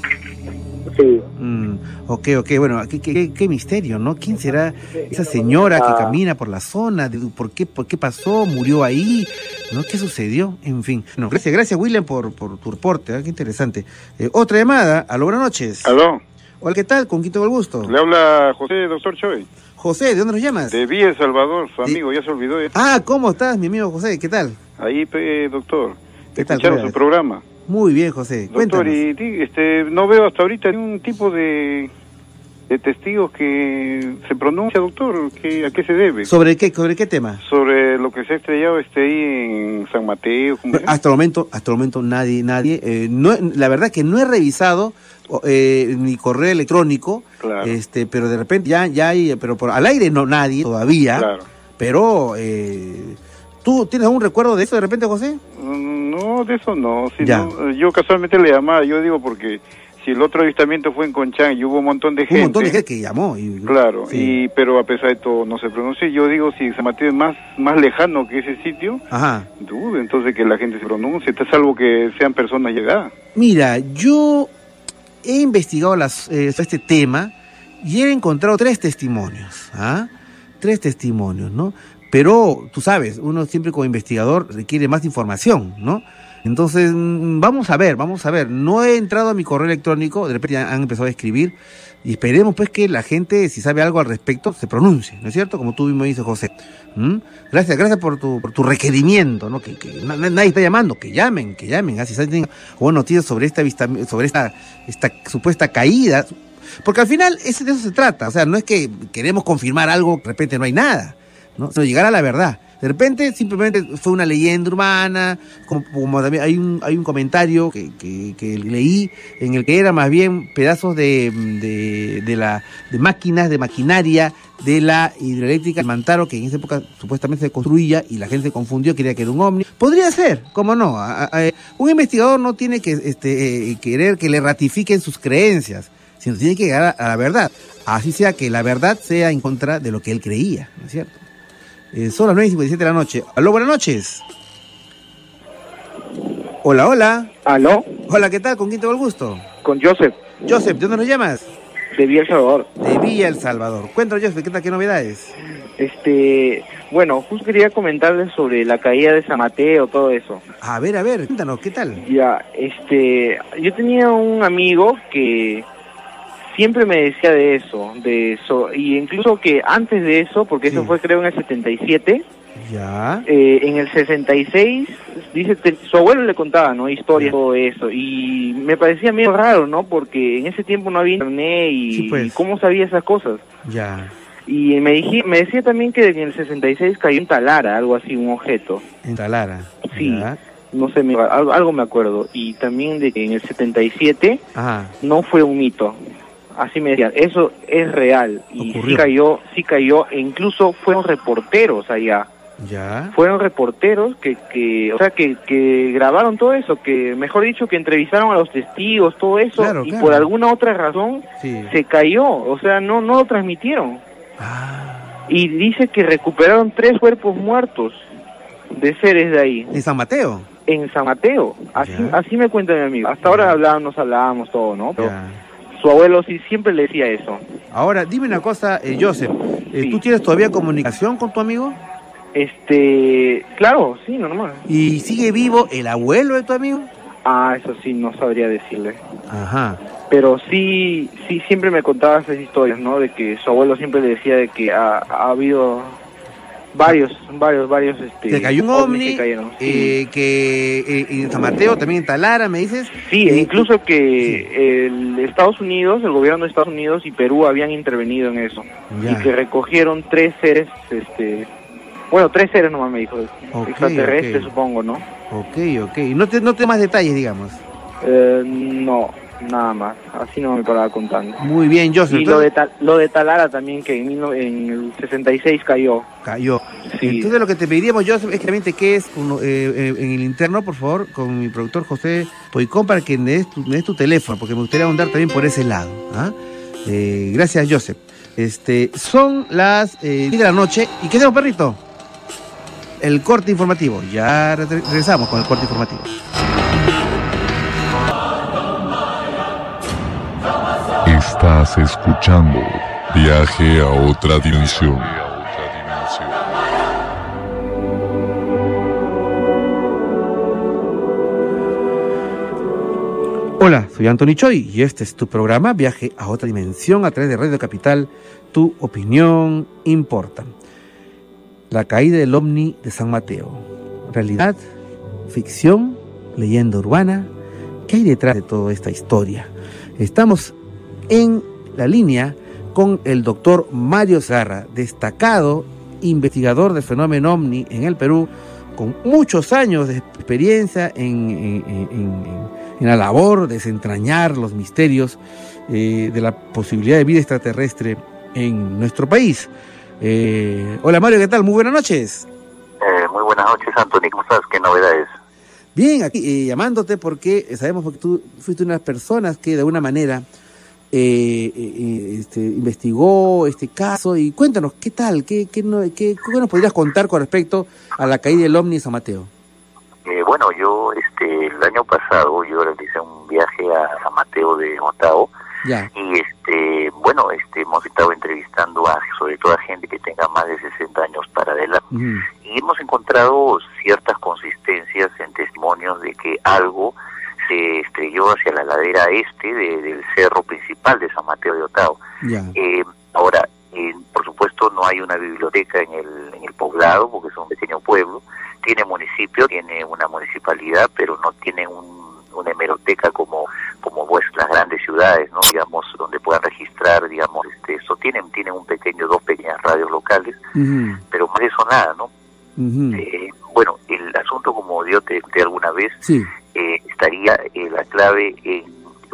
Sí. Mm, ok, ok, bueno, qué, qué, qué misterio, ¿no? ¿Quién será esa señora que Ah. camina por la zona? ¿De- ¿Por qué, por qué pasó? ¿Murió ahí? ¿No? ¿Qué sucedió? En fin. No, gracias, gracias William por, por tu reporte, ¿eh? Qué interesante. Eh, otra llamada, aló, buenas noches. Aló. Hola, ¿qué tal? ¿Con quién tengo el gusto? Le habla José, doctor Choi. José, ¿de dónde nos llamas? De Villa El Salvador, su amigo, ya se olvidó. ¿eh? Ah, ¿cómo estás, mi amigo José? ¿Qué tal? Ahí, pe, doctor. ¿Qué tal? Escucharon ¿Cómo su vas? programa. Muy bien, José. Doctor, Cuéntanos. y di- este, no veo hasta ahorita ningún tipo de, de testigos que se pronuncia, doctor. ¿Qué, ¿A qué se debe? ¿Sobre qué, sobre qué tema? Sobre lo que se ha estrellado este ahí en San Mateo. ¿cómo se llama? Hasta el momento, hasta el momento nadie, nadie. Eh, no, la verdad que no he revisado eh, mi correo electrónico, Claro. este, pero de repente ya, ya hay, pero por al aire no nadie todavía. Claro. Pero eh, ¿tú tienes algún recuerdo de eso de repente, José? Mm, No, de eso no. Si Ya. no, yo casualmente le llamaba, yo digo porque si el otro avistamiento fue en Conchán y hubo un montón de gente. Un montón de gente que llamó. Y, Claro, sí. y pero a pesar de todo no se pronuncia. Yo digo, si San Mateo es más, más lejano que ese sitio, Ajá. dudo entonces que la gente se pronuncie, salvo que sean personas llegadas. Mira, yo he investigado las, eh, este tema y he encontrado tres testimonios, ¿ah? Tres testimonios, ¿no? Pero, tú sabes, uno siempre como investigador requiere más información, ¿no? Entonces, mm, vamos a ver, vamos a ver. No he entrado a mi correo electrónico, de repente ya han empezado a escribir, y esperemos pues que la gente, si sabe algo al respecto, se pronuncie, ¿no es cierto? Como tú mismo dices, José. ¿Mm? Gracias, gracias por tu, por tu requerimiento, ¿no? Que, que na- nadie está llamando, que llamen, que llamen, así si tienen buenas noticias sobre esta vista, sobre esta, esta supuesta caída, porque al final ese, de eso se trata, o sea, no es que queremos confirmar algo, de repente no hay nada, ¿no? Sino llegar a la verdad. De repente simplemente fue una leyenda urbana, como, como también hay un hay un comentario que, que, que leí en el que era más bien pedazos de, de, de la de máquinas, de maquinaria de la hidroeléctrica de Mantaro, que en esa época supuestamente se construía y la gente se confundió, creía que era un ovni. Podría ser, cómo no. A- a- a- un investigador no tiene que este, eh, querer que le ratifiquen sus creencias, sino tiene que llegar a, a la verdad. Así sea que la verdad sea en contra de lo que él creía, ¿no es cierto? Eh, son las nueve y cincuenta y siete de la noche. Aló, buenas noches. Hola, hola. Aló. Hola, ¿qué tal? ¿Con quién tengo el gusto? Con Joseph. Joseph, ¿de dónde nos llamas? De Villa El Salvador. De Villa El Salvador. Cuéntanos, Joseph, ¿qué tal? ¿Qué novedades? Este, bueno, justo quería comentarles sobre la caída de San Mateo, todo eso. A ver, a ver, cuéntanos, ¿qué tal? Ya, este, yo tenía un amigo que siempre me decía de eso, de eso, y incluso que antes de eso, porque eso fue creo en el setenta y siete, Ya. eh, en el sesenta y seis, dice, te- su abuelo le contaba, ¿no? Historias, todo eso, y me parecía medio raro, ¿no? Porque en ese tiempo no había internet y, Sí, pues. y cómo sabía esas cosas. Ya. Y me, dije, me decía también que en el sesenta y seis cayó en Talara, algo así, un objeto. En Talara. Sí, Ya. no sé, me- algo, algo me acuerdo. Y también de que en el setenta y siete Ajá. no fue un mito. Así me decían, eso es real. Y sí Ocurrió. cayó, sí cayó, e incluso fueron reporteros allá. Ya. Fueron reporteros que, que o sea, que, que grabaron todo eso, que mejor dicho, que entrevistaron a los testigos, todo eso, Claro, y claro. por alguna otra razón Sí. se cayó, o sea, no, no lo transmitieron. Ah. Y dice que recuperaron tres cuerpos muertos. de seres de ahí. ¿En San Mateo? En San Mateo, así Ya. así me cuenta mi amigo. Hasta ahora hablábamos, hablábamos todo, ¿no? Pero Ya. su abuelo sí siempre le decía eso. Ahora, dime una cosa, eh, Joseph, eh, Sí. ¿tú tienes todavía comunicación con tu amigo? Este, claro, sí, normal. ¿Y sigue vivo el abuelo de tu amigo? Ah, eso sí, no sabría decirle. Ajá. Pero sí, sí, siempre me contaba esas historias, ¿no? De que su abuelo siempre le decía de que ha, ha habido varios, varios, varios, este... Te cayó un ovnis ovni, que cayeron, sí. eh, que eh, en San Mateo, también en Talara, me dices. Sí, Eh, incluso que el Estados Unidos, el gobierno de Estados Unidos y Perú habían intervenido en eso. Ya. Y que recogieron tres seres, este... Bueno, tres seres nomás me dijo, Ok, extraterrestres ok. supongo, ¿no? Ok, ok. No te, no te más detalles, digamos. Eh, no, nada más, así no me paraba contando. Muy bien, Joseph. Y lo de, Tal- lo de Talara también, que en, mil no- en el sesenta y seis cayó. Cayó. Sí. Entonces lo que te pediríamos, Joseph, es que también te quedes uno, eh, eh, en el interno, por favor, con mi productor José Poicón para que me des tu, me des tu teléfono, porque me gustaría ahondar también por ese lado. ¿Ah? Eh, gracias, Joseph. Este, son las eh, diez de la noche. ¿Y qué hacemos, perrito? El corte informativo. Ya re- regresamos con el corte informativo. Estás escuchando Viaje a otra dimensión. Hola, soy Anthony Choi y este es tu programa Viaje a otra dimensión a través de Radio Capital. Tu opinión importa. La caída del ovni de San Mateo. ¿Realidad? ¿Ficción? ¿Leyenda urbana? ¿Qué hay detrás de toda esta historia? Estamos en la línea con el doctor Mario Segarra, destacado investigador del fenómeno ovni en el Perú, con muchos años de experiencia en, en, en, en, en la labor de desentrañar los misterios eh, de la posibilidad de vida extraterrestre en nuestro país. Eh, hola Mario, ¿qué tal? Muy buenas noches. Eh, muy buenas noches, Anthony. ¿Cómo estás? ¿Qué novedades? Bien, aquí eh, llamándote porque sabemos que tú fuiste una de las personas que de alguna manera eh, eh, este, investigó este caso y cuéntanos, ¿qué tal? ¿Qué, qué, no- qué, qué nos podrías contar con respecto a la caída del ovni de San Mateo? Eh, bueno, yo este el año pasado yo realicé un viaje a San Mateo de Motao Ya. y este bueno este hemos estado entrevistando a sobre todo a gente que tenga más de sesenta años para adelante y hemos encontrado ciertas consistencias en testimonios de que algo se estrelló hacia la ladera este de- del cerro principal de San Mateo de Otao. Ya. Eh, ahora, eh, por supuesto, no hay una biblioteca en el, en el poblado, porque es un pequeño pueblo. Tiene municipio, tiene una municipalidad, pero no tiene un, una hemeroteca como como pues las grandes ciudades, ¿no? Digamos, donde puedan registrar, digamos, este, eso tienen tienen un pequeño, dos pequeñas radios locales, Ujú, pero más de eso nada, ¿no? ujú. Eh, bueno, el asunto, como yo te conté alguna vez, Sí. eh, estaría eh, la clave en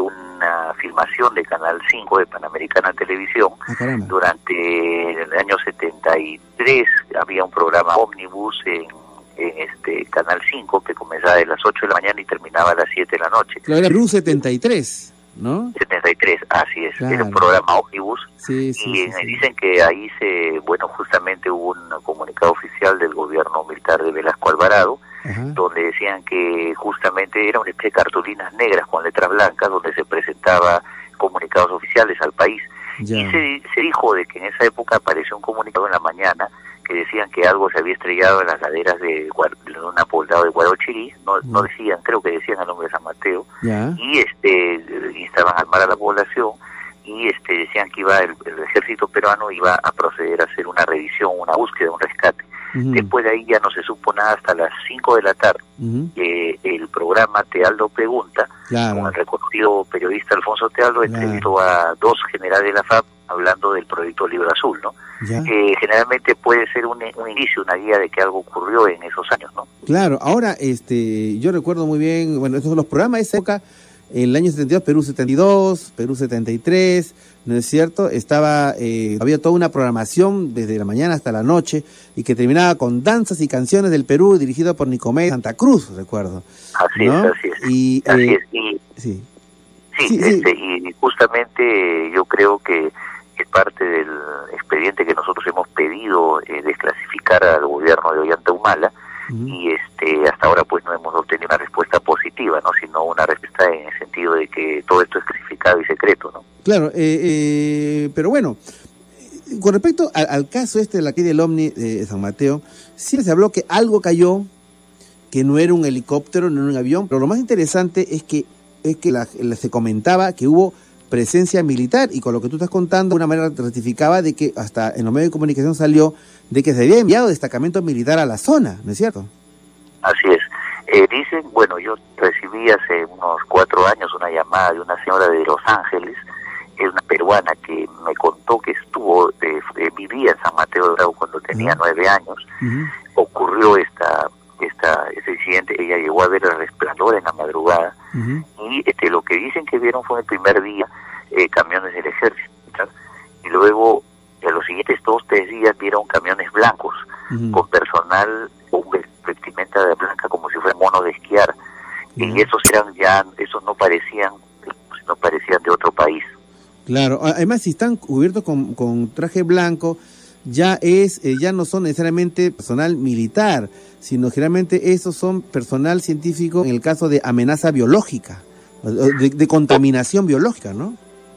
una filmación de Canal cinco de Panamericana Televisión. Ah, caramba. Durante el año setenta y tres había un programa ómnibus en, en este Canal cinco que comenzaba de las ocho de la mañana y terminaba a las siete de la noche. Claro, era Perú setenta y tres, ¿no? setenta y tres, así es, Claro. era un programa ómnibus. Sí, sí, y sí, en- sí. dicen que ahí se, bueno, justamente hubo un comunicado oficial del gobierno militar de Velasco Alvarado, Ajá. donde decían que justamente eran una especie de cartulinas negras con letras blancas donde se presentaba comunicados oficiales al país. Ya. Y se, se dijo de que en esa época apareció un comunicado en la mañana que decían que algo se había estrellado en las laderas de, Guar- de una poblado de Guarochirí, no, no decían, creo que decían el nombre de San Mateo, Ya. y este instaban a armar a la población y este decían que iba el, el ejército peruano iba a proceder a hacer una revisión, una búsqueda, un rescate. Ujú, Después de ahí ya no se supo nada hasta las cinco de la tarde. ujú. Eh, el programa Tealdo Pregunta, Claro. con el reconocido periodista Alfonso Tealdo, entrevistó a dos generales de la F A P hablando del proyecto Libro Azul, ¿no? Ya. Que generalmente puede ser un, un indicio, una guía de que algo ocurrió en esos años, ¿no? Claro, ahora este, yo recuerdo muy bien, bueno, esos son los programas de esa época, el año setenta y dos, Perú setenta y dos, Perú setenta y tres, ¿no es cierto? Estaba, eh, había toda una programación desde la mañana hasta la noche y que terminaba con danzas y canciones del Perú dirigido por Nicomedes Santa Cruz, recuerdo. Así ¿no? es, así es. Y, Así eh, es. Y, sí. sí, Sí, sí. este, y justamente yo creo que es parte del expediente que nosotros hemos pedido eh, desclasificar al gobierno de Ollanta Humala, uh-huh. y este hasta ahora pues no hemos obtenido una respuesta positiva, no, sino una respuesta en el sentido de que todo esto es clasificado y secreto, ¿no? Claro, eh, eh, pero bueno, con respecto al, al caso este de la caída del Omni de San Mateo, siempre se habló que algo cayó, que no era un helicóptero, no era un avión, pero lo más interesante es que es que la, la, se comentaba que hubo presencia militar, y con lo que tú estás contando, de una manera ratificaba de que hasta en los medios de comunicación salió de que se había enviado destacamento militar a la zona, ¿no es cierto? Así es. Eh, dicen, bueno, yo recibí hace unos cuatro años una llamada de una señora de Los Ángeles, es una peruana que me contó que estuvo, eh, eh, vivía en San Mateo de Bravo cuando tenía uh-huh. nueve años, uh-huh. ocurrió esta, esta, este incidente, ella llegó a ver el resplandor en la madrugada, uh-huh. y este, lo que dicen que vieron fue el primer día eh, camiones del ejército, ¿sabes? Y luego en los siguientes dos, tres días vieron camiones blancos, uh-huh. con personal con vestimenta de blanca como si fueran monos de esquiar, uh-huh. y esos eran ya, esos no parecían, no parecían de otro país. Claro, además si están cubiertos con, con traje blanco, ya es eh, ya no son necesariamente personal militar, sino generalmente esos son personal científico en el caso de amenaza biológica, de, de contaminación biológica, ¿no?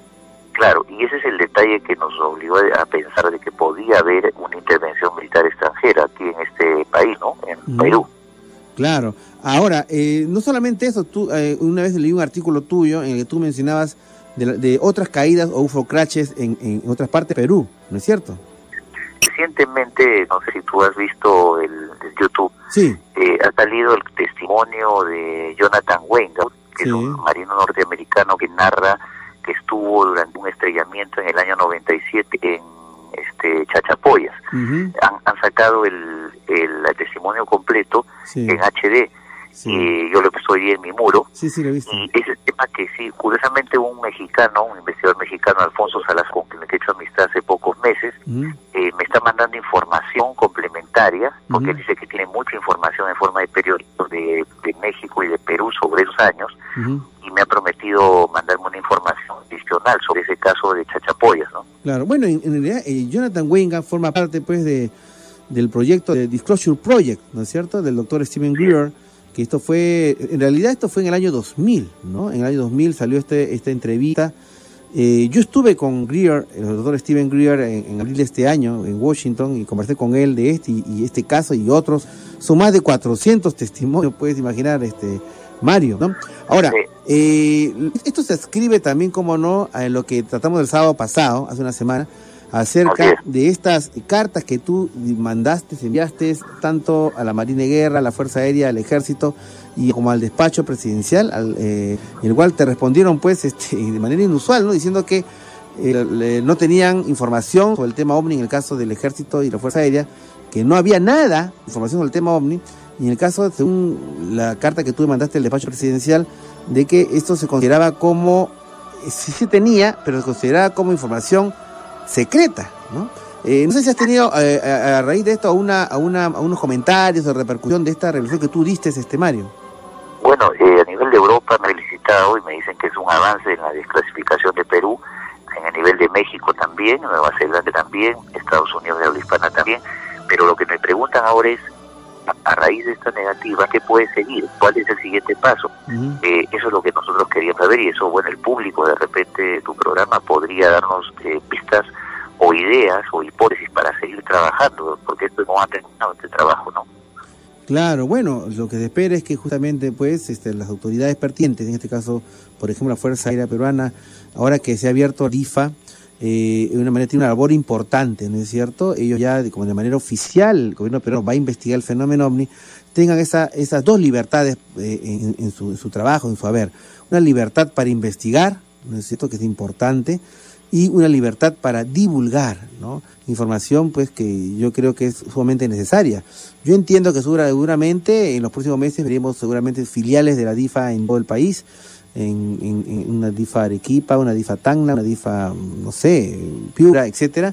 Claro, y ese es el detalle que nos obligó a pensar de que podía haber una intervención militar extranjera aquí en este país, ¿no? En mm. Perú. Claro. Ahora, eh, no solamente eso, tú eh, una vez leí un artículo tuyo en el que tú mencionabas de, de otras caídas o U F O crashes en, en otras partes de Perú, ¿no es cierto? Recientemente, no sé si tú has visto el, el YouTube, sí. eh, ha salido el testimonio de Jonathan Weingart, que sí. es un marino norteamericano que narra que estuvo durante un estrellamiento en el año noventa y siete en este Chachapoyas. Uh-huh. Han, han sacado el, el, el testimonio completo sí. en H D. Sí. Y yo lo estoy en mi muro. Sí, sí, lo he visto. Y ese tema que sí, curiosamente un mexicano, un investigador mexicano, Alfonso Salas, con quien me he hecho amistad hace pocos meses, uh-huh. eh, me está mandando información complementaria, porque uh-huh. él dice que tiene mucha información en forma de periódicos de, de México y de Perú sobre esos años, uh-huh. y me ha prometido mandarme una información adicional sobre ese caso de Chachapoyas, ¿no? Claro, bueno, en, en realidad eh, Jonathan Weingart forma parte, pues, de del proyecto de Disclosure Project, ¿no es cierto?, del doctor Steven Greer, que esto fue, en realidad esto fue en el año dos mil, ¿no? En el año dos mil salió este esta entrevista. Eh, yo estuve con Greer, el doctor Steven Greer, en, en abril de este año, en Washington, y conversé con él de este y, y este caso y otros. Son más de cuatrocientos testimonios, puedes imaginar, este Mario, ¿no? Ahora, eh, esto se escribe también, como no, en lo que tratamos el sábado pasado, hace una semana, acerca de estas cartas que tú mandaste, enviaste tanto a la Marina de Guerra, a la Fuerza Aérea, al Ejército y como al despacho presidencial, al, eh, el cual te respondieron pues este, de manera inusual, ¿no? Diciendo que eh, le, no tenían información sobre el tema OVNI en el caso del Ejército y la Fuerza Aérea, que no había nada, información sobre el tema OVNI, y en el caso, según la carta que tú mandaste al despacho presidencial, de que esto se consideraba como, sí se tenía, pero se consideraba como información secreta, ¿no? Eh, no sé si has tenido eh, a, a raíz de esto a una, a una a unos comentarios o repercusión de esta revelación que tú diste, este Mario. Bueno, eh, a nivel de Europa me he felicitado y me dicen que es un avance en la desclasificación de Perú, en el nivel de México también, Nueva Zelanda también, Estados Unidos de habla hispana también, pero lo que me preguntan ahora es, a, a raíz de esta negativa, ¿qué puede seguir? ¿Cuál es el siguiente paso? Uh-huh. Eh, eso es lo que nosotros queríamos saber, y eso, bueno, el público, de repente, tu programa podría darnos eh, pistas o ideas o hipótesis para seguir trabajando, porque esto no ha terminado este trabajo, ¿no? Claro, bueno, lo que se espera es que justamente pues este, las autoridades pertinentes, en este caso, por ejemplo, la Fuerza Aérea Peruana, ahora que se ha abierto D I F A, eh, de una manera tiene una labor importante, ¿no es cierto? Ellos ya, como de manera oficial, el gobierno peruano va a investigar el fenómeno OVNI, tengan esa, esas dos libertades eh, en, en, su, en su trabajo, en su haber. Una libertad para investigar, ¿no es cierto?, que es importante, y una libertad para divulgar, ¿no? Información pues que yo creo que es sumamente necesaria. Yo entiendo que seguramente en los próximos meses veremos seguramente filiales de la D I F A en todo el país, en, en, en una D I F A Arequipa, una D I F A Tacna, una D I F A, no sé, Piura, etcétera,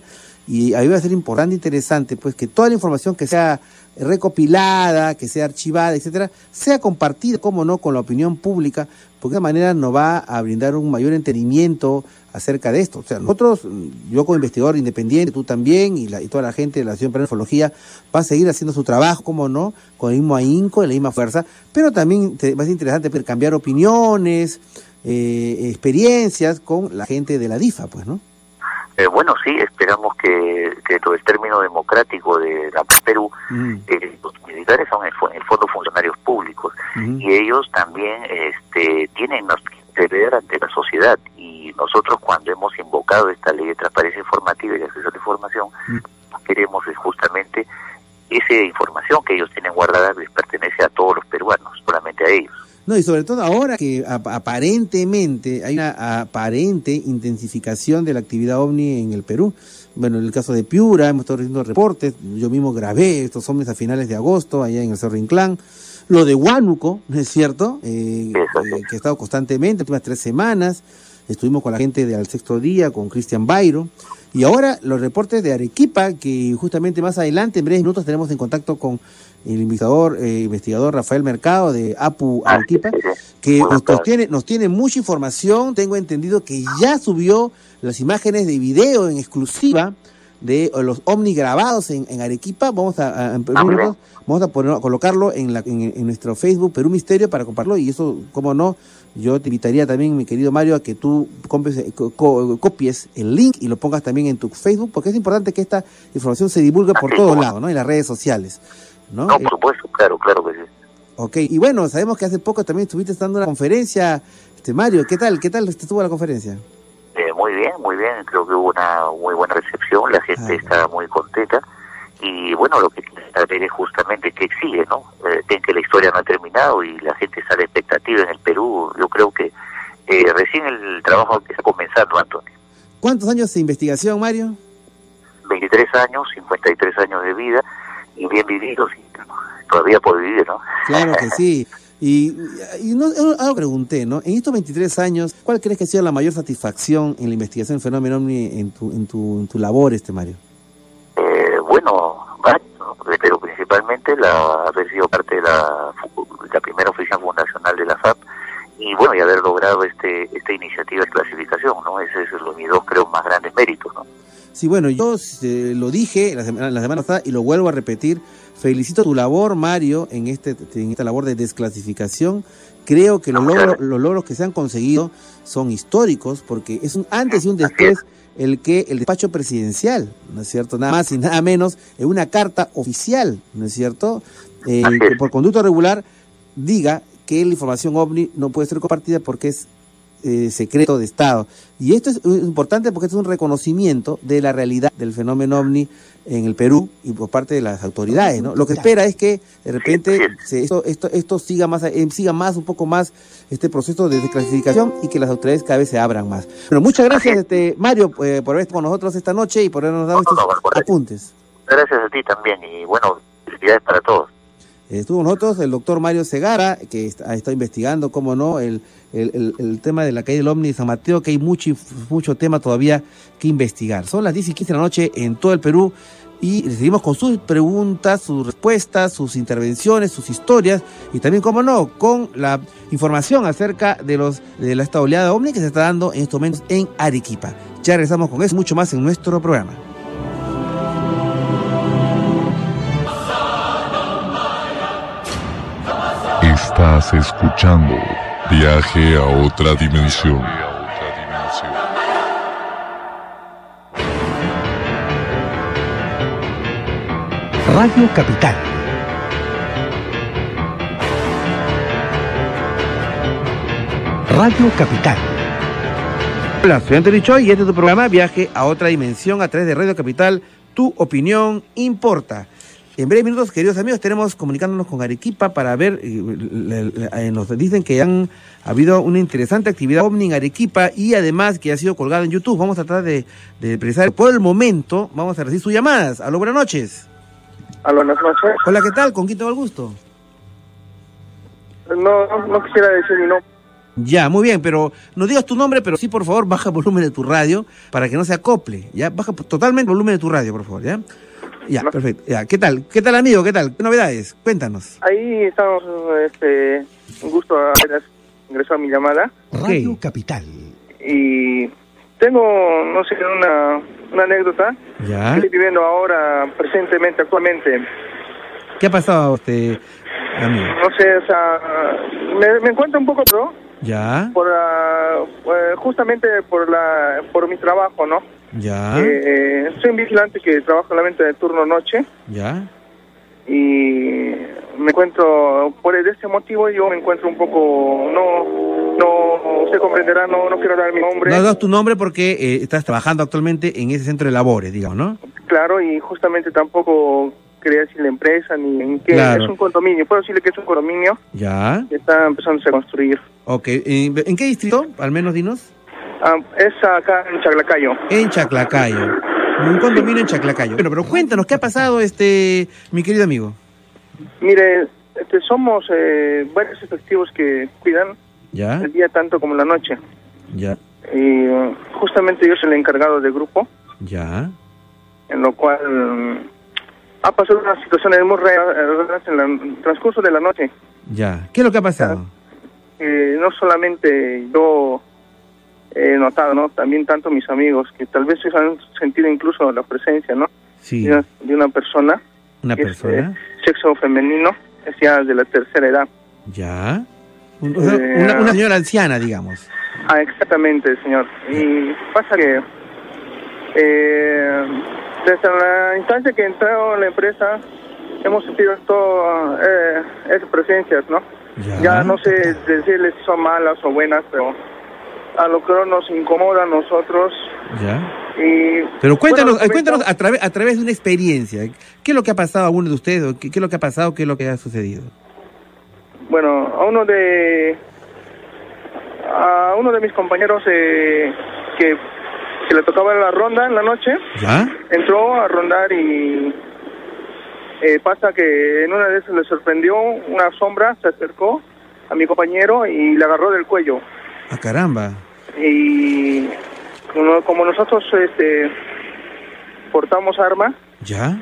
y ahí va a ser importante, interesante, pues que toda la información que sea recopilada, que sea archivada, etcétera, sea compartida, como no, con la opinión pública, porque de esa manera nos va a brindar un mayor entendimiento acerca de esto. O sea, nosotros, yo como investigador independiente, tú también, y, la, y toda la gente de la Asociación Peruana de Ufología, va a seguir haciendo su trabajo, como no, con el mismo ahínco, la misma fuerza, pero también te, va a ser interesante cambiar opiniones, eh, experiencias con la gente de la DIFA, pues, ¿no? Eh, bueno, sí, esperamos que, que todo el término democrático de la Perú, mm. eh, los militares son en el, en el fondo funcionarios públicos, mm. y ellos también este, tienen que ver ante la sociedad, y nosotros cuando hemos invocado esta ley de transparencia informativa y de acceso a la información, mm. queremos es justamente esa información que ellos tienen guardada les pertenece a todos los peruanos, solamente a ellos. No, y sobre todo ahora que ap aparentemente hay una aparente intensificación de la actividad ovni en el Perú. Bueno, en el caso de Piura hemos estado recibiendo reportes, yo mismo grabé estos ovnis a finales de agosto allá en el Cerro Inclán. Lo de Huánuco, ¿no es cierto? Eh, eh, que ha estado constantemente, las últimas tres semanas, estuvimos con la gente de Al Sexto Día, con Cristian Bayro. Y ahora los reportes de Arequipa, que justamente más adelante, en breves minutos, tenemos en contacto con el investigador, eh, investigador Rafael Mercado de APU Arequipa, que nos, nos, tiene, nos tiene mucha información. Tengo entendido que ya subió las imágenes de video en exclusiva de los ovnis grabados en, en Arequipa. Vamos a, a, en minutos, vamos a, poner, a colocarlo en, la, en, en nuestro Facebook Perú Misterio para compartirlo, y eso, cómo no, yo te invitaría también, mi querido Mario, a que tú compres, co, co, copies el link y lo pongas también en tu Facebook, porque es importante que esta información se divulgue por todos lados, ¿no? En las redes sociales, ¿no? No, por supuesto, claro, claro que sí. Ok, y bueno, sabemos que hace poco también estuviste dando una conferencia, este Mario, ¿qué tal? ¿Qué tal estuvo la conferencia? Eh, muy bien, muy bien, creo que hubo una muy buena recepción, la gente ah, está muy contenta, y bueno, lo que quiero saber es justamente qué sigue, ¿no? Eh, ven que la historia no ha terminado y la gente está a la expectativa en el Perú. Yo creo que eh, recién el trabajo está comenzando, Antonio. ¿Cuántos años de investigación, Mario? veintitrés años, cincuenta y tres años de vida, y bien vividos, y todavía por vivir, ¿no? Claro que sí. Y, y no, algo pregunté, ¿no? En estos veintitrés años, ¿cuál crees que ha sido la mayor satisfacción en la investigación del fenómeno ovni en tu, en tu, en tu labor, este Mario? Eh, bueno, ¿no? Pero principalmente la, haber sido parte de la, la primera oficina fundacional de la F A P, y bueno, y haber logrado este esta iniciativa de clasificación, ¿no? Ese es los mis dos, creo, más grandes méritos, ¿no? Sí, bueno, yo eh, lo dije la semana, la semana pasada y lo vuelvo a repetir. Felicito tu labor, Mario, en este en esta labor de desclasificación. Creo que los logros, los logros que se han conseguido son históricos, porque es un antes y un después el que el despacho presidencial, ¿no es cierto? Nada más y nada menos, en una carta oficial, ¿no es cierto? Eh, que por conducto regular diga que la información ovni no puede ser compartida porque es Eh, secreto de Estado. Y esto es importante porque esto es un reconocimiento de la realidad del fenómeno ovni en el Perú y por parte de las autoridades, ¿no? Lo que espera es que de repente se, esto, esto, esto siga más, eh, siga más, un poco más este proceso de desclasificación y que las autoridades cada vez se abran más. Bueno, muchas gracias, este Mario, eh, por haber estado con nosotros esta noche y por habernos dado estos no, no, no, apuntes. Gracias a ti también y bueno, felicidades para todos. Estuvo con nosotros el doctor Mario Segara, que está, ha estado investigando, cómo no, el, el, el, el tema de la caída del ovni de San Mateo, que hay mucho, mucho tema todavía que investigar. Son las diez y quince de la noche en todo el Perú y seguimos con sus preguntas, sus respuestas, sus intervenciones, sus historias y también, cómo no, con la información acerca de los de la esta oleada ovni que se está dando en estos momentos en Arequipa. Ya regresamos con eso, mucho más en nuestro programa. Estás escuchando Viaje a otra dimensión. Radio Capital. Radio Capital. Hola, soy Antonio Choi y este es tu programa Viaje a otra dimensión a través de Radio Capital. Tu opinión importa. En breves minutos, queridos amigos, tenemos comunicándonos con Arequipa para ver, eh, nos dicen que han habido una interesante actividad ovni en Arequipa y además que ha sido colgada en YouTube. Vamos a tratar de, de precisar. Por el momento, vamos a recibir sus llamadas. Aló, buenas noches. Aló, buenas noches. Hola, ¿qué tal? ¿Con quién tengo el gusto? No, no, no quisiera decir mi nombre. Ya, muy bien, pero no digas tu nombre, pero sí, por favor, baja el volumen de tu radio para que no se acople, ¿ya? Baja totalmente el volumen de tu radio, por favor, ¿ya? Ya, no. Perfecto. Ya, ¿qué tal? ¿Qué tal, amigo? ¿Qué tal? ¿Qué novedades? Cuéntanos. Ahí estamos, este, un gusto haber ingresado a mi llamada. Radio okay. Capital. Y tengo, no sé, una, una anécdota. Ya. Estoy viviendo ahora, presentemente, actualmente. ¿Qué ha pasado, este, amigo? No sé, o sea, me, me encuentro un poco, bro. Ya. Por, uh, justamente por la por mi trabajo, ¿no? Ya. Eh, soy un vigilante que trabaja solamente de turno noche. Ya. Y me encuentro, por ese motivo yo me encuentro un poco, no, no, usted comprenderá, no, no quiero dar mi nombre. No das tu nombre porque eh, estás trabajando actualmente en ese centro de labores, digamos, ¿no? Claro, y justamente tampoco quería decir la empresa ni en qué, claro. Es un condominio, puedo decirle que es un condominio. Ya. Que está empezando a construir. Ok, ¿en qué distrito? Al menos dinos. Ah, es acá en Chaclacayo. En Chaclacayo. Un condominio en Chaclacayo. Bueno, pero cuéntanos, ¿qué ha pasado, este, mi querido amigo? Mire, este, somos eh, varios efectivos que cuidan ¿Ya? El día tanto como la noche. Ya. Y uh, justamente yo soy el encargado del grupo. Ya. En lo cual um, ha pasado unas situaciones muy raras en, en el transcurso de la noche. Ya. ¿Qué es lo que ha pasado? Eh, no solamente yo he notado, ¿no? También tanto mis amigos, que tal vez se han sentido incluso la presencia, ¿no? Sí. De una, de una persona. ¿Una persona? Es, eh, sexo femenino, es ya de la tercera edad. Ya. O sea, eh, una, una señora anciana, digamos. Ah, exactamente, señor. Y pasa que eh, desde la instancia que entró la empresa hemos sentido todo, eh, esas presencias, ¿no? Ya. Ya no sé decirles si son malas o buenas, pero a lo que nos incomoda a nosotros. Ya. Y, pero cuéntanos, bueno, cuéntanos a, través a través de una experiencia. ¿Qué es lo que ha pasado a uno de ustedes? ¿Qué, qué es lo que ha pasado? ¿Qué es lo que ha sucedido? Bueno, a uno de a uno de mis compañeros eh, que, que le tocaba la ronda en la noche, ¿ya? Entró a rondar y eh, pasa que en una de esas le sorprendió una sombra, se acercó a mi compañero y le agarró del cuello. ¡Ah, caramba! Y como, como nosotros este, portamos arma, ¿ya?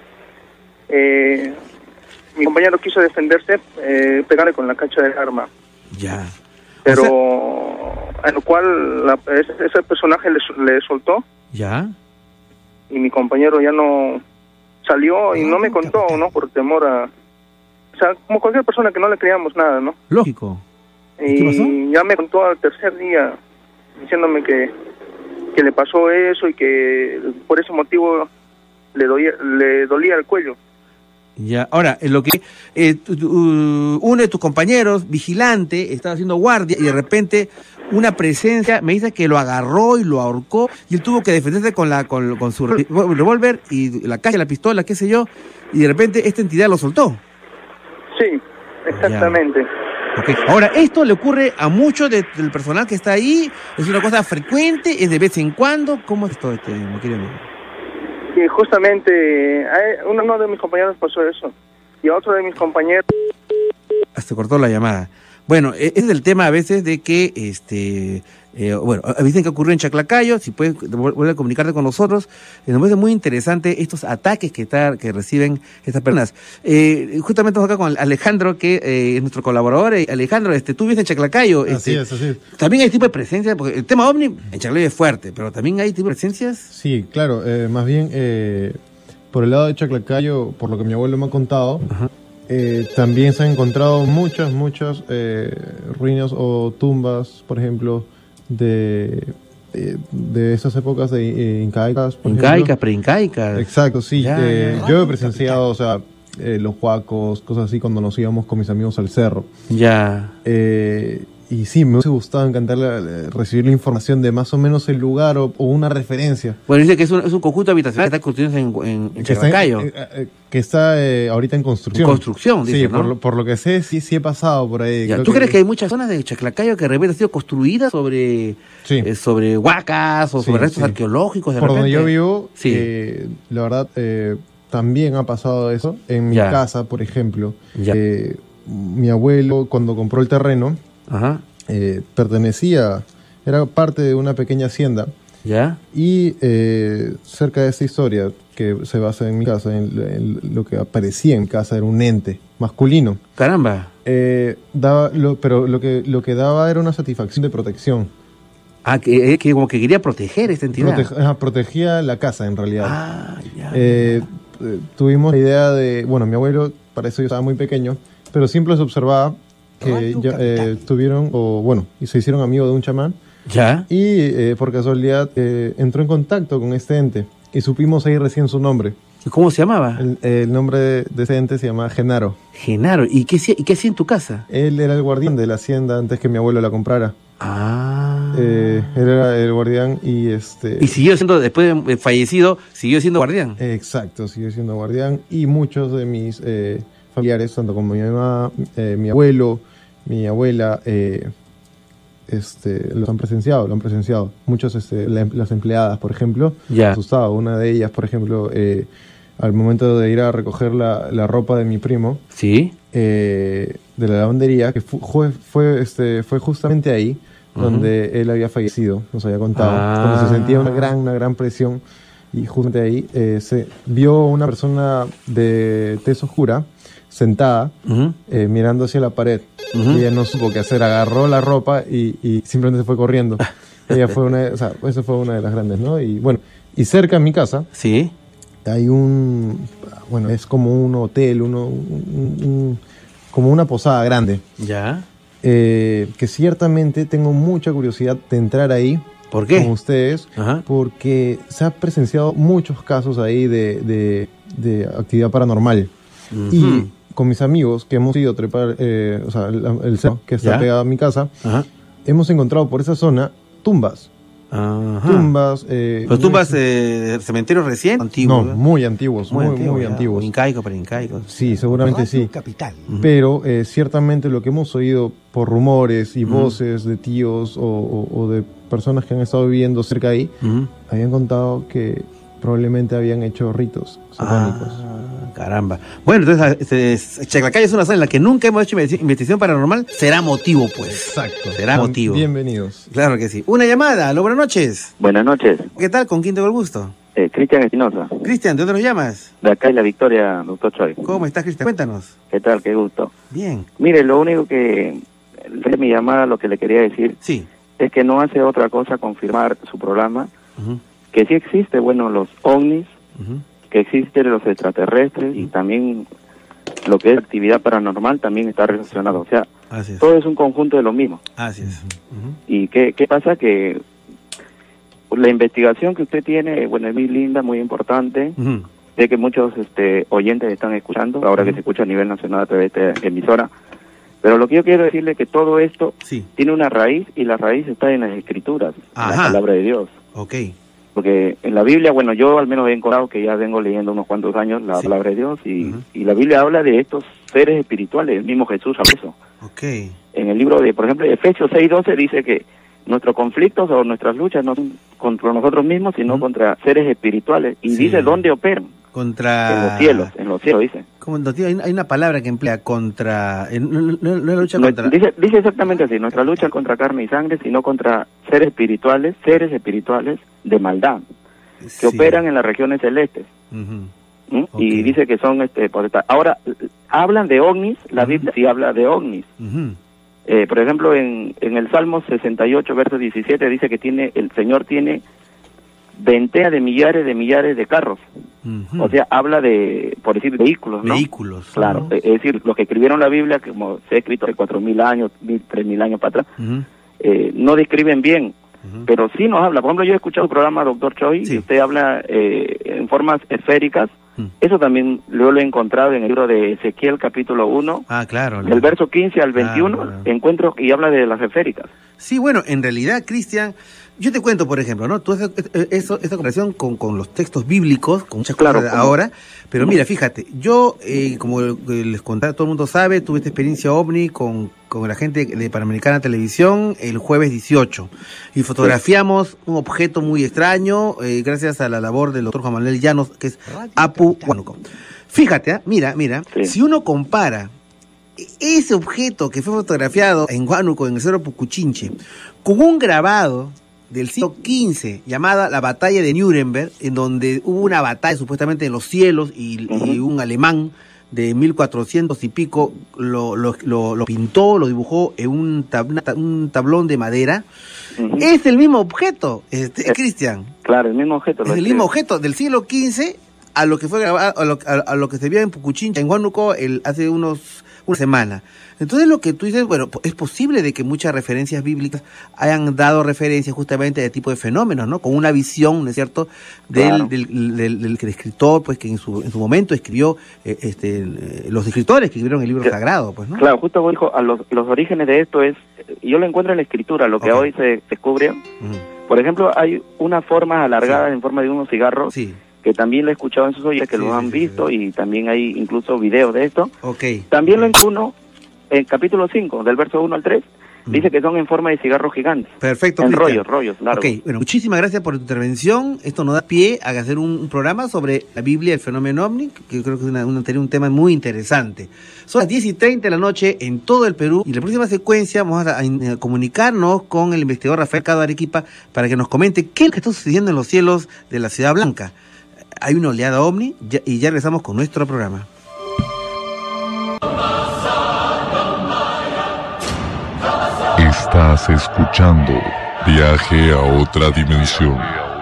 Eh, mi compañero quiso defenderse, eh, pegarle con la cacha del arma. Ya. Pero sea... en lo cual la, ese, ese personaje le, le soltó. Ya. Y mi compañero ya no salió y no me contó, ¿no? Por temor a... O sea, como cualquier persona que no le creíamos nada, ¿no? Lógico. Y ¿qué pasó? Ya me contó al tercer día, diciéndome que, que le pasó eso y que por ese motivo le dolía, le dolía el cuello. Ya, ahora, en lo que eh, tu, tu, uh, uno de tus compañeros, vigilante, estaba haciendo guardia y de repente una presencia, me dice que lo agarró y lo ahorcó y él tuvo que defenderse con la con, con su revólver y la caja, la pistola, qué sé yo, y de repente esta entidad lo soltó. Sí, exactamente. Okay. Ahora, ¿esto le ocurre a mucho de, del personal que está ahí? ¿Es una cosa frecuente? ¿Es de vez en cuando? ¿Cómo es todo este, mi querido amigo? Sí, justamente, uno de mis compañeros pasó eso, y otro de mis compañeros... Se cortó la llamada. Bueno, es el tema a veces de que, este, eh, bueno, dicen que ocurrió en Chaclacayo, si puedes volver a comunicarte con nosotros, eh, nos parece muy interesante estos ataques que, está, que reciben estas personas. Eh, justamente estamos acá con Alejandro, que eh, es nuestro colaborador. Eh, Alejandro, este, tú vives en Chaclacayo. Así este, es, así es. También hay tipo de presencia, porque el tema OVNI en Chaclacayo es fuerte, pero también hay tipo de presencias. Sí, claro, eh, más bien, eh, por el lado de Chaclacayo, por lo que mi abuelo me ha contado, ajá. Eh, también se han encontrado muchas, muchas eh, ruinas o tumbas, por ejemplo, de, de, de esas épocas de eh, incaicas. Por incaicas, preincaicas. Exacto, sí. Ya, eh, ya. Yo he presenciado, o sea, eh, los huacos, cosas así, cuando nos íbamos con mis amigos al cerro. Ya. Eh, y sí, me hubiese gustado encantarle recibir la información de más o menos el lugar o, o una referencia. Bueno, dice que es un, es un conjunto habitacional que está construyendo en, en, en Chaclacayo. Que está, eh, eh, que está eh, ahorita en construcción. En construcción, dice, sí, ¿no? por, lo, por lo que sé, sí, sí he pasado por ahí. Ya, ¿tú que... crees que hay muchas zonas de Chaclacayo que de repente han sido construidas sobre, sí. eh, sobre huacas o sí, sobre restos sí. arqueológicos? De por repente? donde yo vivo, sí. eh, la verdad, eh, también ha pasado eso. En mi ya. casa, por ejemplo, eh, mi abuelo, cuando compró el terreno, Ajá. eh, pertenecía, era parte de una pequeña hacienda. ¿Ya? Y eh, cerca de esta historia, que se basa en mi casa, en, en lo que aparecía en mi casa, era un ente masculino. Caramba. Eh, daba lo, pero lo que, lo que daba era una satisfacción de protección. Ah, que, que como que quería proteger esta entidad. Prote ajá, protegía la casa, en realidad. Ah, ya. Eh, eh, tuvimos la idea de, bueno, mi abuelo, para eso yo estaba muy pequeño, pero siempre se observaba que ya, eh, tuvieron, o bueno, y se hicieron amigos de un chamán. ¿Ya? Y eh, por casualidad eh, entró en contacto con este ente y supimos ahí recién su nombre. ¿Cómo se llamaba? El, el nombre de, de ese ente se llamaba Genaro. Genaro. ¿Y qué, y qué hacía en tu casa? Él era el guardián de la hacienda antes que mi abuelo la comprara. Ah. Eh, él era el guardián y este... Y siguió siendo, después de fallecido, siguió siendo guardián. Exacto, siguió siendo guardián. Y muchos de mis eh, familiares, tanto como mi mamá, eh, mi abuelo, mi abuela... Eh, Este, los han presenciado, lo han presenciado. Muchos, este, la, las empleadas, por ejemplo, ya. asustado. Una de ellas, por ejemplo, eh, al momento de ir a recoger la, la ropa de mi primo, sí, eh, de la lavandería, que fu fue, fue, este, fue justamente ahí uh-huh. donde él había fallecido, nos había contado, ah. donde se sentía una gran, una gran presión, y justamente ahí eh, se vio una persona de tez oscura sentada, uh-huh. eh, mirando hacia la pared. Uh-huh. Y ella no supo qué hacer, agarró la ropa y, y simplemente se fue corriendo. Ella fue una, o sea, esa fue una de las grandes, ¿no? Y bueno, y cerca de mi casa, sí, hay un, bueno, es como un hotel, uno, un, un, como una posada grande. Ya. Eh, que ciertamente tengo mucha curiosidad de entrar ahí. ¿Por qué? Con ustedes, ajá, porque se ha presenciado muchos casos ahí de, de, de actividad paranormal. Uh-huh. Y con mis amigos que hemos ido a trepar, eh, o sea, el, el cerro que está ¿Ya? pegado a mi casa, ajá, hemos encontrado por esa zona tumbas. Ajá. Tumbas. Eh, ¿Los tumbas de eh, cementerios recién? Antiguos. No, muy antiguos, muy, muy, antiguo, muy antiguos. Incaico, para incaico. Sí, seguramente Radio sí. Capital. Uh-huh. Pero eh, ciertamente lo que hemos oído por rumores y uh-huh. voces de tíos o, o, o de personas que han estado viviendo cerca de ahí, uh-huh. habían contado que probablemente habían hecho ritos satánicos. Ah. Caramba. Bueno, entonces, Chaclacayo es una zona en la que nunca hemos hecho investigación paranormal. Será motivo, pues. Exacto. Será Son motivo. Bienvenidos. Claro que sí. Una llamada. Aló, buenas noches. Buenas noches. ¿Qué tal? ¿Con quién tengo el gusto? Eh, Cristian Espinosa. Cristian, ¿de dónde nos llamas? De acá en La Victoria, doctor Choi. ¿Cómo estás, Cristian? Cuéntanos. ¿Qué tal? Qué gusto. Bien. Mire, lo único que de mi llamada, lo que le quería decir, sí, es que no hace otra cosa confirmar su programa, uh-huh. que sí existe, bueno, los ovnis, uh-huh. que existen los extraterrestres y también lo que es actividad paranormal también está relacionado. O sea, es. todo es un conjunto de lo mismo. Así es. Uh-huh. ¿Y qué, qué pasa? Que la investigación que usted tiene, bueno, es muy linda, muy importante. Uh-huh. Sé que muchos este, oyentes están escuchando, ahora uh-huh. que se escucha a nivel nacional a través de esta emisora. Pero lo que yo quiero decirle es que todo esto sí. tiene una raíz y la raíz está en las escrituras, Ajá. en la palabra de Dios. Ok. Porque en la Biblia, bueno, yo al menos he encontrado que ya vengo leyendo unos cuantos años la sí. palabra de Dios y, uh-huh. y la Biblia habla de estos seres espirituales, el mismo Jesús habla de eso. Okay. En el libro de, por ejemplo, Efesios seis doce dice que nuestros conflictos o nuestras luchas no son contra nosotros mismos, sino uh-huh. contra seres espirituales. Y sí. dice dónde operan. Contra... En los cielos, en los cielos dice. Como, hay, hay una palabra que emplea contra... No, no, no, no lucha contra... Dice, dice exactamente así, nuestra lucha es contra carne y sangre, sino contra seres espirituales, seres espirituales de maldad, que sí. operan en las regiones celestes. Uh-huh. ¿Mm? Okay. Y dice que son este potestad. Ahora, hablan de ovnis, la uh-huh. Biblia sí habla de ovnis. Uh-huh. Eh, por ejemplo, en, en el Salmo sesenta y ocho, verso diecisiete, dice que tiene el Señor tiene veintena de millares de millares de carros. Uh-huh. O sea, habla de, por decir, vehículos, ¿no? Vehículos. Claro, ¿no? Es decir, los que escribieron la Biblia, como se ha escrito hace cuatro mil años, mil, tres mil años para atrás, uh-huh. eh, no describen bien, uh-huh. pero sí nos habla. Por ejemplo, yo he escuchado el programa Doctor Choi, sí. y usted habla eh, en formas esféricas. Uh-huh. Eso también yo lo he encontrado en el libro de Ezequiel, capítulo uno. Ah, claro. Del verso quince al veintiuno, claro, claro. encuentro y habla de las esféricas. Sí, bueno, en realidad, Cristian, yo te cuento, por ejemplo, ¿no? Tú haces eso, esta comparación con, con los textos bíblicos, con muchas claro, cosas ahora, pero mira, fíjate, yo, eh, como les contaba, todo el mundo sabe, tuve esta experiencia ovni con, con la gente de Panamericana Televisión el jueves dieciocho, y fotografiamos sí. un objeto muy extraño, eh, gracias a la labor del doctor Juan Manuel Llanos, que es Apu Huánuco. Fíjate, ¿eh? mira, mira, sí. si uno compara ese objeto que fue fotografiado en Huánuco, en el Cerro Pucuchinche, con un grabado del siglo quince, llamada la Batalla de Nuremberg, en donde hubo una batalla supuestamente en los cielos y, uh-huh. y un alemán de mil cuatrocientos y pico lo, lo, lo, lo pintó, lo dibujó en un, tab, una, un tablón de madera. Uh-huh. Es el mismo objeto, este, Cristian. Claro, el mismo objeto. Es el mismo objeto del siglo quince a lo que fue grabado, a lo, a, a lo que se vio en Pucuchincha, en Huánuco, el, hace unos una semana. Entonces lo que tú dices, bueno, es posible de que muchas referencias bíblicas hayan dado referencias justamente a este tipo de fenómenos, ¿no? Con una visión, ¿no es cierto?, del, claro. del, del, del, del escritor, pues que en su, en su momento escribió, eh, este, eh, los escritores que escribieron el libro claro. sagrado, pues, ¿no? Claro, justo vos dijo, a los, los orígenes de esto es, yo lo encuentro en la escritura, lo que okay. hoy se descubre. Uh-huh. Por ejemplo, hay una forma alargada sí. en forma de unos cigarros. Sí. Que también lo he escuchado en sus oyentes, que sí, lo han sí, visto, sí, sí. y también hay incluso videos de esto. Okay. También lo incluyo en capítulo cinco, del verso uno al tres, mm. dice que son en forma de cigarros gigantes. Perfecto. En Cristian. rollos, rollos, largos. Ok, bueno, muchísimas gracias por tu intervención. Esto nos da pie a hacer un, un programa sobre la Biblia y el fenómeno ovni, que yo creo que es una, una, un tema muy interesante. Son las diez y treinta de la noche en todo el Perú, y en la próxima secuencia vamos a, a, a comunicarnos con el investigador Rafael Mercado Arequipa para que nos comente qué es lo que está sucediendo en los cielos de la Ciudad Blanca. Hay una oleada ovni ya, y ya regresamos con nuestro programa. Estás escuchando Viaje a otra dimensión.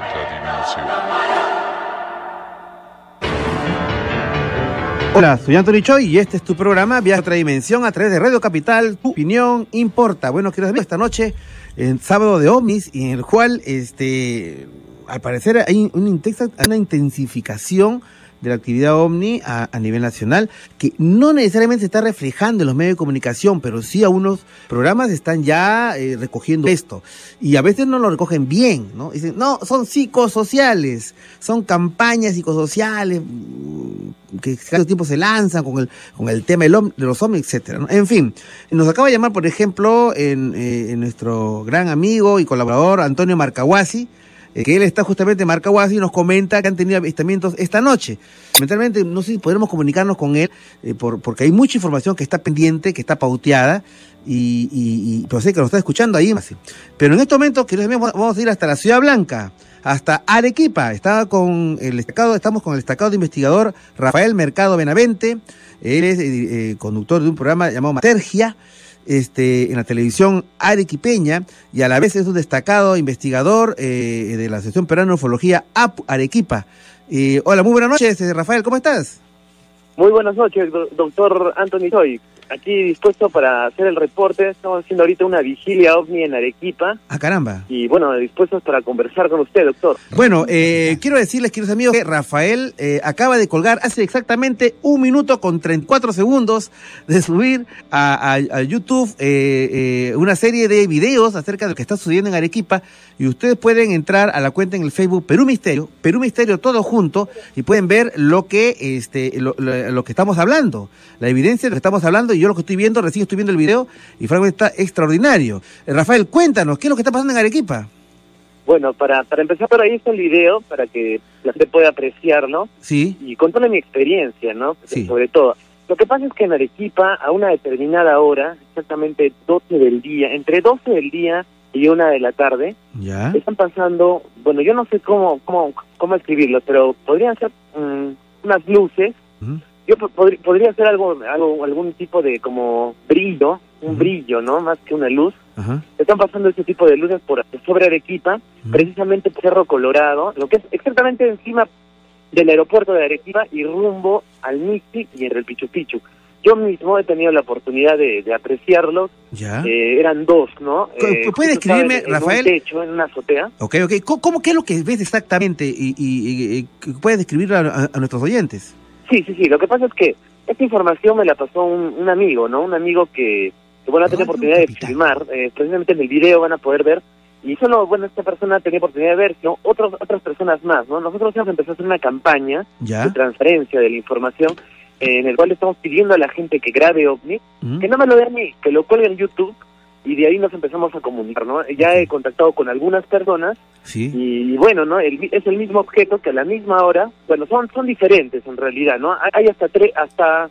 Hola, soy Anthony Choi y este es tu programa Viaje a otra dimensión a través de Radio Capital. Tu opinión importa. Bueno, quiero saber esta noche, en sábado de ovnis, y en el cual este al parecer hay una, intensa, una intensificación de la actividad ovni a, a nivel nacional, que no necesariamente se está reflejando en los medios de comunicación, pero sí a unos programas están ya eh, recogiendo esto, y a veces no lo recogen bien, ¿no? Dicen, no, son psicosociales, son campañas psicosociales que cada tiempo se lanzan con el con el tema de los ovnis, etcétera, ¿no? En fin, nos acaba de llamar, por ejemplo, en, eh, en nuestro gran amigo y colaborador Antonio Marcahuasi, que él está justamente en Marcahuasi y nos comenta que han tenido avistamientos esta noche. Lamentablemente no sé si podremos comunicarnos con él, eh, por, porque hay mucha información que está pendiente, que está pauteada, y, y, y pero sé que lo está escuchando ahí. Pero en este momento, queridos amigos, vamos a ir hasta la Ciudad Blanca, hasta Arequipa. Está con el destacado, estamos con el destacado investigador Rafael Mercado Benavente. Él es eh, conductor de un programa llamado Matergia, Este, en la televisión arequipeña, y a la vez es un destacado investigador eh, de la Asociación Peruana de Ufología A P U Arequipa. Eh, hola, muy buenas noches, Rafael, ¿cómo estás? Muy buenas noches, do- doctor Anthony Choi. Aquí dispuesto para hacer el reporte. Estamos haciendo ahorita una vigilia ovni en Arequipa. Ah, caramba. Y bueno, dispuestos para conversar con usted, doctor. Bueno, eh, quiero decirles, queridos amigos, que Rafael eh, acaba de colgar hace exactamente un minuto con treinta y cuatro segundos de subir a, a, a YouTube eh, eh, una serie de videos acerca de lo que está sucediendo en Arequipa, y ustedes pueden entrar a la cuenta en el Facebook Perú Misterio, Perú Misterio todo junto, y pueden ver lo que este lo, lo, lo que estamos hablando, la evidencia de lo que estamos hablando. Y yo lo que estoy viendo, recién estoy viendo el video y francamente está extraordinario. Eh, Rafael, cuéntanos, ¿qué es lo que está pasando en Arequipa? Bueno, para, para empezar por ahí está el video, para que la gente pueda apreciarlo. Sí. Y contarle mi experiencia, ¿no? Sí. Sobre todo. Lo que pasa es que en Arequipa, a una determinada hora, exactamente doce del día, entre doce del día y una de la tarde, ¿ya? Están pasando, bueno, yo no sé cómo cómo, cómo escribirlo, pero podrían ser um, unas luces. Uh-huh. Yo pod- podría ser algo, algo, algún tipo de como brillo, un uh-huh. brillo, ¿no? Más que una luz. Uh-huh. Están pasando ese tipo de luces por sobre Arequipa, uh-huh. precisamente por Cerro Colorado, lo que es exactamente encima del aeropuerto de Arequipa y rumbo al Mixi y en el Pichu Pichu. Yo mismo he tenido la oportunidad de, de apreciarlos. Ya. Eh, eran dos, ¿no? Eh, ¿Puede describirme, en Rafael? En un techo, en una azotea. Ok, ok. ¿Cómo, cómo qué es lo que ves exactamente y, y, y, y puedes describirlo a, a, a nuestros oyentes? Sí, sí, sí. Lo que pasa es que esta información me la pasó un, un amigo, ¿no? Un amigo que, que bueno, ha tenido oportunidad de filmar. Eh, precisamente en el video van a poder ver. Y solo, bueno, esta persona tenía oportunidad de ver, sino otros, otras personas más, ¿no? Nosotros hemos empezado a hacer una campaña ¿ya? de transferencia de la información, eh, en el cual estamos pidiendo a la gente que grabe OVNI, uh-huh. que no me lo dé a mí, que lo cuelgue en YouTube, y de ahí nos empezamos a comunicar, ¿no? Ya he contactado con algunas personas, sí. y, y bueno, ¿no? El, es el mismo objeto que a la misma hora, bueno, son son diferentes en realidad, ¿no? Hay hasta tres, hasta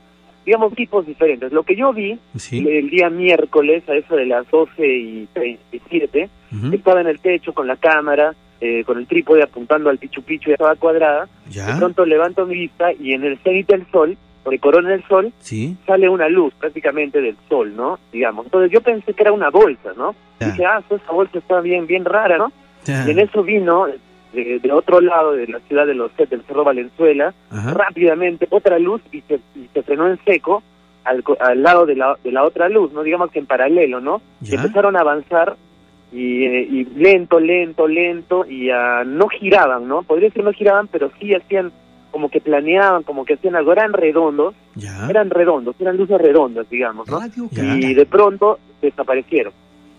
digamos, tipos diferentes. Lo que yo vi Sí. el, el día miércoles, a eso de las doce y treinta y siete, Ujú. estaba en el techo con la cámara, eh, con el trípode apuntando al Pichu Pichu, ya estaba cuadrada. Ya. De pronto levanto mi vista y en el cenit del sol, porque corona el sol, Sí. sale una luz prácticamente del sol, ¿no? Digamos. Entonces yo pensé que era una bolsa, ¿no? Ya. Dije, ah, esa bolsa está bien, bien rara, ¿no? Ya. Y en eso vino, de, de otro lado de la ciudad de Los Set, del Cerro Valenzuela, Ajá. rápidamente otra luz y se, y se frenó en seco al, co- al lado de la, de la otra luz, ¿no? Digamos que en paralelo, ¿no? Y Ya. empezaron a avanzar y, eh, y lento, lento, lento, y ah, no giraban, ¿no? Podría decir no giraban, pero sí hacían como que planeaban, como que hacían algo, eran redondos, Ya. eran redondos, eran luces redondas, digamos, ¿no? Ya. Y de pronto desaparecieron.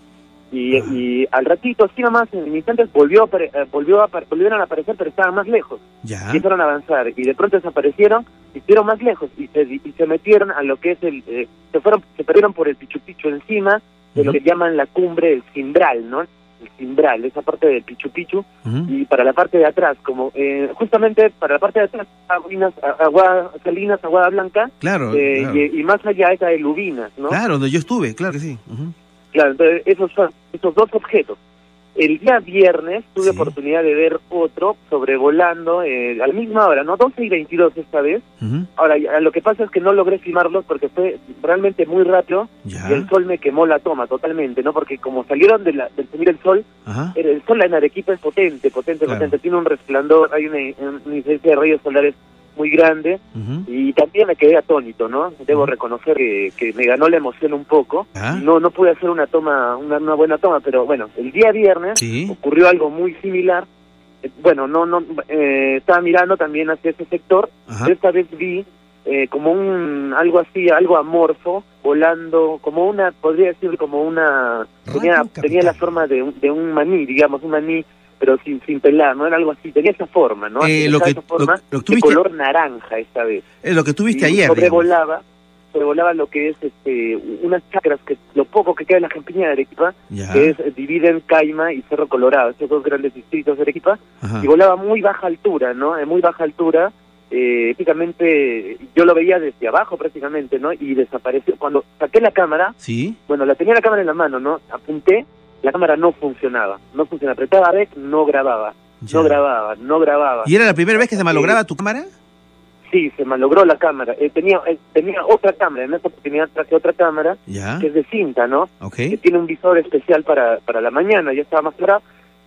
Y, y al ratito, así nomás, en instantes, volvió a apare- eh, volvió a apar- volvieron a aparecer, pero estaban más lejos. Ya. Empezaron a avanzar y de pronto desaparecieron, y estuvieron más lejos y se, y se metieron a lo que es el, eh, se fueron, se perdieron por el Pichu Pichu encima de lo que llaman la cumbre del Cimbral, ¿no? El Cimbral, esa parte del Pichu Pichu, Ujú. y para la parte de atrás, como eh, justamente para la parte de atrás, Aguinas, Agua, Salinas, Aguada Blanca, Claro, eh, claro. Y, y más allá esa de Lubinas, ¿no? Claro, donde yo estuve, claro que sí. Ujú. Claro, entonces esos son esos dos objetos. El día viernes tuve oportunidad de ver otro sobrevolando eh, a la misma hora, ¿no? doce y veintidós esta vez. Ujú. Ahora, ya, lo que pasa es que no logré filmarlos porque fue realmente muy rápido Ya. y el sol me quemó la toma totalmente, ¿no? Porque como salieron de la, del salir el sol, Ajá. el, el sol en Arequipa es potente, potente, Claro. potente. Tiene un resplandor, hay una, una incidencia de rayos solares muy grande. Ujú. Y también me quedé atónito, ¿no? Debo reconocer que, que me ganó la emoción un poco. Ah. No no pude hacer una toma, una, una buena toma, pero bueno, el día viernes Sí. ocurrió algo muy similar. Eh, Bueno, no no eh, estaba mirando también hacia ese sector. Ajá. Pero esta vez vi eh, como un algo así, algo amorfo volando, como una, podría decir como una tenía tenía la forma de un, de un maní, digamos, un maní, pero sin sin pelar, no era algo así, tenía esa forma, ¿no? Eh, Esa- lo que- esa forma lo- lo que tú de viste- color naranja esta vez. Es lo que tú viste Y ayer, digamos. sobrevolaba sobrevolaba lo que es este unas chacras, que lo poco que queda en la campiña de Arequipa, Ya. que es eh, dividen Caima y Cerro Colorado, estos dos grandes distritos de Arequipa, Ajá. y volaba a muy baja altura, ¿no? En muy baja altura, eh, prácticamente yo lo veía desde abajo prácticamente, ¿no? Y desapareció. Cuando saqué la cámara, Sí. bueno, la tenía la cámara en la mano, ¿no? Apunté, la cámara no funcionaba, no funcionaba, apretaba rec, no grababa, Ya. no grababa, no grababa. ¿Y era la primera vez que se malograba tu cámara? Sí, se malogró la cámara. Eh, tenía eh, tenía otra cámara, en esta oportunidad traje otra cámara, Ya. que es de cinta, ¿no? Ok. Que tiene un visor especial para, para la mañana, ya estaba más claro.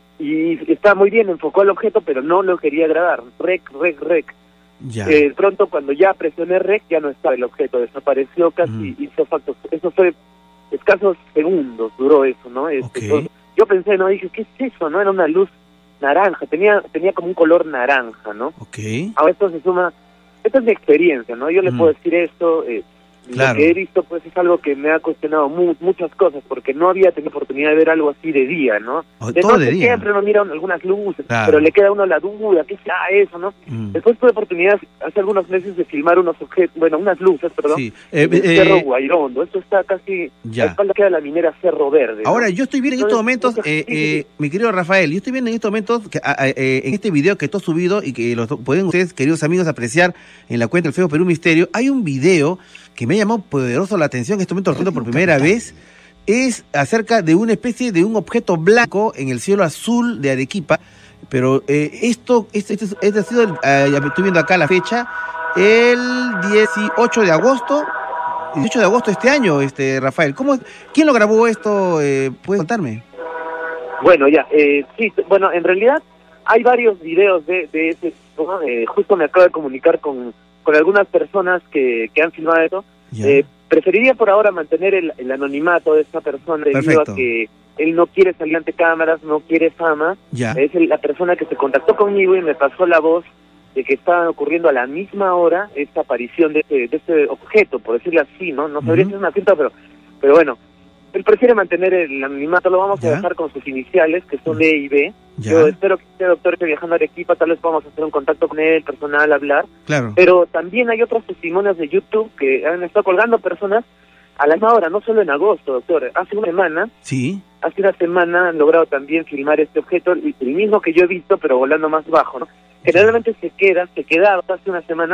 Y está muy bien, enfocó el objeto, pero no lo quería grabar. Rec, rec, rec. Ya. Eh, pronto, cuando ya presioné rec, ya no estaba el objeto, desapareció casi, hizo facto. Eso fue escasos segundos, duró eso, ¿no? Este, Ok. entonces, yo pensé, ¿no? Dije, ¿qué es eso? ¿No? Era una luz naranja, tenía tenía como un color naranja, ¿no? Ok. Ahora esto se suma, esta es mi experiencia, ¿no? Yo le Mm. puedo decir esto, eh, Claro. lo que he visto pues es algo que me ha cuestionado mu- muchas cosas, porque no había tenido oportunidad de ver algo así de día, ¿no? Oh, De todo noche de día. siempre uno mira algunas luces, Claro. pero le queda a uno la duda, ¿qué sea eso, no? Mm. Después tuve oportunidad hace algunos meses de filmar unos objetos, bueno, unas luces, perdón, Sí. Eh, en el eh, Cerro Guairondo. Esto está casi Ya. a la espalda queda la minera Cerro Verde, ¿no? Ahora, yo estoy viendo en estos Entonces, momentos, muchas- eh, sí, sí, eh, mi querido Rafael, yo estoy viendo en estos momentos, que, a- a- eh, en este video que tú has subido y que lo pueden ustedes, queridos amigos, apreciar en la cuenta del Facebook Perú Misterio, hay un video que me llamó poderoso la atención, en este momento lo estoy viendo por primera vez, es acerca de una especie de un objeto blanco en el cielo azul de Arequipa, pero eh, esto, este, este, este ha sido, el- eh, ya estoy viendo acá la fecha, el dieciocho de agosto, dieciocho de agosto de este año, este Rafael. ¿Cómo, ¿Quién lo grabó esto? Eh, ¿Puedes contarme? Bueno, ya, eh, sí, t- bueno, en realidad hay varios videos de, de ese, ¿no? Eh, justo me acabo de comunicar con, con algunas personas que, que han filmado eso. Ya. Eh, preferiría por ahora mantener el, el anonimato de esta persona debido Perfecto. a que él no quiere salir ante cámaras, no quiere fama. Ya. Es el- la persona que se contactó conmigo y me pasó la voz de que estaba ocurriendo a la misma hora esta aparición de este, de este objeto, por decirlo así, ¿no? No sabría Ujú. si es una cinta, pero, pero bueno, él prefiere mantener el anonimato, lo vamos Ya. a dejar con sus iniciales, que son E y B. Ya. Yo espero que este doctor esté viajando a Arequipa, tal vez podamos hacer un contacto con él, personal, hablar. Claro. Pero también hay otros testimonios de YouTube que han estado colgando personas a la misma hora, no solo en agosto, doctor. Hace una semana, Sí. hace una semana han logrado también filmar este objeto, el el mismo que yo he visto, pero volando más bajo, ¿no? Generalmente se queda, se quedaba hace una semana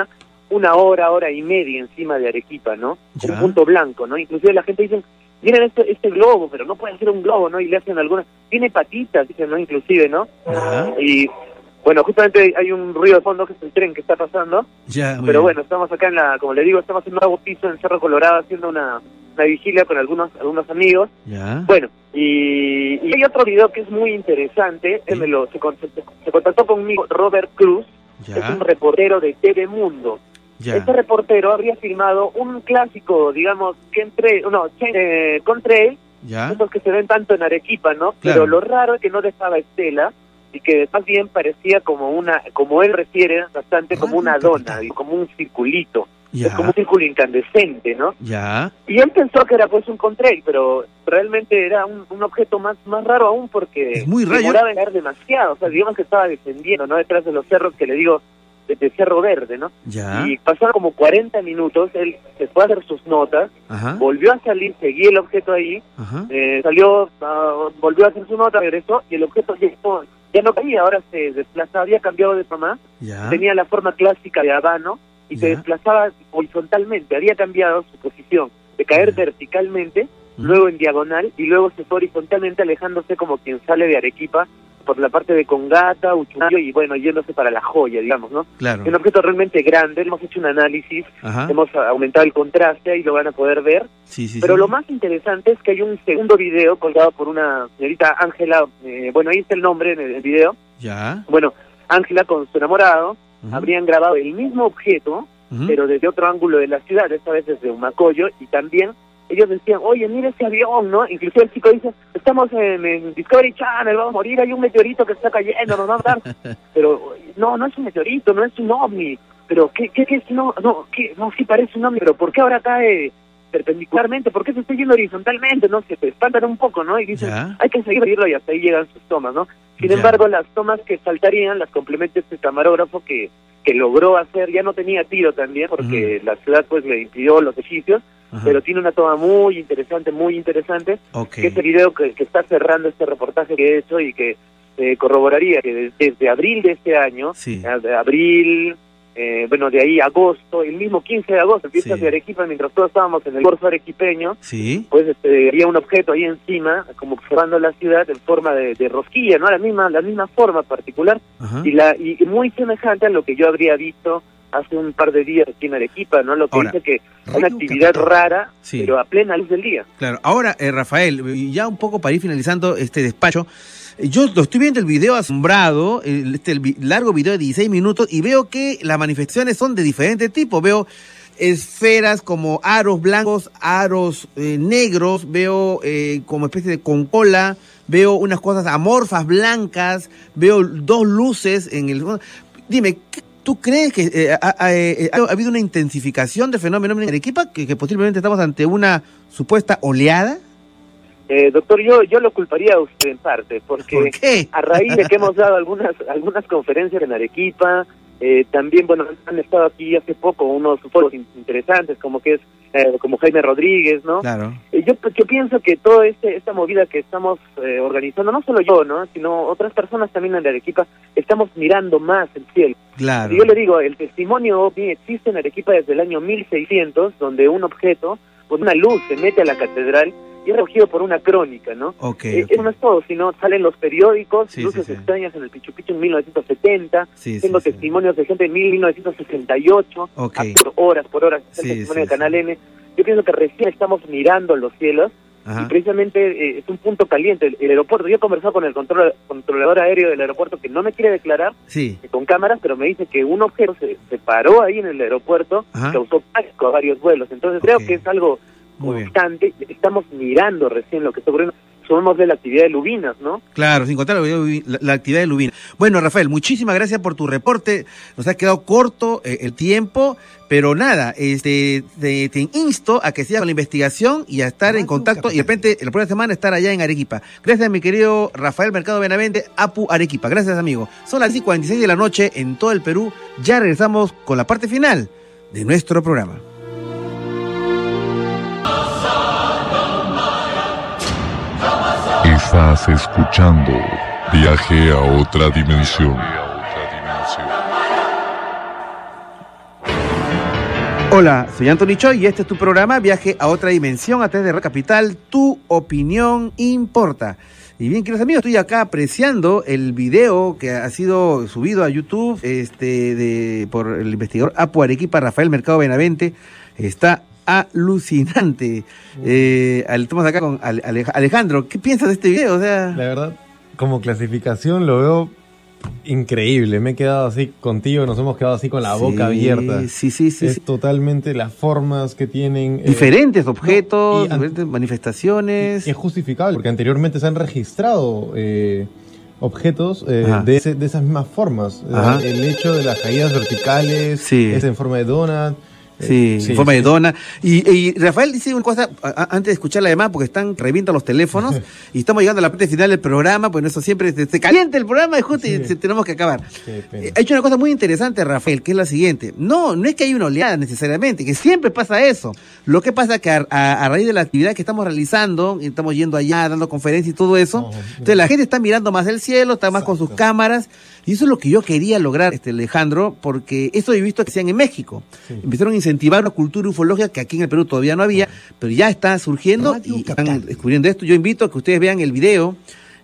una hora, hora y media encima de Arequipa, ¿no? Ya. Un punto blanco, ¿no? Inclusive la gente dice, miren este, este globo, pero no puede ser un globo, ¿no? Y le hacen algunas, tiene patitas, dicen, ¿no? Inclusive, ¿no? Ajá. Y bueno, justamente hay un ruido de fondo que es el tren que está pasando, Ya, muy pero bien. bueno, estamos acá en la, como le digo, estamos en un nuevo piso en Cerro Colorado haciendo una, una vigilia con algunos algunos amigos. Ya. Bueno, y, y hay otro video que es muy interesante, él me lo, se, con- se, se contactó conmigo Robert Cruz, Ya. es un reportero de T V Mundo. Ya. Este reportero habría filmado un clásico, digamos, que entre, no, eh, Contrail, Ya. esos que se ven tanto en Arequipa, ¿no? Claro. Pero lo raro es que no dejaba estela y que más bien parecía como una, como él refiere bastante, como una dona, y como un circulito, Ya. es como un círculo incandescente, ¿no? Ya. Y él pensó que era pues un Contrail, pero realmente era un, un objeto más más raro aún porque Es muy raro. demoraba en caer demasiado, o sea, digamos que estaba descendiendo, ¿no? Detrás de los cerros que le digo, desde Cerro Verde, ¿no? Ya. Y pasaron como cuarenta minutos, él se fue a hacer sus notas, Ajá. volvió a salir, seguía el objeto ahí, Ajá. eh, salió, ah, volvió a hacer su nota, regresó, y el objeto ya no, ya no caía, ahora se desplazaba, había cambiado de forma, Ya. tenía la forma clásica de habano, y se Ya. desplazaba horizontalmente, había cambiado su posición, de caer verticalmente, luego en diagonal, y luego se fue horizontalmente alejándose como quien sale de Arequipa, por la parte de Congata, Uchumayo, y bueno, yéndose para La Joya, digamos, ¿no? Claro. Es un objeto realmente grande, hemos hecho un análisis, Ajá. hemos aumentado el contraste, ahí lo van a poder ver. Sí, sí, Pero sí. lo más interesante es que hay un segundo video colgado por una señorita Ángela, eh, bueno, ahí está el nombre en el, el video. Ya. Bueno, Ángela con su enamorado Ujú. habrían grabado el mismo objeto, Ujú. pero desde otro ángulo de la ciudad, esta vez desde Humacoyo, y también ellos decían, oye, mira ese avión, ¿no? Inclusive el chico dice, estamos en, en Discovery Channel, vamos a morir, hay un meteorito que está cayendo, nos va a matar. Pero no, no es un meteorito, no es un ovni. Pero, ¿qué, qué, qué es? No, no, ¿qué? No, sí parece un ovni, pero ¿por qué ahora cae perpendicularmente? ¿Por qué se está yendo horizontalmente? No, se te espantan un poco, ¿no? Y dicen, Ya. hay que seguirlo, y hasta ahí llegan sus tomas, ¿no? Sin Ya. embargo, las tomas que faltarían las complementa este camarógrafo que, que logró hacer, ya no tenía tiro también, porque la ciudad pues le impidió los ejercicios, Ajá. pero tiene una toma muy interesante, muy interesante, Ok. que es el video que, que está cerrando este reportaje que he hecho y que eh, corroboraría que desde, desde abril de este año, Sí. eh, de abril, eh, bueno, de ahí agosto, el mismo quince de agosto, empieza Sí. de Arequipa, mientras todos estábamos en el corso arequipeño, Sí. pues este, había un objeto ahí encima, como observando la ciudad en forma de, de rosquilla, ¿no? La misma, la misma forma particular, Ajá. y la y muy semejante a lo que yo habría visto hace un par de días aquí en Arequipa, ¿no? Lo que Ahora, dice que hay una actividad rara, Sí. pero a plena luz del día. Claro. Ahora, eh, Rafael, y ya un poco para ir finalizando este despacho, eh, yo lo estoy viendo el video asombrado, el, este el vi- largo video de dieciséis minutos, y veo que las manifestaciones son de diferentes tipos. Veo esferas como aros blancos, aros eh, negros, veo eh, como especie de con cola, veo unas cosas amorfas blancas, veo dos luces en el... Dime, ¿qué- ¿tú crees que eh, ha, ha- eh, ha habido una intensificación del fenómeno en Arequipa? ¿Que, que posiblemente estamos ante una supuesta oleada? Eh, doctor, yo yo lo culparía a usted en parte, porque ¿Por qué? a raíz de que hemos dado algunas algunas conferencias en Arequipa, eh, también, bueno, han estado aquí hace poco unos foros in- interesantes, como que es eh, como Jaime Rodríguez, ¿no? Claro. Eh, yo, yo pienso que toda este, esta movida que estamos eh, organizando, no solo yo, ¿no? Sino otras personas también en Arequipa, estamos mirando más el cielo. Claro. Y yo le digo, el testimonio ovni existe en Arequipa desde el año mil seiscientos, donde un objeto, con una luz, se mete a la catedral y es recogido por una crónica, ¿no? Ok, Eh, ok. Eso no es todo, sino salen los periódicos, Sí, luces sí, sí. extrañas en el Pichu Pichu en mil novecientos setenta, Sí, tengo sí, sí. testimonios de gente en mil novecientos sesenta y ocho, Ok. a por horas, por horas, está el Sí, testimonio sí, de Canal N. Yo pienso que recién estamos mirando los cielos, Ajá. y precisamente eh, es un punto caliente. El, el aeropuerto, yo he conversado con el control, controlador aéreo del aeropuerto que no me quiere declarar Sí. eh, con cámaras, pero me dice que un objeto se, se paró ahí en el aeropuerto, Ajá. causó pánico a varios vuelos. Entonces creo que es algo Muy bien. constante. Estamos mirando recién lo que está ocurriendo. Somos de la actividad de Lubinas, ¿no? Claro, sin contar la, la- la actividad de Lubina. Bueno, Rafael, muchísimas gracias por tu reporte. Nos ha quedado corto eh, el tiempo, pero nada, este, te, te insto a que sigas con la investigación y a estar en contacto y de repente la próxima semana estar allá en Arequipa. Gracias, mi querido Rafael Mercado Benavente, Apu Arequipa. Gracias, amigo. Son las diez y cuarenta y seis de la noche en todo el Perú. Ya regresamos con la parte final de nuestro programa. Estás escuchando Viaje a otra dimensión. Hola, soy Anthony Choi y este es tu programa Viaje a otra dimensión a través de Radio Capital. Tu opinión importa. Y bien, queridos amigos, estoy acá apreciando el video que ha sido subido a YouTube este, de, por el investigador Apu Arequipa, Rafael Mercado Benavente. Está alucinante. Eh, estamos acá con Alejandro. ¿Qué piensas de este video? O sea, la verdad, como clasificación lo veo increíble. Me he quedado así contigo, nos hemos quedado así con la sí, boca abierta. Sí, sí, sí. Es sí. totalmente las formas que tienen. Diferentes eh, objetos, no, diferentes manifestaciones. Y es justificable, porque anteriormente se han registrado eh, objetos eh, de, ese, de esas mismas formas. Eh, el hecho de las caídas verticales, sí. es en forma de donut. Sí, sí, en forma sí. de dona. Y, y Rafael dice una cosa, a, antes de escuchar la demás, porque están revientan los teléfonos, y estamos llegando a la parte final del programa, pues eso siempre se, se calienta el programa y justo sí. y tenemos que acabar. Eh, ha hecho una cosa muy interesante, Rafael, que es la siguiente. No, no es que haya una oleada necesariamente, que siempre pasa eso. Lo que pasa es que a, a, a raíz de la actividad que estamos realizando, y estamos yendo allá, dando conferencias y todo eso, oh, entonces la gente está mirando más el cielo, está más Exacto. con sus cámaras. Y eso es lo que yo quería lograr, este Alejandro, porque eso he visto que hacían en México. Sí. Empezaron a incentivar una cultura ufológica que aquí en el Perú todavía no había, pero ya está surgiendo Radio y Capital. Están descubriendo esto. Yo invito a que ustedes vean el video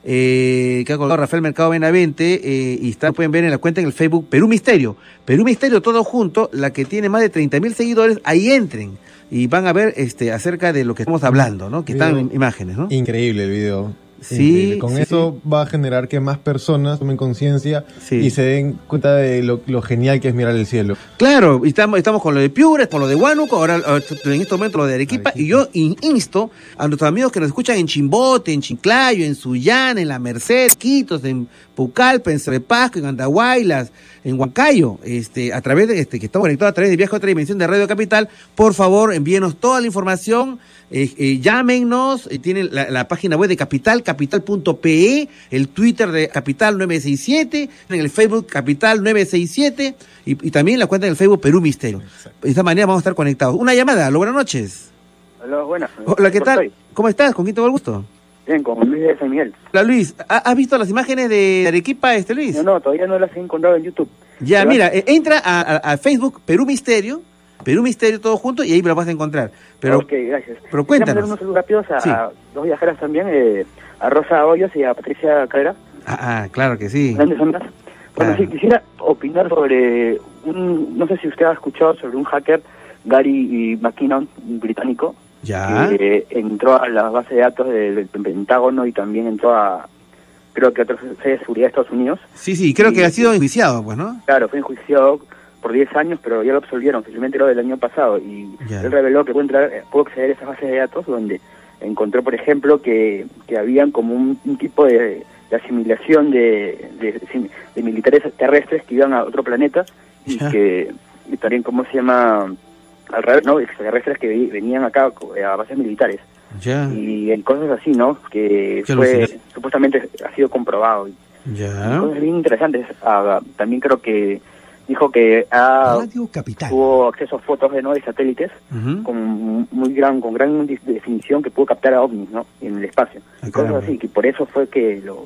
eh, que ha colgado Rafael Mercado Benavente eh, y está, pueden ver en la cuenta en el Facebook Perú Misterio. Perú Misterio todo junto, la que tiene más de treinta mil seguidores, ahí entren y van a ver este acerca de lo que estamos hablando, ¿no? Que están en imágenes, ¿no? Increíble el video. Sí, con sí, eso sí. va a generar que más personas tomen conciencia sí. y se den cuenta de lo, lo genial que es mirar el cielo. Claro, y estamos, estamos con lo de Piura, con lo de Huánuco, ahora en este momento lo de Arequipa, Arequipa. Y yo insto a nuestros amigos que nos escuchan en Chimbote, en Chiclayo, en Sullana, en La Merced, Quitos, en Pucallpa, en Cerrepasco, en Andahuaylas, en Huancayo, este, a través de este, que estamos conectados a través de Viaje a otra dimensión de Radio Capital. Por favor, envíenos toda la información. Eh, eh, llámenos, eh, tienen la, la página web de Capital, capital punto pe, el Twitter de Capital nueve seis siete, en el Facebook Capital nueve seis siete y, y también la cuenta del Facebook Perú Misterio. De esta manera vamos a estar conectados. Una llamada, hola, buenas noches. Hola, buenas. Hola, ¿qué tal? Estoy? ¿Cómo estás? ¿Con quién tengo el gusto? Bien, con Luis de San Miguel. Hola, Luis. ¿Has visto las imágenes de Arequipa, este Luis? No, no, todavía no las he encontrado en YouTube. Ya, ¿verdad? Mira, eh, entra a, a, a Facebook Perú Misterio, Perú Misterio todo junto y ahí me lo vas a encontrar. Pero, ok, gracias. Pero cuéntanos. unos saludos rápidos a, sí. a dos viajeras también, eh, a Rosa Hoyos y a Patricia Carrera. Ah, ah, claro que sí. Grandes amigas. Bueno, ah. sí, quisiera opinar sobre un, no sé si usted ha escuchado sobre un hacker, Gary McKinnon, un británico, ¿Ya? que eh, entró a la base de datos del, del Pentágono y también entró a, creo que a otras sedes de seguridad de Estados Unidos. Sí, sí, creo y, que ha sido enjuiciado, pues, ¿no? Claro, fue enjuiciado por diez años, pero ya lo absolvieron, simplemente lo del año pasado, y ya. él reveló que pudo, entrar, pudo acceder a esas bases de datos donde encontró, por ejemplo, que, que habían como un, un tipo de, de asimilación de, de, de militares terrestres que iban a otro planeta y ya. que y también, ¿cómo se llama? Al revés, ¿no? Extraterrestres que venían acá a bases militares. Ya. Y en cosas así, ¿no? Que Qué fue, alucinante. supuestamente ha sido comprobado. Ya. Cosas bien interesantes. Ah, también creo que dijo que ha, tuvo acceso a fotos de, ¿no? de satélites uh-huh. con muy gran con gran definición que pudo captar a ovnis, ¿no? En el espacio. Ah, cosas claro. así, que por eso fue que lo,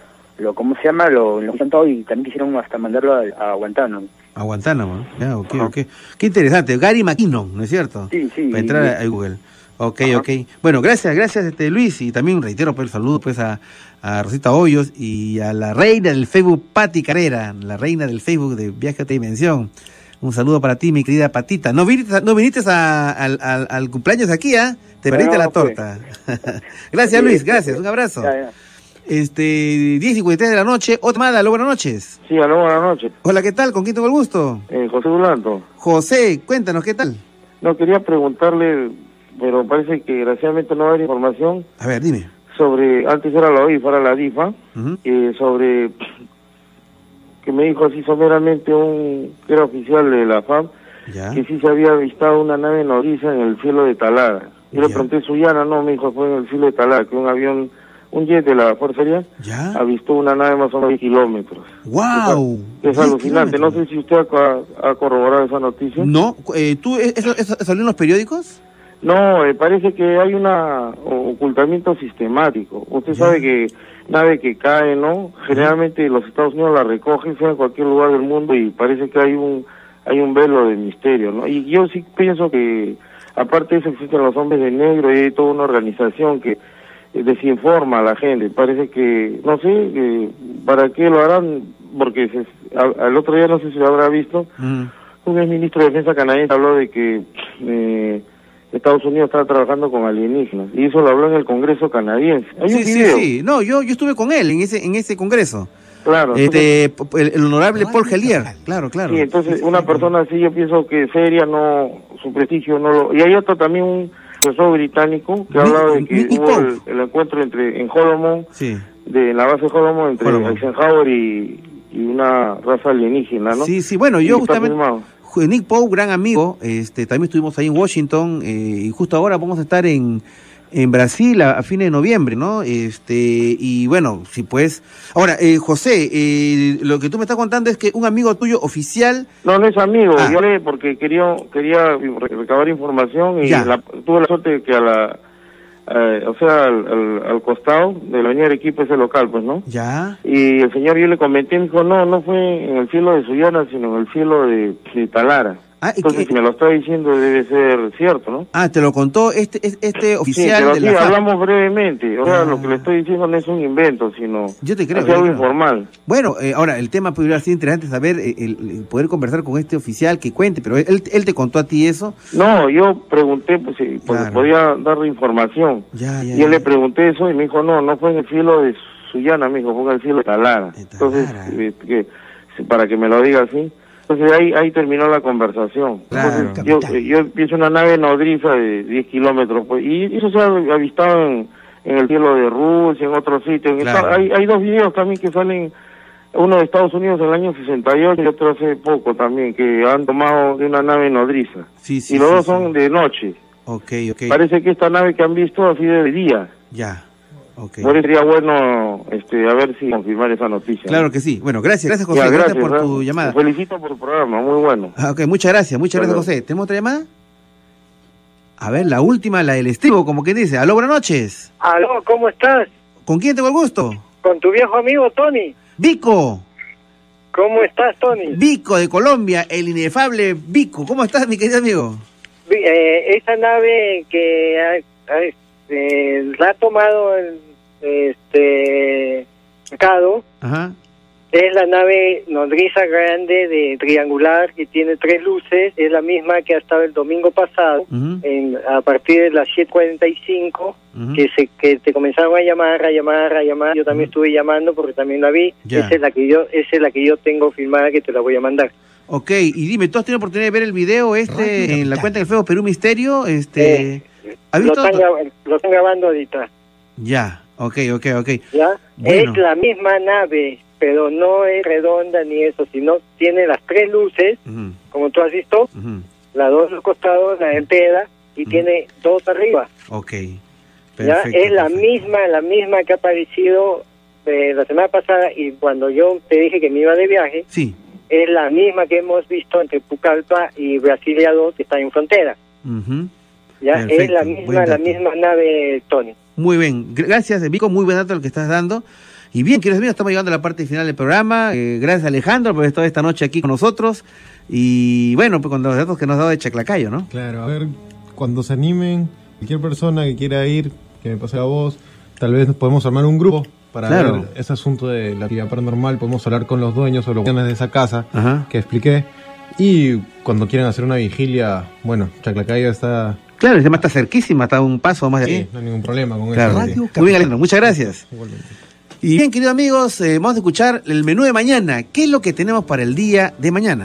lo ¿cómo se llama? Lo, lo intentó y también quisieron hasta mandarlo a, a Guantánamo. A Guantánamo, ya, ok, uh-huh. ok. Qué interesante, Gary McKinnon, ¿no es cierto? Sí, sí. Para entrar a, a Google. Ok, uh-huh. ok. Bueno, gracias, gracias este Luis, y también reitero pues el saludo pues a, a Rosita Hoyos y a la reina del Facebook, Pati Carrera, la reina del Facebook de Viaje a otra dimensión. Un saludo para ti, mi querida Patita. No viniste, no viniste a, al, al, al cumpleaños aquí, ¿ah? ¿eh? Te perdiste no, la torta. Gracias, Luis, gracias, un abrazo. Ya, ya. Este, diez y cincuenta y tres de la noche, otra más, aló, buenas noches. Sí, aló, buenas noches. Hola, ¿qué tal? ¿Con quién tengo el gusto? Eh, José Dulanto. José, cuéntanos, ¿qué tal? No, quería preguntarle, pero parece que desgraciadamente no hay información. A ver, dime. Sobre, antes era la O I F, ahora la DIFA, uh-huh. eh, sobre, que me dijo así someramente un, que era oficial de la F A M, ¿Ya? que sí se había avistado una nave nodriza en el cielo de Talada. Yo ¿Ya? le pregunté Sullana, no, me dijo, fue en el cielo de Talada, que un avión, un jet de la Fuerza Aérea, ¿Ya? avistó una nave más o menos diez kilómetros. ¡Wow! Es alucinante, kilómetros. No sé si usted ha, ha corroborado esa noticia. No, eh, ¿tú, eso, eso salió en los periódicos? No, eh, parece que hay un ocultamiento sistemático. Usted ¿Ya? sabe que nave que cae, ¿no? Generalmente los Estados Unidos la recogen, sea en cualquier lugar del mundo, y parece que hay un hay un velo de misterio, ¿no? Y yo sí pienso que, aparte de eso, existen los hombres de negro y hay toda una organización que eh, desinforma a la gente. Parece que, no sé, que ¿para qué lo harán? Porque se, a, al otro día, no sé si lo habrá visto, mm. un exministro de Defensa canadiense habló de que eh, Estados Unidos estaba trabajando con alienígenas, y eso lo habló en el Congreso canadiense. Hay sí, un sí, video. sí, no, yo, yo estuve con él en ese, en ese Congreso. Claro. Este, entonces, el, el honorable Paul Gellier, claro, claro. Sí, entonces una persona así yo pienso que seria, no, su prestigio no lo... Y hay otro también, un profesor británico que ha hablado de que hubo el, el encuentro entre en Holomon, sí. de la base Holomon, entre Holomon. Eisenhower y, y una raza alienígena, ¿no? Sí, sí, bueno, yo y justamente... Nick Pope, gran amigo, este, también estuvimos ahí en Washington, eh, y justo ahora vamos a estar en, en Brasil a, a fines de noviembre, ¿no? Este, y bueno, si pues... Ahora, eh, José, eh, lo que tú me estás contando es que un amigo tuyo oficial... No, no es amigo, ah. yo le, porque quería, quería recabar información y la, tuve la suerte de que a la... Eh, o sea, al, al, al costado de la avenida Arequipa es el local, pues, ¿no? Ya. Y el señor, yo le comenté, me dijo, no, no fue en el cielo de Sullana, sino en el cielo de, de Talara. Ah, Entonces, si me lo está diciendo, debe ser cierto, ¿no? Ah, te lo contó este este oficial sí, pero de sí, la F A P. hablamos brevemente. O sea, ah. lo que le estoy diciendo no es un invento, sino yo te creo, es algo creo. informal. Bueno, eh, ahora, el tema podría ser interesante saber, eh, el, el poder conversar con este oficial que cuente, pero él, él te contó a ti eso. No, yo pregunté, pues, si pues, claro. podía darle información. Ya, ya, y yo ya. le pregunté eso y me dijo, no, no fue en el cielo de Sullana, me dijo, fue en el cielo de Talara. De Talara. Entonces, eh, que, para que me lo diga así. Entonces ahí ahí terminó la conversación. Claro, Entonces, yo yo pienso una nave nodriza de diez kilómetros, pues, y eso se ha avistado en, en el cielo de Rusia, en otros sitios. Claro. Hay, hay dos videos también que salen, uno de Estados Unidos en el año sesenta y ocho y otro hace poco también, que han tomado de una nave nodriza. Sí, sí, y los sí, dos sí. son de noche. Okay, okay. Parece que esta nave que han visto ha sido de día. Ya. Okay. Por eso sería bueno este, a ver si confirmar esa noticia. Claro ¿no? que sí. Bueno, gracias, gracias José, ya, gracias, gracias por ¿no? tu llamada. Te felicito por el programa, muy bueno. Ah, ok, muchas gracias, muchas gracias José. ¿Tenemos otra llamada? A ver, la última, la del estribo, como que dice. Aló, buenas noches. Aló, ¿cómo estás? ¿Con quién tengo el gusto? Con tu viejo amigo Tony. Vico. ¿Cómo estás, Tony? Vico de Colombia, el inefable Vico. ¿Cómo estás, mi querido amigo? Eh, esa nave que ha, ha, eh, la ha tomado el este mercado, ajá, es la nave nodriza grande de triangular que tiene tres luces, es la misma que ha estado el domingo pasado, uh-huh. en, a partir de las siete cuarenta y cinco, uh-huh. que se que te comenzaron a llamar, a llamar, a llamar, yo también uh-huh. estuve llamando porque también la vi, yeah. esa es la que yo esa es la que yo tengo filmada, que te la voy a mandar. Ok, y dime, ¿tú has tenido oportunidad de ver el video este Radio en la cuenta del Facebook Perú Misterio? Este, eh, ¿has visto? Lo están, grab- lo están grabando ahorita. Ya, ok, ok, ok. Ya, bueno. Es la misma nave, pero no es redonda ni eso, sino tiene las tres luces, uh-huh. como tú has visto, uh-huh. las dos a los costados, la entera, y uh-huh. tiene dos arriba. Ok, perfecto. Ya, es la perfecto. misma, la misma que ha aparecido eh, la semana pasada, y cuando yo te dije que me iba de viaje, sí. es la misma que hemos visto entre Pucallpa y Brasilia dos, que está en frontera. Uh-huh. Ya, perfecto. es la misma, la misma nave, Tony. Muy bien, gracias Vico, muy buen dato el que estás dando. Y bien, queridos amigos, estamos llegando a la parte final del programa. Eh, gracias Alejandro por estar esta noche aquí con nosotros. Y bueno, pues con los datos que nos ha dado de Chaclacayo, ¿no? Claro, a ver, cuando se animen, cualquier persona que quiera ir, que me pase la voz, tal vez nos podemos armar un grupo para claro. ver ese asunto de la actividad paranormal. Podemos hablar con los dueños o los dueños de esa casa, ajá, que expliqué. Y cuando quieran hacer una vigilia, bueno, Chaclacayo está... Claro, el tema está cerquísima, está a un paso más de sí, aquí. No hay ningún problema con claro. eso. Radio Muy bien, Alejandro, muchas gracias. Igualmente. Y bien, queridos amigos, eh, vamos a escuchar el menú de mañana. ¿Qué es lo que tenemos para el día de mañana?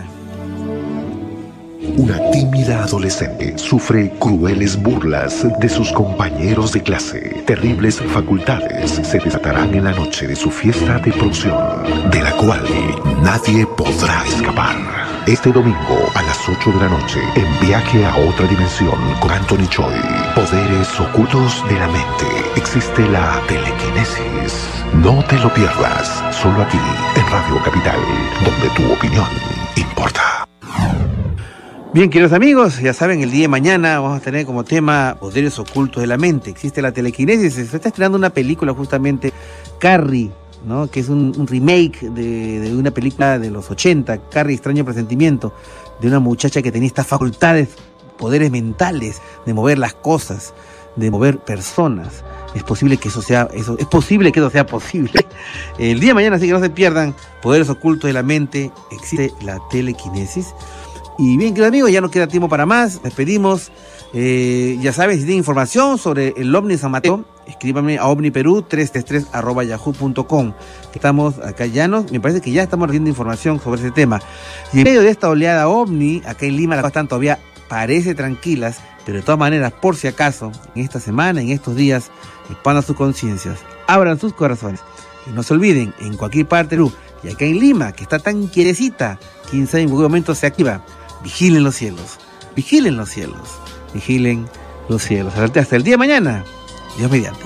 Una tímida adolescente sufre crueles burlas de sus compañeros de clase. Terribles facultades se desatarán en la noche de su fiesta de producción, de la cual nadie podrá escapar. Este domingo a las ocho de la noche, en Viaje a otra dimensión con Anthony Choi. Poderes ocultos de la mente. Existe la telequinesis. No te lo pierdas, solo aquí, en Radio Capital, donde tu opinión importa. Bien, queridos amigos, ya saben, el día de mañana vamos a tener como tema poderes ocultos de la mente. Existe la telequinesis, se está estrenando una película justamente, Carrie, ¿no? Que es un, un remake de, de una película de los ochenta, Carrie, extraño presentimiento. de una muchacha que tenía estas facultades, poderes mentales, de mover las cosas, de mover personas. Es posible que eso sea, eso, es posible que eso sea posible. El día de mañana, así que no se pierdan, Poderes Ocultos de la Mente, existe la telequinesis. Y bien, queridos amigos, ya no queda tiempo para más, despedimos. Eh, ya sabes, si tienen información sobre el OVNI San Mateo, escríbanme a omniperú trescientos treinta y tres arroba yahoo punto com. Estamos acá llanos, me parece que ya estamos recibiendo información sobre ese tema. Y en medio de esta oleada OVNI, acá en Lima las cosas están todavía parece tranquilas, pero de todas maneras, por si acaso, en esta semana, en estos días, expandan sus conciencias, abran sus corazones. Y no se olviden, en cualquier parte del Perú, y acá en Lima, que está tan quietecita, quién sabe en qué momento se activa, vigilen los cielos, vigilen los cielos, vigilen los cielos. Hasta el día de mañana, Dios mediante.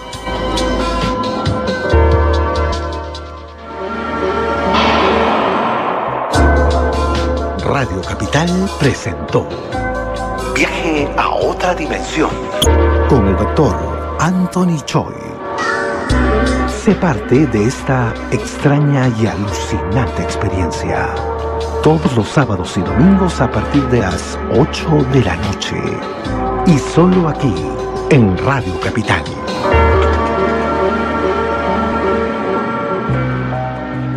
Radio Capital presentó Viaje a otra dimensión con el doctor Anthony Choi. Sé parte de esta extraña y alucinante experiencia. Todos los sábados y domingos a partir de las ocho de la noche. Y solo aquí, en Radio Capital.